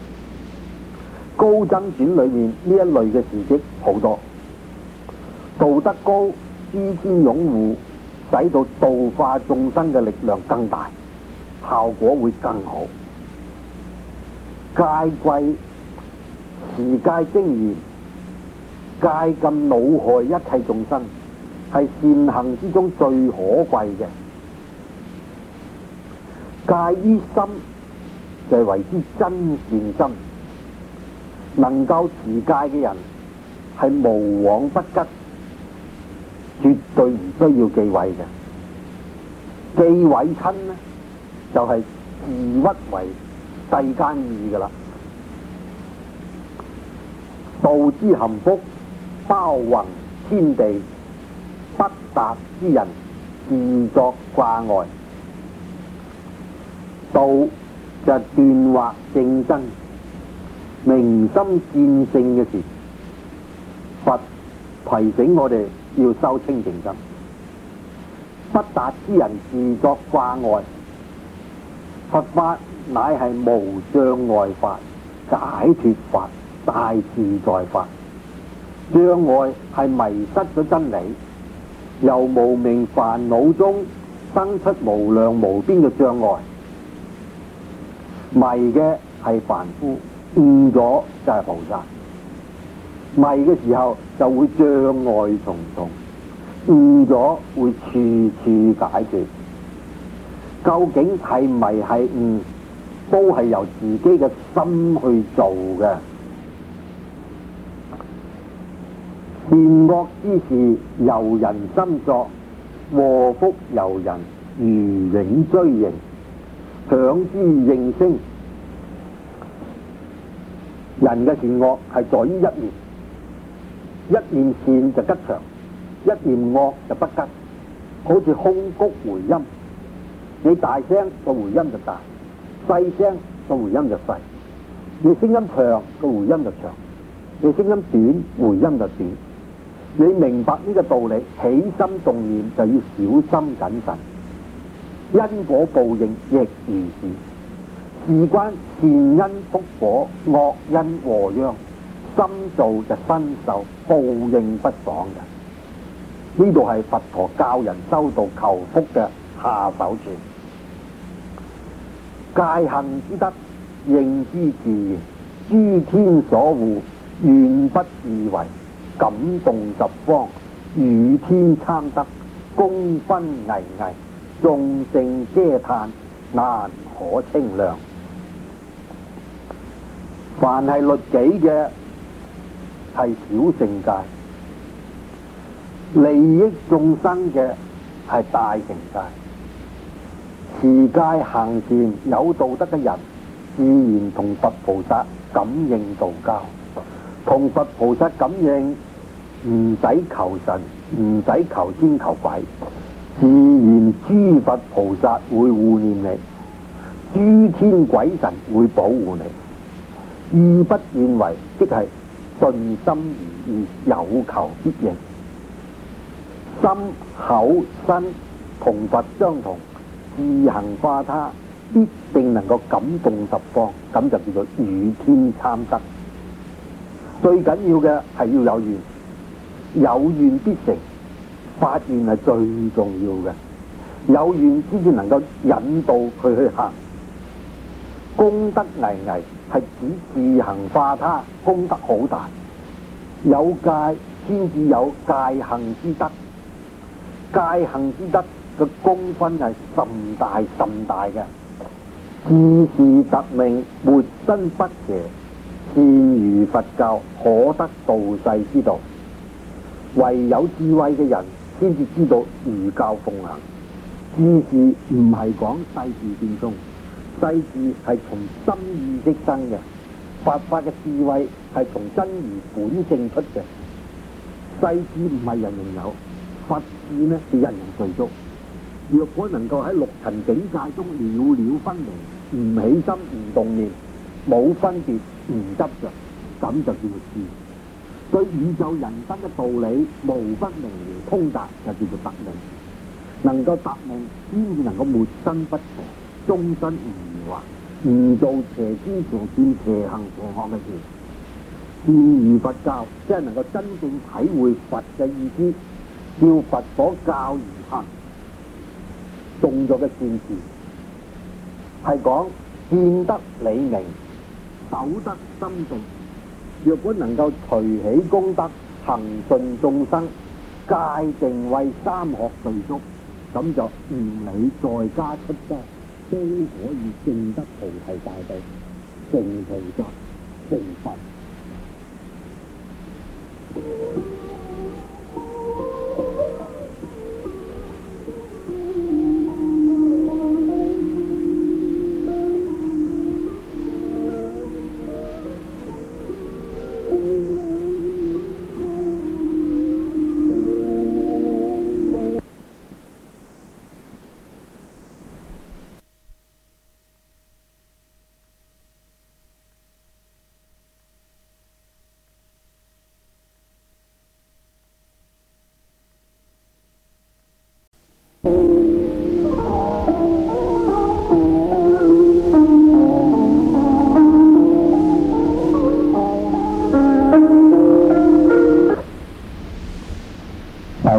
高僧傳裏面呢一類嘅事蹟好多，道德高，諸天擁護，使到度化眾生嘅力量更大，效果會更好。戒貴，持戒精嚴，戒禁惱害一切眾生，係善行之中最可貴嘅。戒於心，就係為之真善心。能夠持戒嘅人係無往不吉，絕對唔需要忌諱嘅。忌諱親呢，就係、是、自屈為世間意噶啦。道之含福，包宏天地，不達之人自作掛礙。道就斷惑正真，明心見性嘅事。佛提醒我哋要修清淨心。不達之人自作掛礙， 佛法乃係無障礙法、解脫法、大自在法。障礙係迷失咗真理，由無明煩惱中生出無量無邊嘅障礙。迷嘅係凡夫，悟咗就係菩薩。迷嘅時候就會障礙重重，悟咗會處處解決。究竟係迷係悟，都係由自己嘅心去做嘅。善惡之事由人心作，禍福由人如影追形，響之應聲。人嘅善惡係在於一念，一念善就吉祥，一念惡就不吉。好似空谷回音，你大聲個回音就大，細聲個回音就細。你聲音長個回音就長，你聲音短回音就短。你明白呢個道理，起心動念就要小心謹慎。因果報應亦如是，事關善因福果，惡因禍殃，心造就身受，報應不爽嘅。呢度係佛陀教人修道求福嘅下手處。戒行之德，應之自然，諸天所護，願不自為。感動十方，與天參得，功勳巍巍，眾聖嗟嘆，難可稱量。凡係律己嘅係小聖戒，利益眾生嘅係大乘戒。持戒行善有道德嘅人，自然同佛菩薩感應道交。同佛菩薩感應，唔使求神，唔使求天求鬼，自然諸佛菩薩會護念你，諸天鬼神會保護你。意不願為，即係順心如意，有求必應。心口身同佛相同，自行化他，必定能夠感動十方，咁就叫做與天參得。最緊要嘅係要有願，有願必成，發願係最重要嘅。有願先至能夠引導佢去行。功德巍巍係指自行化他，功德好大。有戒先至有戒行之德，戒行之德嘅功分係甚大甚大嘅。自是特命，活身不邪。善如佛教，可得度世之道。唯有智慧嘅人先至知道儒教奉行。智事唔係講世事變通，世事係從心意識生嘅。佛法嘅智慧係從真如本性出嘅。世智唔係人人有，佛智呢是人人具足。若果能夠喺六塵境界中了了分明，唔起心唔動念，冇分別唔執着，咁就叫做智。對宇宙人生嘅道理無不明了通達，就叫做特命。能夠特命，先至能夠沒身不邪，終身唔疑惑，唔做邪知邪見邪行邪惡嘅事。善如佛教，即係能夠真正體會佛嘅意思，照佛所教而行。動作嘅善事係講見得理明，守得心定。若果能夠隨喜功德，行順眾生，戒定慧三學具足，咁就唔理在家出家都可以證得菩提大道，成菩薩成佛。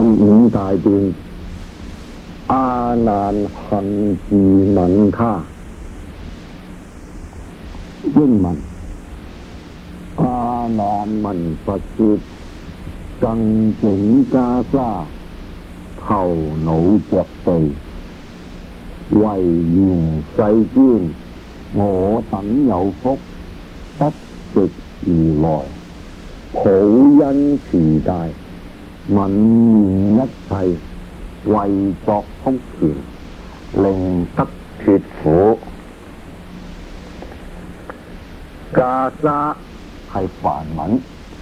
五大段，阿難行自問他。英文：阿難聞佛說，更整袈裟，頭腦着地，唯言世尊，我等有福，不食如來，普恩慈大，愍念一切，為作福田，令得脱苦。袈裟係梵文，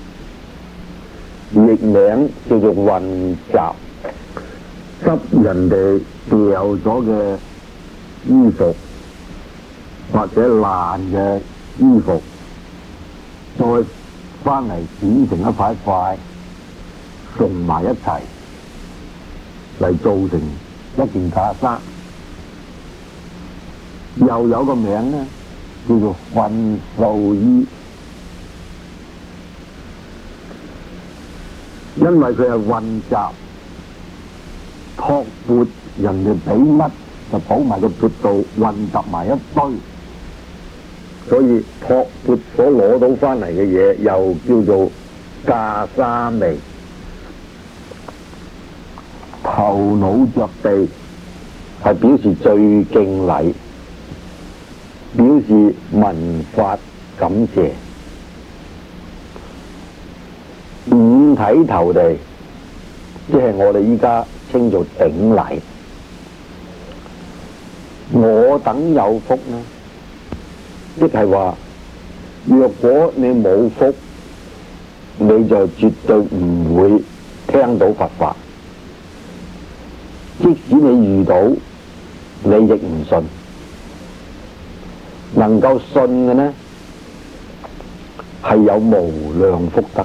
譯名叫做混雜，執人哋掉咗嘅衣服或者爛嘅衣服，再翻嚟剪成一塊塊，縫埋一齊嚟做成一件袈裟。又有個名呢，叫做糞掃衣，因為佢係混雜，托缽人哋俾乜就補埋個缽度，混雜埋一堆，所以托缽所攞到翻嚟嘅嘢又叫做袈裟味。頭腦着地係表示最敬禮，表示聞法感謝。五體投地，即係我哋依家稱做頂禮。我等有福呢，即係話，若果你冇福，你就絕對唔會聽到佛法。即使你遇到，你亦唔信。能夠信嘅呢，係有無量福德。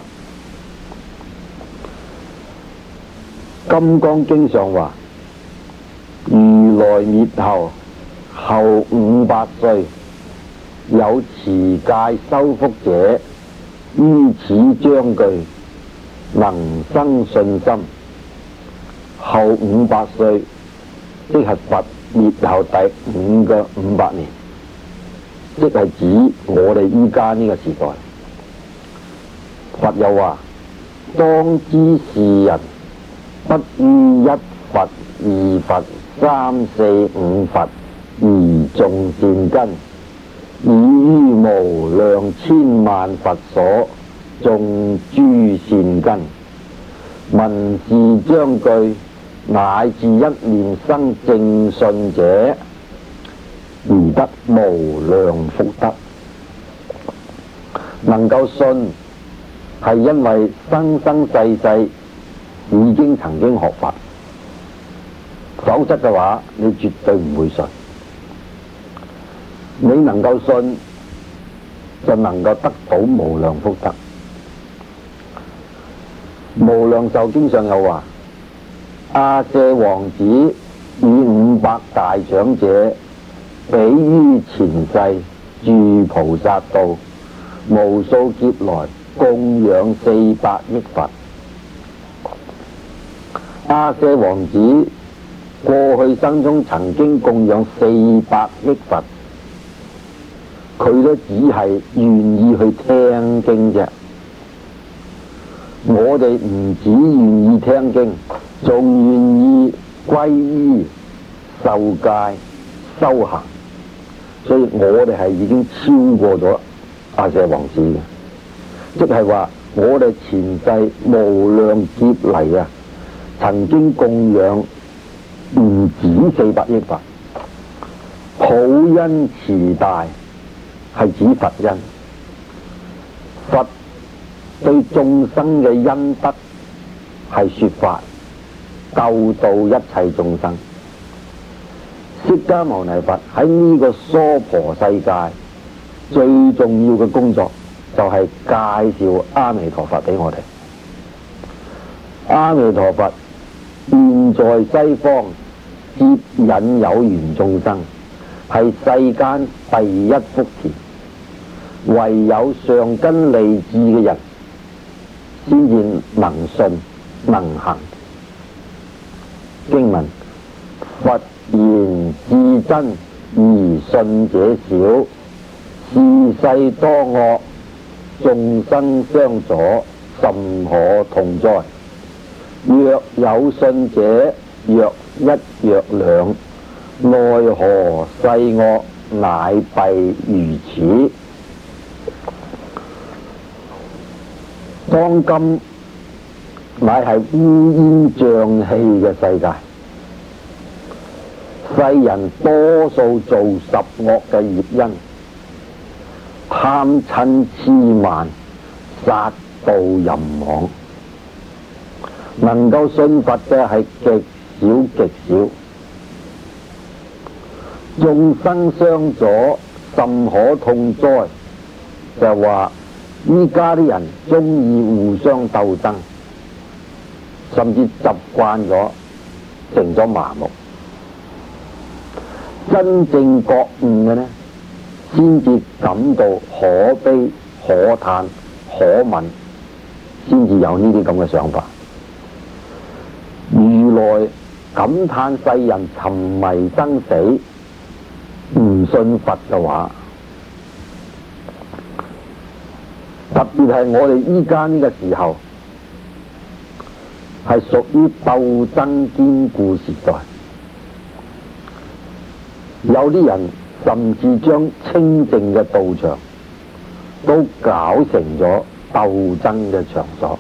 金剛經上話：如來滅後，後五百歲，有持戒修福者，於此章句能生信心。後五百歲，即係佛滅後第五個五百年，即係指我哋依家呢個時代。佛又話：當知是人，不於一佛、二佛、三四五佛而種善根，以於無量千萬佛所種諸善根。聞是章句，乃至一念生正信者，而得無量福德。能夠信，係因為生生世世已經曾經學佛，否則嘅話，你絕對唔會信。你能夠信，就能夠得到無量福德。無量壽經上有話：阿闍王子與五百大長者，比於前世住菩薩道，無數劫來供養四百億佛。阿闍王子過去生中曾經供養四百億佛，佢都只係願意去聽經啫。我哋唔止願意聽經，仲願意皈依、受戒、修行，所以我哋係已經超過咗阿闍王子嘅，即係話我哋前世無量劫嚟啊，曾經供養唔止四百億佛。普恩慈大係指佛恩，佛對眾生嘅恩德係說法，救度一切眾生。釋迦牟尼佛喺呢個娑婆世界最重要嘅工作就係介紹阿彌陀佛俾我哋。阿彌陀佛現在西方接引有緣眾生，係世間第一福田。唯有上根利智嘅人先至能信能行， 經文：佛言至真而信者少，是世多惡，眾生相阻，甚可痛哉。若有信者，若一若兩，奈何世惡乃弊如此？當今乃係烏煙瘴氣嘅世界，世人多數做十惡嘅業因，貪嗔痴慢，殺盜淫妄，能夠信佛嘅係極少極少，眾生相阻，甚可痛哉。就話依家啲人中意互相鬥爭，甚至習慣咗，成咗麻木。真正覺悟嘅呢，先至感到可悲、可嘆、可憫，先至有呢啲咁嘅想法。如來感嘆世人沉迷生死，唔信佛嘅話，特別係我哋依家呢個時候，係屬於鬥爭堅固時代。有啲人甚至將清淨嘅道場都搞成咗鬥爭嘅場所。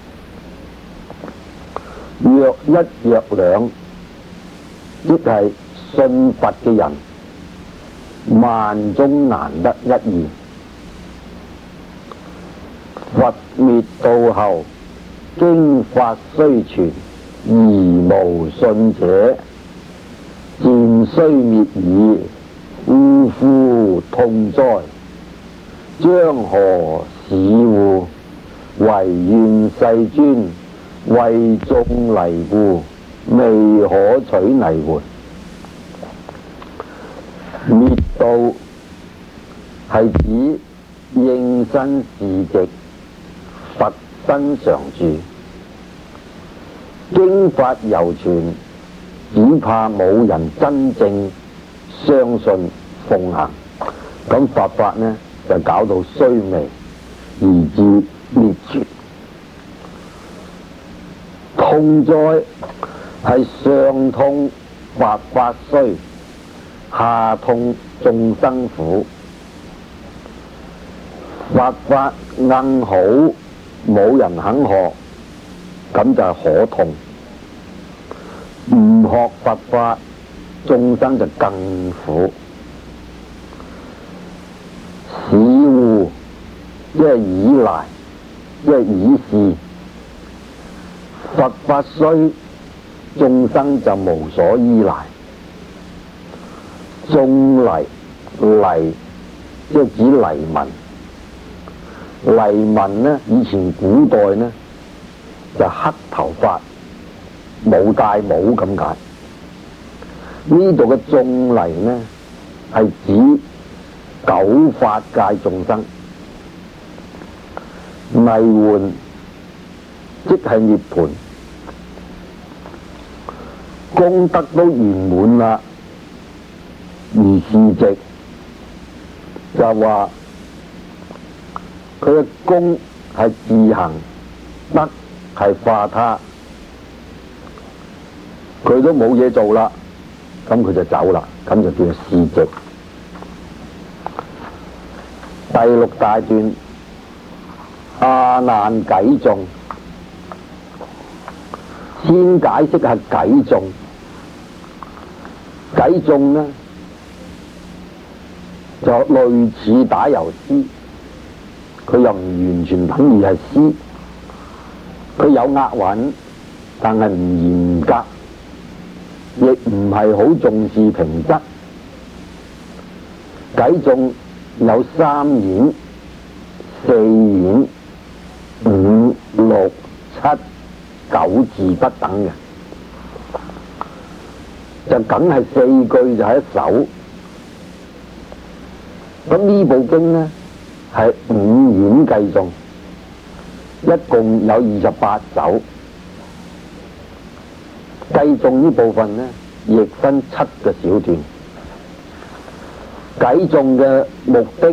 若一若兩，即係信佛嘅人，萬中難得一二。佛滅度後，經法雖傳，而無信者，漸須滅矣。嗚呼痛哉！將何使乎？唯願世尊為眾泥故，未可取泥換。滅度係指應身示寂，佛身常住，經法猶傳，只怕冇人真正相信奉行，咁佛法呢就搞到衰微，而至滅絕。痛哉係上痛佛法衰，下痛眾生苦。佛法硬好，冇人肯學，咁就係可痛。唔學佛法，眾生就更苦。使乎即係依賴，即係以示。佛法衰，眾生就無所依賴。眾泥泥即係指黎民。黎民呢，以前古代呢就黑頭髮，冇戴帽咁解。呢度嘅眾泥呢係指九法界眾生。泥換即係涅槃，功德都圓滿啦，如是直就話佢嘅功係自行，德係化他，佢都冇嘢做啦，咁佢就走啦，咁就叫做示寂。第六大段阿難偈頌，先解釋係偈頌。偈頌呢就類似打油詩，佢又唔完全等於係詩，佢有押韻，但係唔嚴格，亦唔係好重視平仄。偈頌有三演、四演、五、六、七、九字不等嘅，就梗係四句就係一首。咁呢部經呢係五演計誦，一共有二十八首。 計頌呢部分呢，亦分七個小段。計頌嘅目的，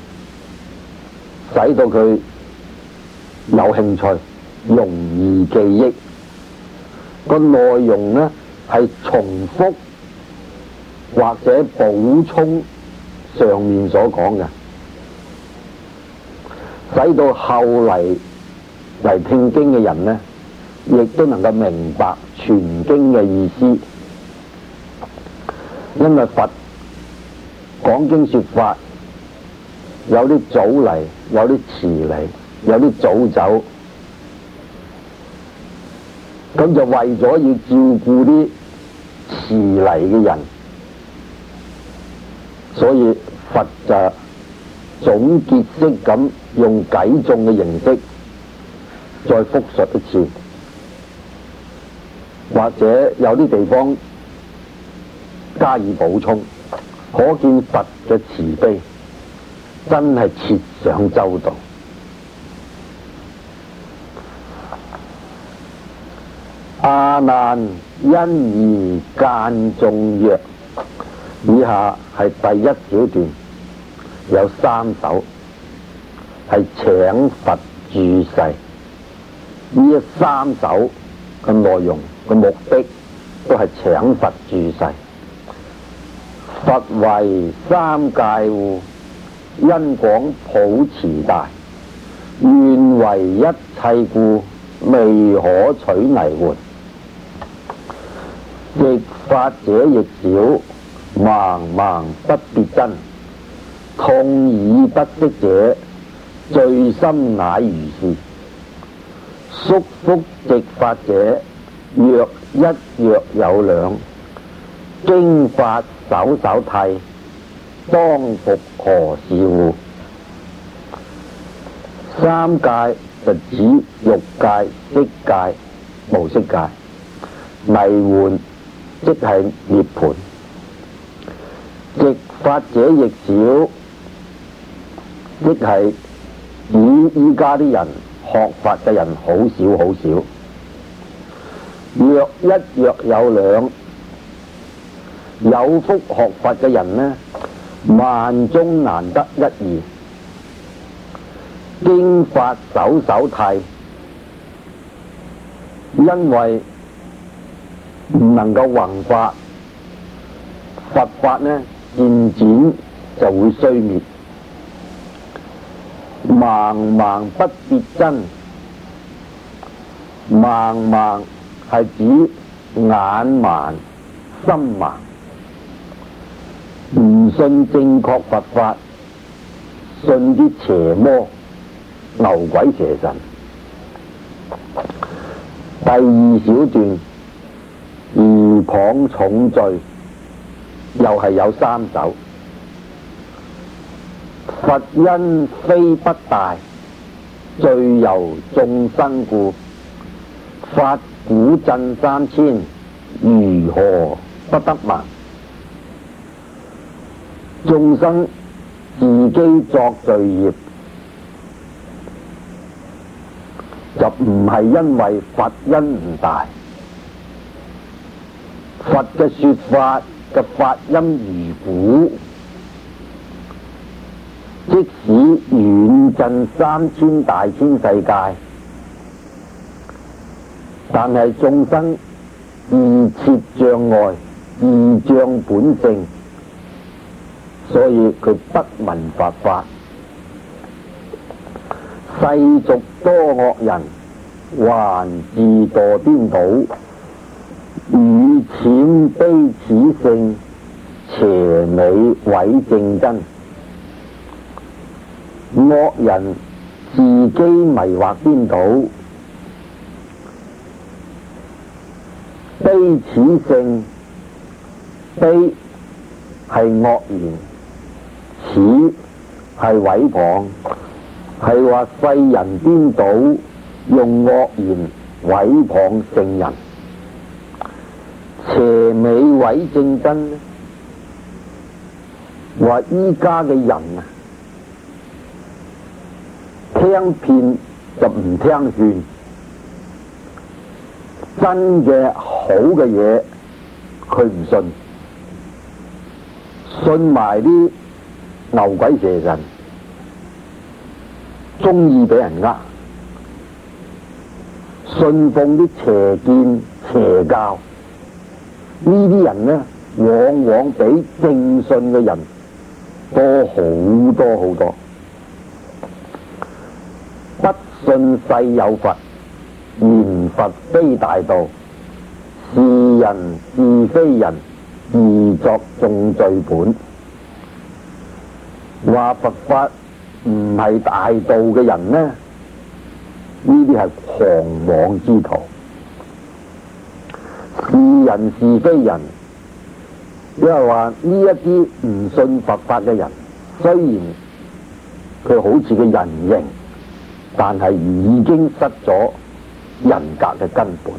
使到佢有興趣、容易記憶。個內容呢係重複或者補充上面所講嘅，使到後嚟嚟聽經嘅人呢，亦都能夠明白全經嘅意思。因為佛講經說法，有啲早嚟，有啲遲嚟，有啲早走，咁就為咗要照顧啲遲嚟嘅人，所以佛就總結式咁用計頌嘅形式再複述一次，或者有啲地方加以補充，可見佛嘅慈悲真係設想周到。阿難因而間頌曰，以下係第一小段，有三首，係請佛住世。呢三首嘅內容嘅目的都係請佛住世。佛為三界戶，因廣普慈大，願為一切故，未可取泥換。直法者亦少，盲盲不別真，痛已不識者，最深乃如是。宿福直法者，若一若有兩，經法首首諦，當復何事乎？三界就指欲界、色界、無色界，泥換即係涅槃。直法者亦少，即係以依家啲人學法嘅人好少好少。若一若有兩，有福學法嘅人呢，萬中難得一二。經法首首諦，因為唔能夠宏法，佛法呢漸漸就會衰滅。盲盲不別真，盲盲係指眼盲、心盲，唔信正確佛法，信啲邪魔、牛鬼邪神。第二小段如謗重罪，又係有三首。佛因非不大，罪由眾生故，法古震三千，如何不得聞？眾生自己作罪業，就唔係因為佛因唔大，佛嘅說法嘅法音如鼓，即使遠震三千大千世界，但係眾生自設障礙，自障本性，所以佢不聞佛法。世俗多惡人，還自墮顛倒，與淺卑此性，邪美毀正真。惡人自己迷惑顛倒，卑此性，卑係惡言，此係毀謗，係話世人顛倒，用惡言毀謗聖人。邪美毀正真，話依家嘅人啊，聽騙就唔聽勸，真嘅好嘅嘢佢唔信，信埋啲牛鬼蛇神，中意俾人呃，信奉啲邪見邪教，呢啲人呢，往往比正信嘅人多好多好多。不信世有佛，言佛非大道，是人是非人，自作重罪本。話佛法唔係大道嘅人呢，呢啲係狂妄之徒。是人是非人，因為話呢一啲唔信佛法嘅人，雖然佢好似個人形，但係已經失咗人格嘅根本。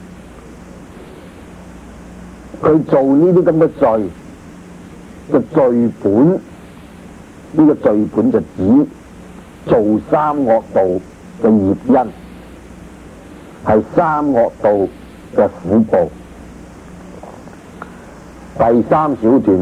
佢做呢啲咁嘅罪嘅罪本，呢個罪本就指做三惡道嘅業因，係三惡道嘅苦報。第三小段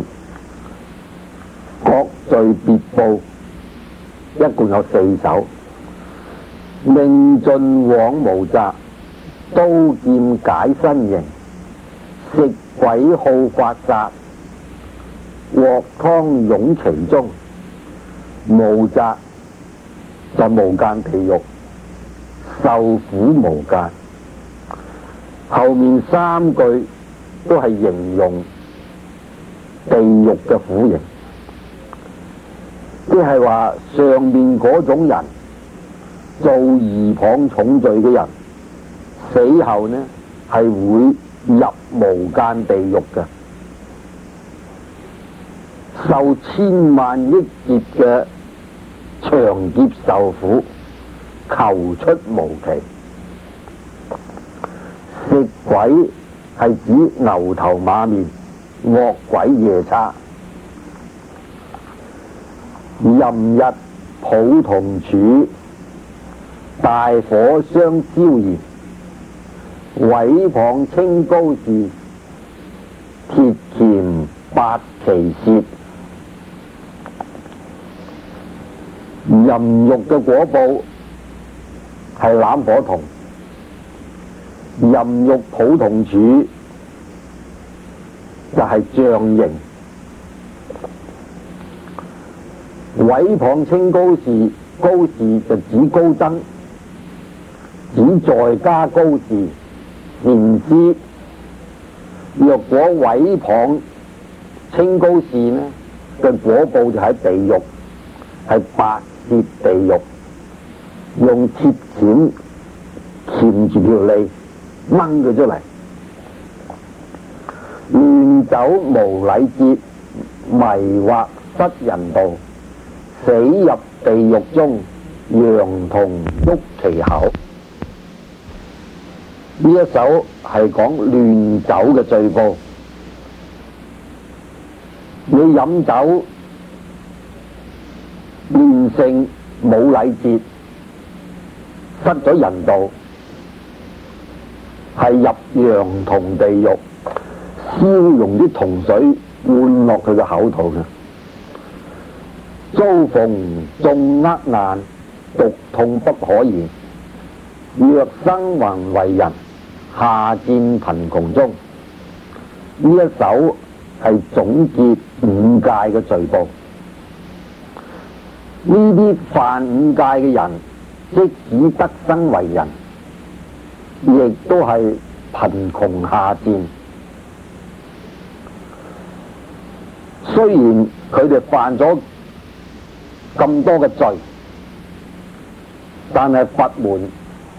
各罪別報，一共有四首。命盡往無擇，刀劍解身形，食鬼好發殺，鑊湯湧其中。無擇就無間地獄，受苦無間。後面三句都係形容地獄嘅苦刑，即係話上面嗰種人做疑謗重罪嘅人，死後呢係會入無間地獄嘅，受千萬億劫嘅長劫受苦，求出無期。食鬼係指牛頭馬面、惡鬼夜叉。壬日普同處，大火相燒燃，毀謗清高士，鐵鉗八其舌。淫欲嘅果報係攬火銅，淫欲普同處就係杖刑。毀謗清高士，高士就指高僧，指在家高士禪師。若果毀謗清高士呢嘅果報就喺地獄，係白舌地獄，用鐵鉗鉗住條脷掹佢出嚟。亂走無禮節，迷惑失人道，死入地獄中，羊童喐其口。呢一首係講亂酒嘅罪報。你飲酒亂性冇禮節，失咗人道，係入羊童地獄，燒溶啲銅水灌落佢嘅口度嘅。遭逢眾厄難，毒痛不可言。若生還為人，下賤貧窮中。呢一首係總結五戒嘅罪報。呢啲犯五戒嘅人，即使得生為人，亦都係貧窮下賤。雖然佢哋犯咗咁多嘅罪，但係佛門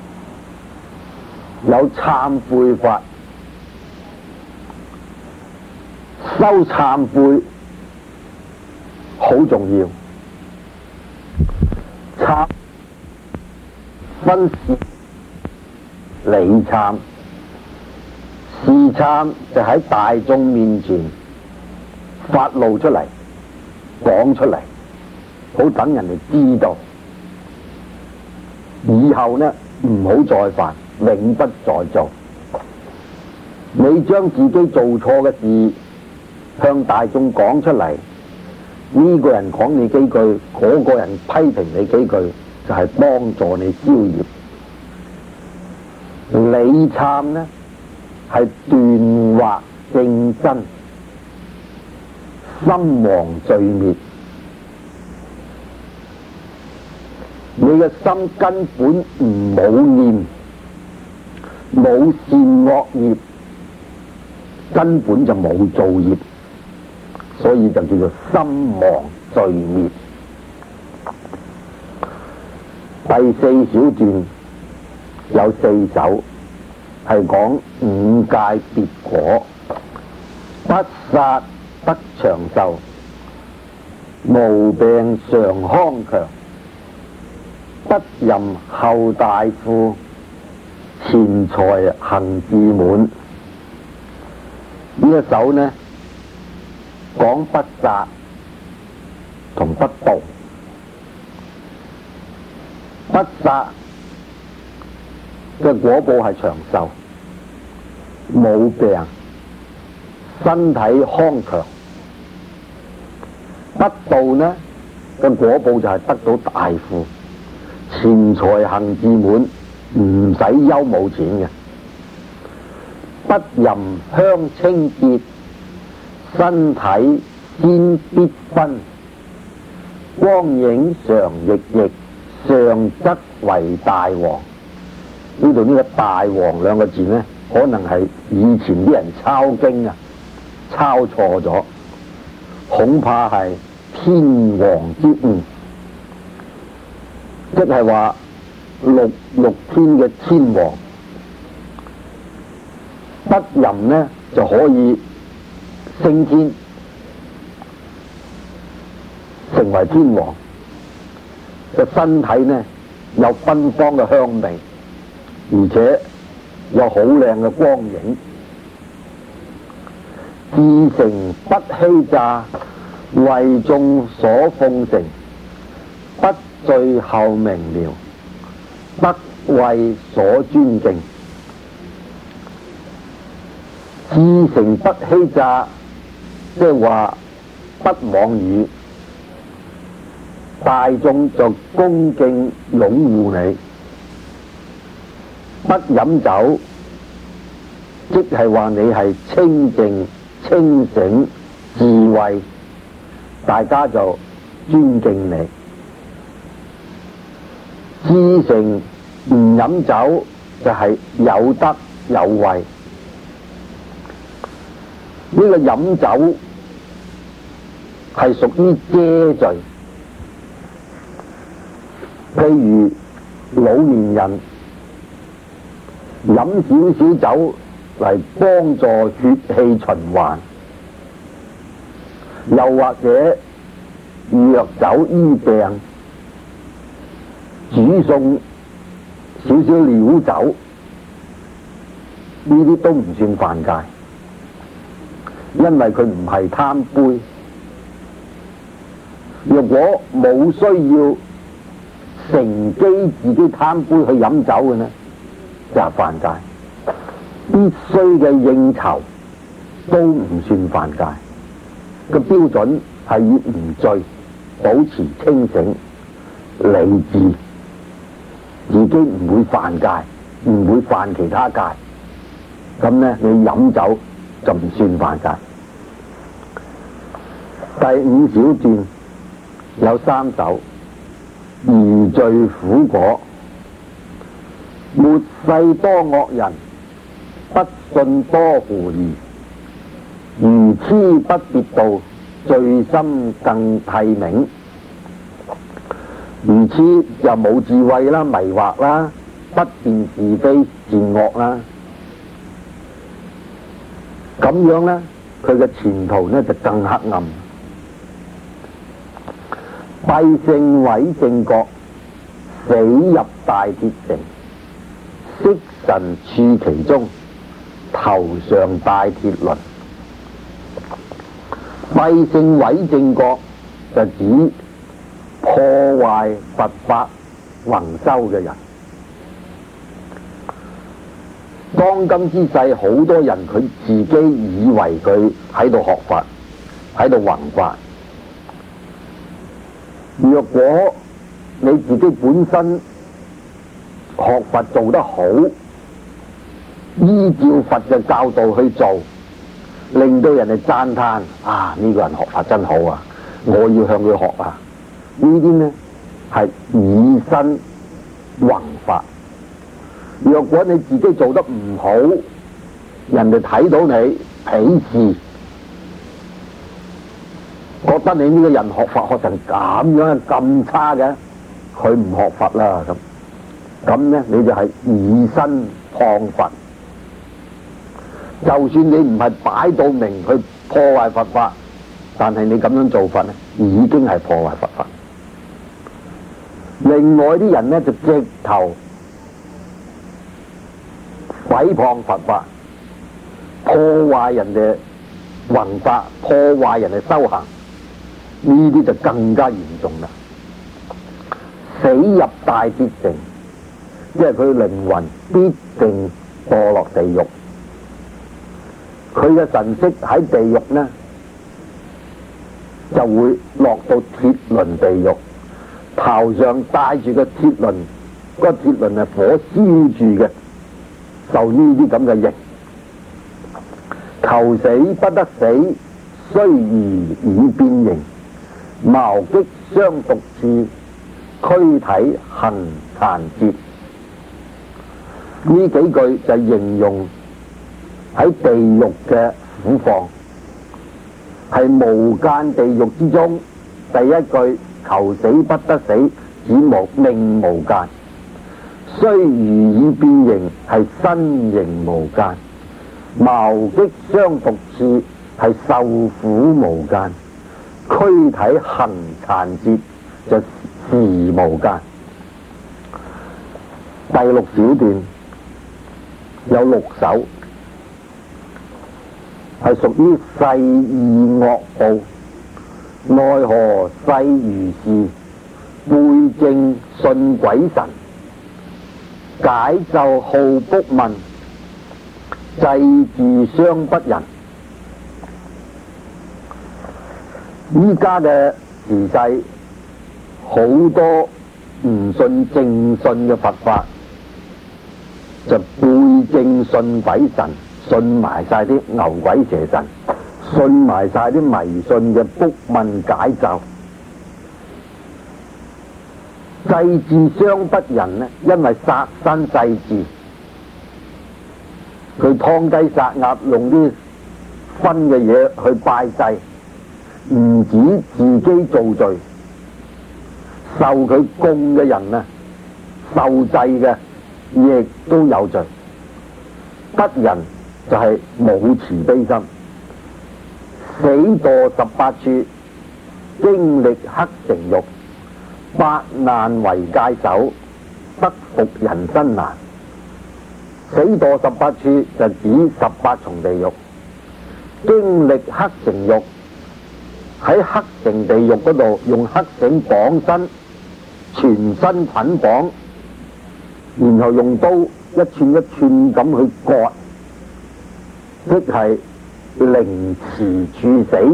有懺悔法，修懺悔好重要。懺分事理懺，事懺就喺大眾面前發露出嚟，講出嚟，好等人哋知道，以後呢唔好再犯，永不再做。 你將自己做錯嘅事向大眾講出嚟，呢個人講你幾句，嗰個人批評你幾句，就係幫助你消業。理懺呢係斷惑正真，心亡罪滅。你嘅心根本唔冇念，冇善惡業，根本就冇造業，所以就叫做心亡罪滅。第四小段有四首係講五戒別果：不殺得長壽，無病常康強，不淫後大富，錢財行自滿。呢一首呢講不殺同不盜。不殺嘅果報係長壽，冇病，身體康強。不盜呢嘅果報就係得到大富，錢財行自滿，唔使憂冇錢嘅。不淫香清潔，身體鮮必分，光影常奕奕，上則為大王。呢度呢個大王兩個字呢，可能係以前啲人抄經啊抄錯咗，恐怕係天王之誤，即係話六六天嘅天王。不淫呢就可以升天，成為天王。個身體呢有芬芳嘅香味，而且有好靚嘅光影。至誠不欺詐，為眾所奉承，不最後明了，得為所尊敬。至誠不欺詐，即係話不妄語，大眾就恭敬擁護你。不飲酒，即係話你係清淨清醒智慧，大家就尊敬你。至誠唔飲酒，就係有德有位。呢個飲酒係屬於遮罪，譬如老年人飲少少酒嚟幫助血氣循環，又或者藥酒醫病，煮餸少少料酒，呢啲都唔算犯戒。因為佢唔係貪杯，若果冇需要乘機自己貪杯去飲酒嘅呢，就係犯戒。必須嘅應酬都唔算犯戒，個標準係以唔醉、保持清醒、理智，自己唔會犯戒，唔會犯其他戒。咁呢，你飲酒就唔算犯戒。第五小段有三首：疑罪苦果，末世多惡人，不信多狐疑，愚痴不別道，罪心更替明。愚痴就冇智慧啦，迷惑啦，不辨是非善惡啦，咁樣呢，佢嘅前途呢就更黑暗。閉性毀正覺，死入大鐵城，色神處其中，頭上大鐵輪。閉性毀正覺就指破壞佛法宏修嘅人。 當今之世，好多人佢自己以為佢喺度學法，喺度弘法。若果你自己本身學佛做得好，依照佛嘅教導去做，令到人哋讚歎啊，呢個人學法真好啊，我要向佢學啊。呢啲呢係以身弘法。若果你自己做得唔好，人哋睇到你鄙視，覺得你呢個人學法學成咁樣咁差嘅，佢唔學佛啦咁。咁呢你就係以身謗佛。就算你唔係擺到明去破壞佛法，但係你咁樣做法呢，已經係破壞佛法。另外啲人呢，就直頭毀謗佛法，破壞人哋弘法，破壞人哋修行，呢啲就更加嚴重啦。死入大必城，即係佢靈魂必定墮落地獄。佢嘅神識喺地獄呢，就會落到鐵輪地獄，頭上帶住個鐵輪，個鐵輪係火燒住嘅，受呢啲咁嘅刑。求死不得死，雖如以變形，矛擊傷毒刺，軀體行殘折。呢幾句就形容喺地獄嘅苦況，係無間地獄之中第一句求死不得死，指無命無間；雖如以變形，係身形無間；矛擊傷毒刺，係受苦無間；軀體行殘折，就時無間。第六小段有六首，係屬於世異惡報，奈何世如是，背正信鬼神，解咒好卜問，祭祀相不仁。依家嘅時勢，好多唔信正信嘅佛法，就背正信鬼神，信埋晒啲牛鬼蛇神，信埋晒啲迷信嘅卜問解咒。祭祀相不仁呢，因為殺生祭祀，佢劏雞殺鴨，用啲葷嘅嘢去拜祭，唔止自己做罪，受佢供嘅人啊，受祭嘅亦都有罪。得人就係冇慈悲心，死墮十八處，經歷黑成獄，百難為界首，得復人身難。死墮十八處就指十八重地獄，經歷黑成獄，喺黑成地獄嗰度用黑繩綁身，全身捆綁，然後用刀一寸一寸咁去割，即係凌遲處死。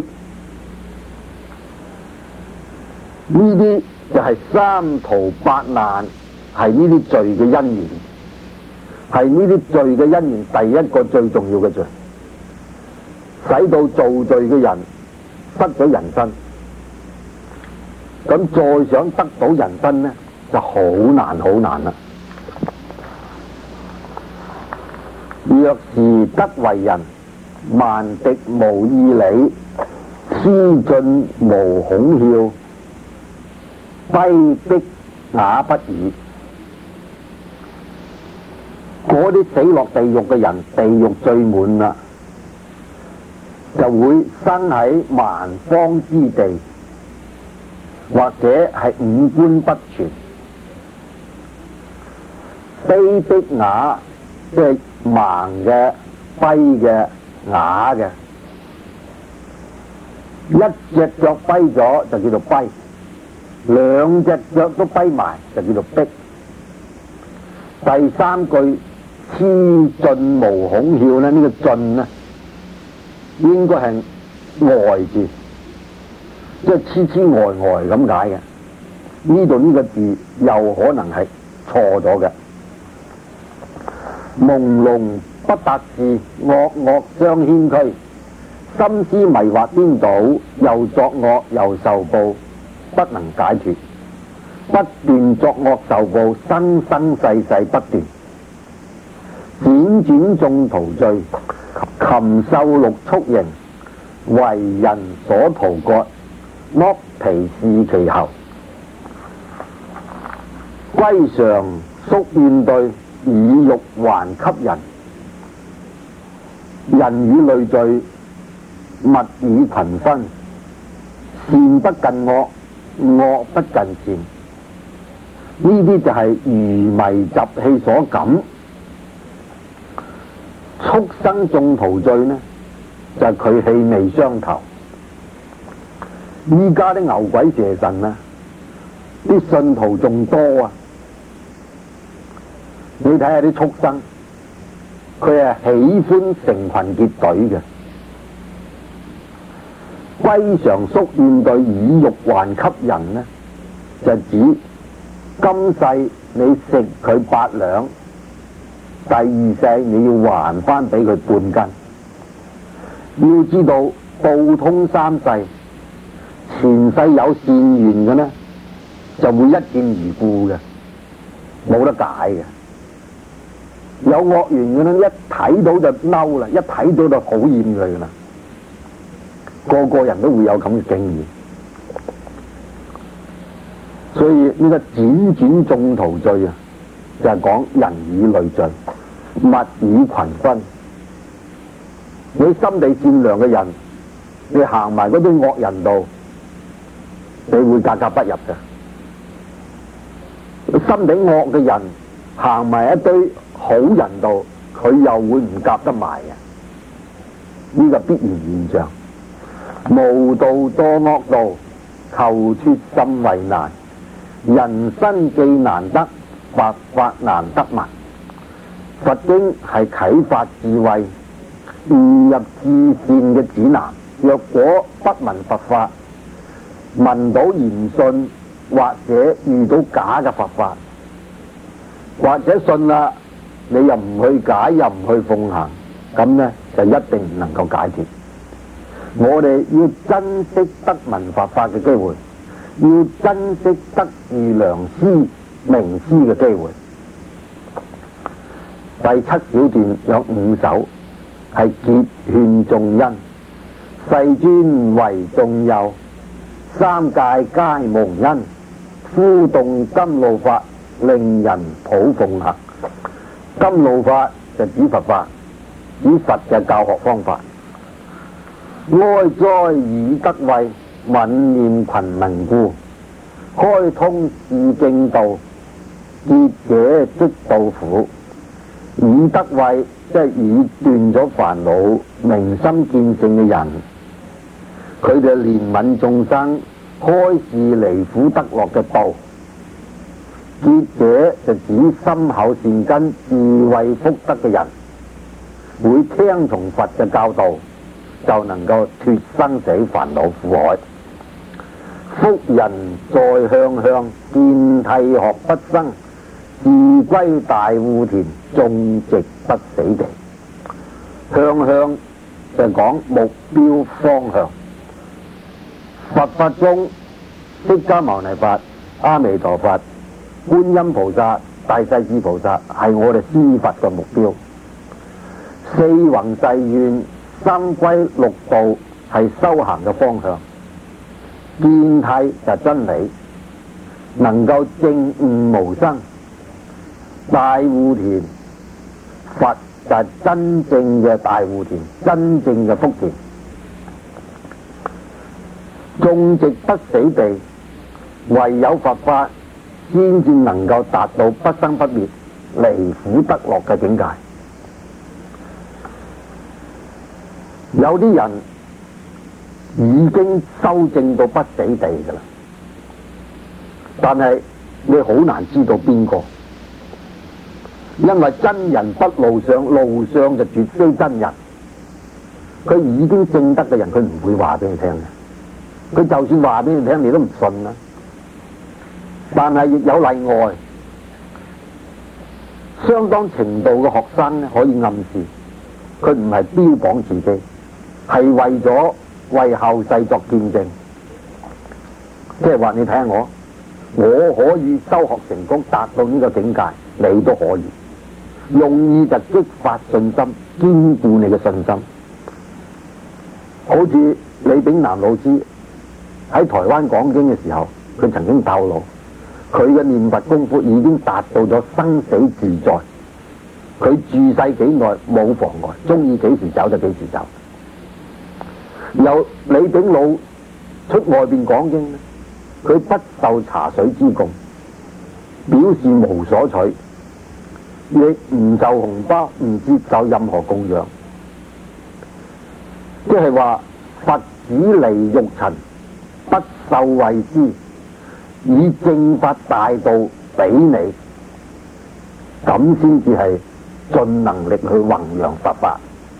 呢啲就係三途八難，係呢啲罪嘅因緣，係呢啲罪嘅因緣第一個最重要嘅罪，使到造罪嘅人失咗人身。咁再想得到人身呢，就好難好難啦。若是得為人，萬敵無義理，痴進無恐囂，跛逼啞不語。嗰啲死落地獄嘅人，地獄最滿啦，就會生喺蠻荒之地，或者係五官不全。跛逼啞，即係盲嘅、跛嘅、啞嘅，一隻腳跛咗就叫做跛，兩隻腳都跛埋就叫做逼。第三句痴進無孔竅咧，呢、這個進咧應該係呆字，即係痴痴呆呆咁解嘅。呢度呢個字又可能係錯咗嘅。朦朧不達志，惡惡相牽驅，心思迷惑顛倒，又作惡又受報，不能解脱，不斷作惡受報，生生世世不斷，輾轉眾途罪，禽獸六畜刑，為人所屠割，剝皮視其後，歸常宿怨對，以欲還給人，人與類聚，物與群分，善不近惡，惡不近善，呢啲就係愚迷習氣所感。畜生眾途罪呢，就係佢氣味相投。依家啲牛鬼蛇神啊，啲信徒仲多啊！你睇下啲畜生，佢係喜歡成群結隊嘅。歸常宿怨對，以欲還給人呢，就指今世你食佢八兩，第二世你要還翻俾佢半斤。要知道報通三世，前世有善緣嘅呢，就會一見如故嘅，冇得解嘅。有惡緣嘅呢，一睇到就嬲啦，一睇到就討厭佢噶啦。個個人都會有咁嘅經驗，所以呢個輾轉眾途罪啊，就係講人以類聚，物以群分。你心地善良嘅人，你行埋嗰堆惡人度，你會格格不入嘅。心地惡嘅人行埋一堆好人度，佢又會唔夾得埋嘅，呢個必然現象。無道多惡道，求脱甚為難。人生既難得，佛法難得聞。佛經係啟發智慧、悟入至善嘅指南。若果不聞佛法，聞到言信，或者遇到假嘅佛法，或者信啦，你又唔去解，又唔去奉行，咁呢就一定唔能夠解脱。我哋要珍惜得聞佛法嘅機會，要珍惜得遇良師名師嘅機會。第七小段有五首，係結勸眾恩。世尊為眾佑，三界皆蒙恩。呼動甘露法，令人普奉行。甘露法就指佛法，指佛嘅教學方法。哀哉以德慧，憫念群民故。開通示正道，結者即道苦。以德慧即係以斷咗煩惱、明心見性嘅人，佢哋憐憫眾生，開示離苦得樂嘅道。結者就指心厚善根、智慧福德嘅人，會聽從佛嘅教導，就能夠脱生死煩惱苦海。福人在向向，見剃學不生，自歸大戶田，種植不死地。向向就講目標方向。佛法中，釋迦牟尼佛、阿彌陀佛、觀音菩薩、大勢至菩薩係我哋施佛嘅目標。四弘誓願、三歸六道係修行嘅方向。見諦就真理，能夠證悟無生。大戶田，佛就係真正嘅大戶田，真正嘅福田。種植不死地，唯有佛法先至能夠達到不生不滅、離苦得樂嘅境界。有啲人已經修正到不死地㗎啦，但係你好難知道邊個。 因為真人不露相，露相就絕非真人。佢已經證得嘅人，佢唔會話俾你聽嘅。佢就算話俾你聽，你都唔信啦。但係亦有例外，相當程度嘅學生咧，可以暗示佢唔係標榜自己，係為咗為後世作見證。即係話你睇下我，我可以修學成功，達到呢個境界，你都可以。用意就激發信心，堅固你嘅信心。好似李炳南老師喺台灣講經嘅時候，佢曾經透露，佢嘅念佛功夫已經達到咗生死自在。佢住世幾耐冇妨礙，中意幾時走就幾時走。有李炳老出外邊講經，佢不受茶水之供，表示無所取。亦唔受紅包，唔接受任何供養，即係話佛子離欲塵，不受惠施，以正法大道俾你，咁先至係盡能力去弘揚佛法。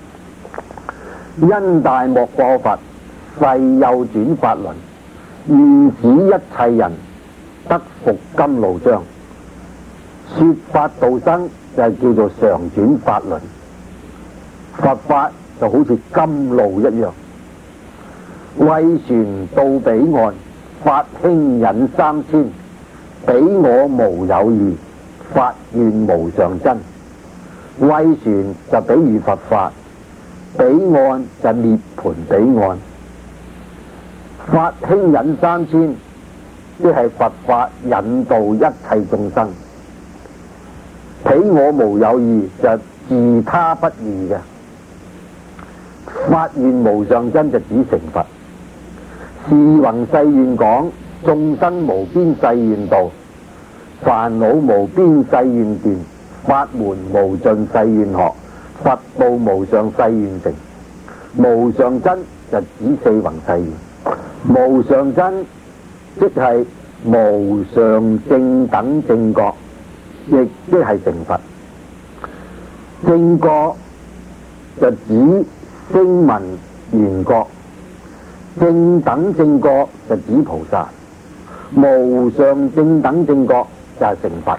因大莫過佛，誓又轉法輪，願使一切人得復甘露漿。說法度生就係叫做常轉法輪，佛法就好似甘露一樣。惠船到彼岸，法興引三千，彼我無有異，法願無上真。惠船就比喻佛法，彼岸就涅槃彼岸。法興引三千，即係佛法引導一切眾生。彼我無有異，就自他不異嘅。法願無上真就指成佛。是弘誓願講，眾生無邊誓願度，煩惱無邊誓願斷，法門無盡誓願學，佛道無上誓願成。無上真就指四弘誓願。無上真即係無上正等正覺，亦即係成佛。正覺就指聲聞緣覺，正等正覺就指菩薩，無上正等正覺就係成佛。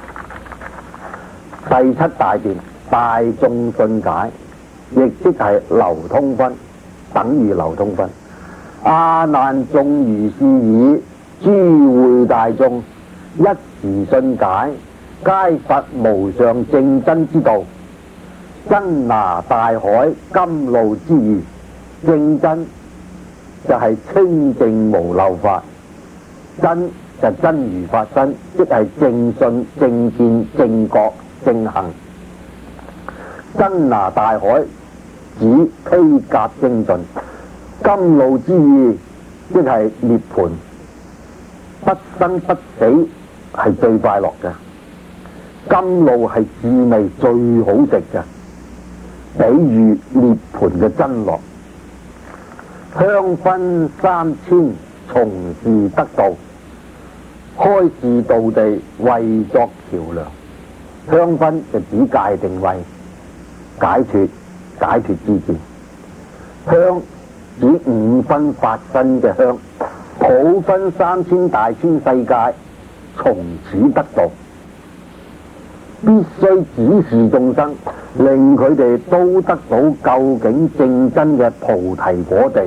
第七大殿大眾信解，亦即係流通分，等於流通分。阿難眾如是以諸會大眾一時信解，皆佛無上正真之道，真拿大海甘露之意。正真就係清淨無漏法，真就真如法身，即係正信正見正覺正行。真拿大海指披甲精進，甘露之意即係涅槃，不生不死係最快樂嘅。甘露係滋味最好食嘅，比喻涅槃嘅真樂。香分三千，從是得道，開示道地，為作橋梁。香分就指界定位，解脱解脱之見。香指五分法身嘅香，普分三千大千世界，從此得道。必須指示眾生，令佢哋都得到究竟正真嘅菩提果地，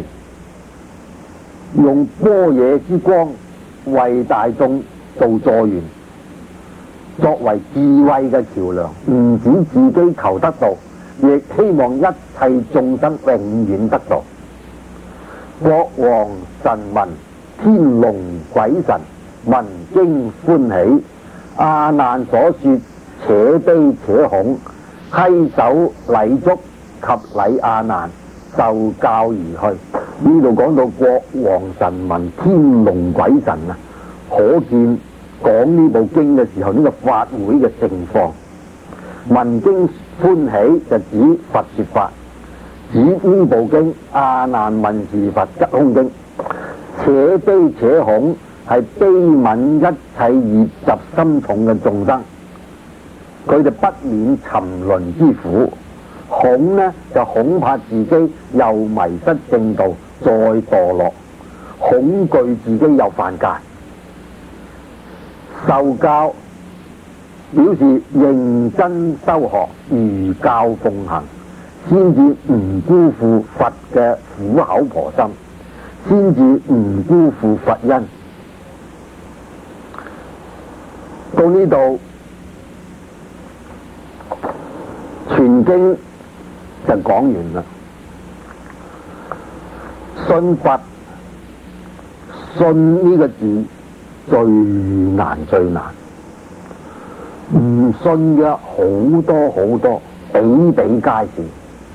用般若之光為大眾做助緣，作為智慧嘅橋梁，唔止自己求得道，亦希望一切眾生永遠得道。國王神民天龍鬼神聞經歡喜，阿難所說且悲且恐，稽首禮足及禮阿難，受教而去。呢度講到國王神民天龍鬼神啊，可見講呢部經嘅時候，呢、這個法會嘅情況。聞經歡喜就指佛說法，指呢部經阿難聞是佛吉凶經。且悲且恐係悲憫一切業習深重嘅眾生。 佢哋不免沉淪之苦。恐呢就恐怕自己又迷失正道，再墮落，恐懼自己又犯戒。受教表示認真修學，如教奉行，先至唔辜負佛嘅苦口婆心，先至唔辜負佛恩。到呢度全經就講完啦。信佛，信呢個字最難最難，唔信嘅好多好多，比比皆是。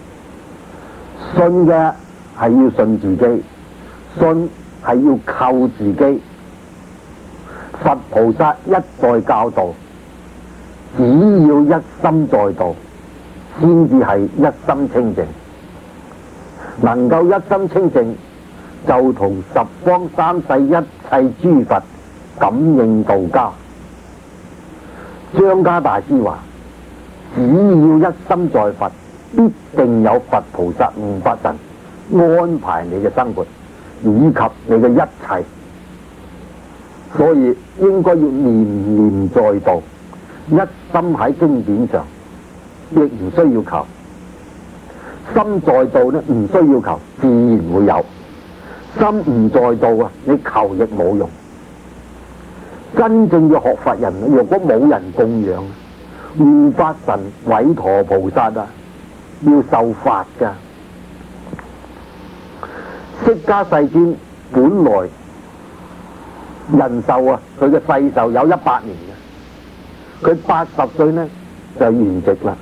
信嘅係要信自己，信係要靠自己。佛菩薩一再教導，只要一心在道，先至係一心清淨。能夠一心清淨，就同十方三世一切諸佛感應道交。張家大師話：只要一心在佛，必定有佛菩薩護法神安排你嘅生活，以及你嘅一切。所以應該要念念在道，一心喺經典上，亦唔需要求。心在道呢，唔需要求，自然會有。心唔在道啊，你求亦冇用。真正嘅學佛人，若果冇人供養，護法神、韋馱菩薩啊，要受法㗎。釋迦世尊本來人壽啊，佢嘅世壽有一百年嘅，佢八十歲呢就圓寂啦。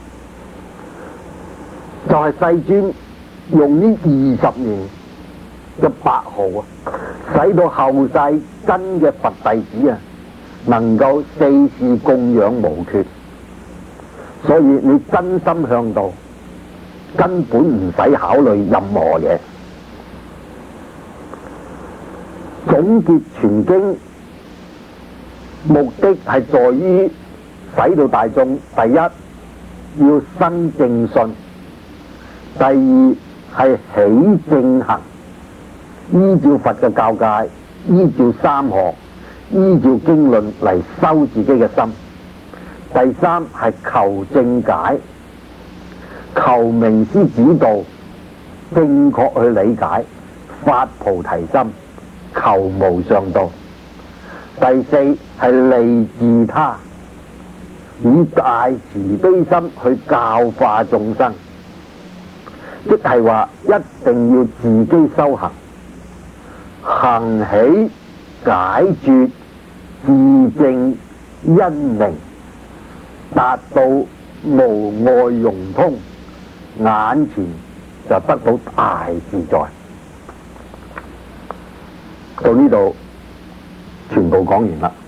就係、是、世尊用呢二十年嘅白毫啊，使到後世真嘅佛弟子啊，能夠四事供養無缺。所以你真心向道，根本唔使考慮任何嘢。總結全經目的係在於使到大眾，第一要生正信，第二係起正行，依照佛嘅教誡，依照三學，依照經論嚟修自己嘅心。第三係求正解，求名師指導，正確去理解，發菩提心，求無上道。第四係利自他，以大慈悲心去教化眾生，即係話一定要自己修行，行起解脫自證因明，達到無礙融通，眼前就得到大自在。到呢度全部講完啦。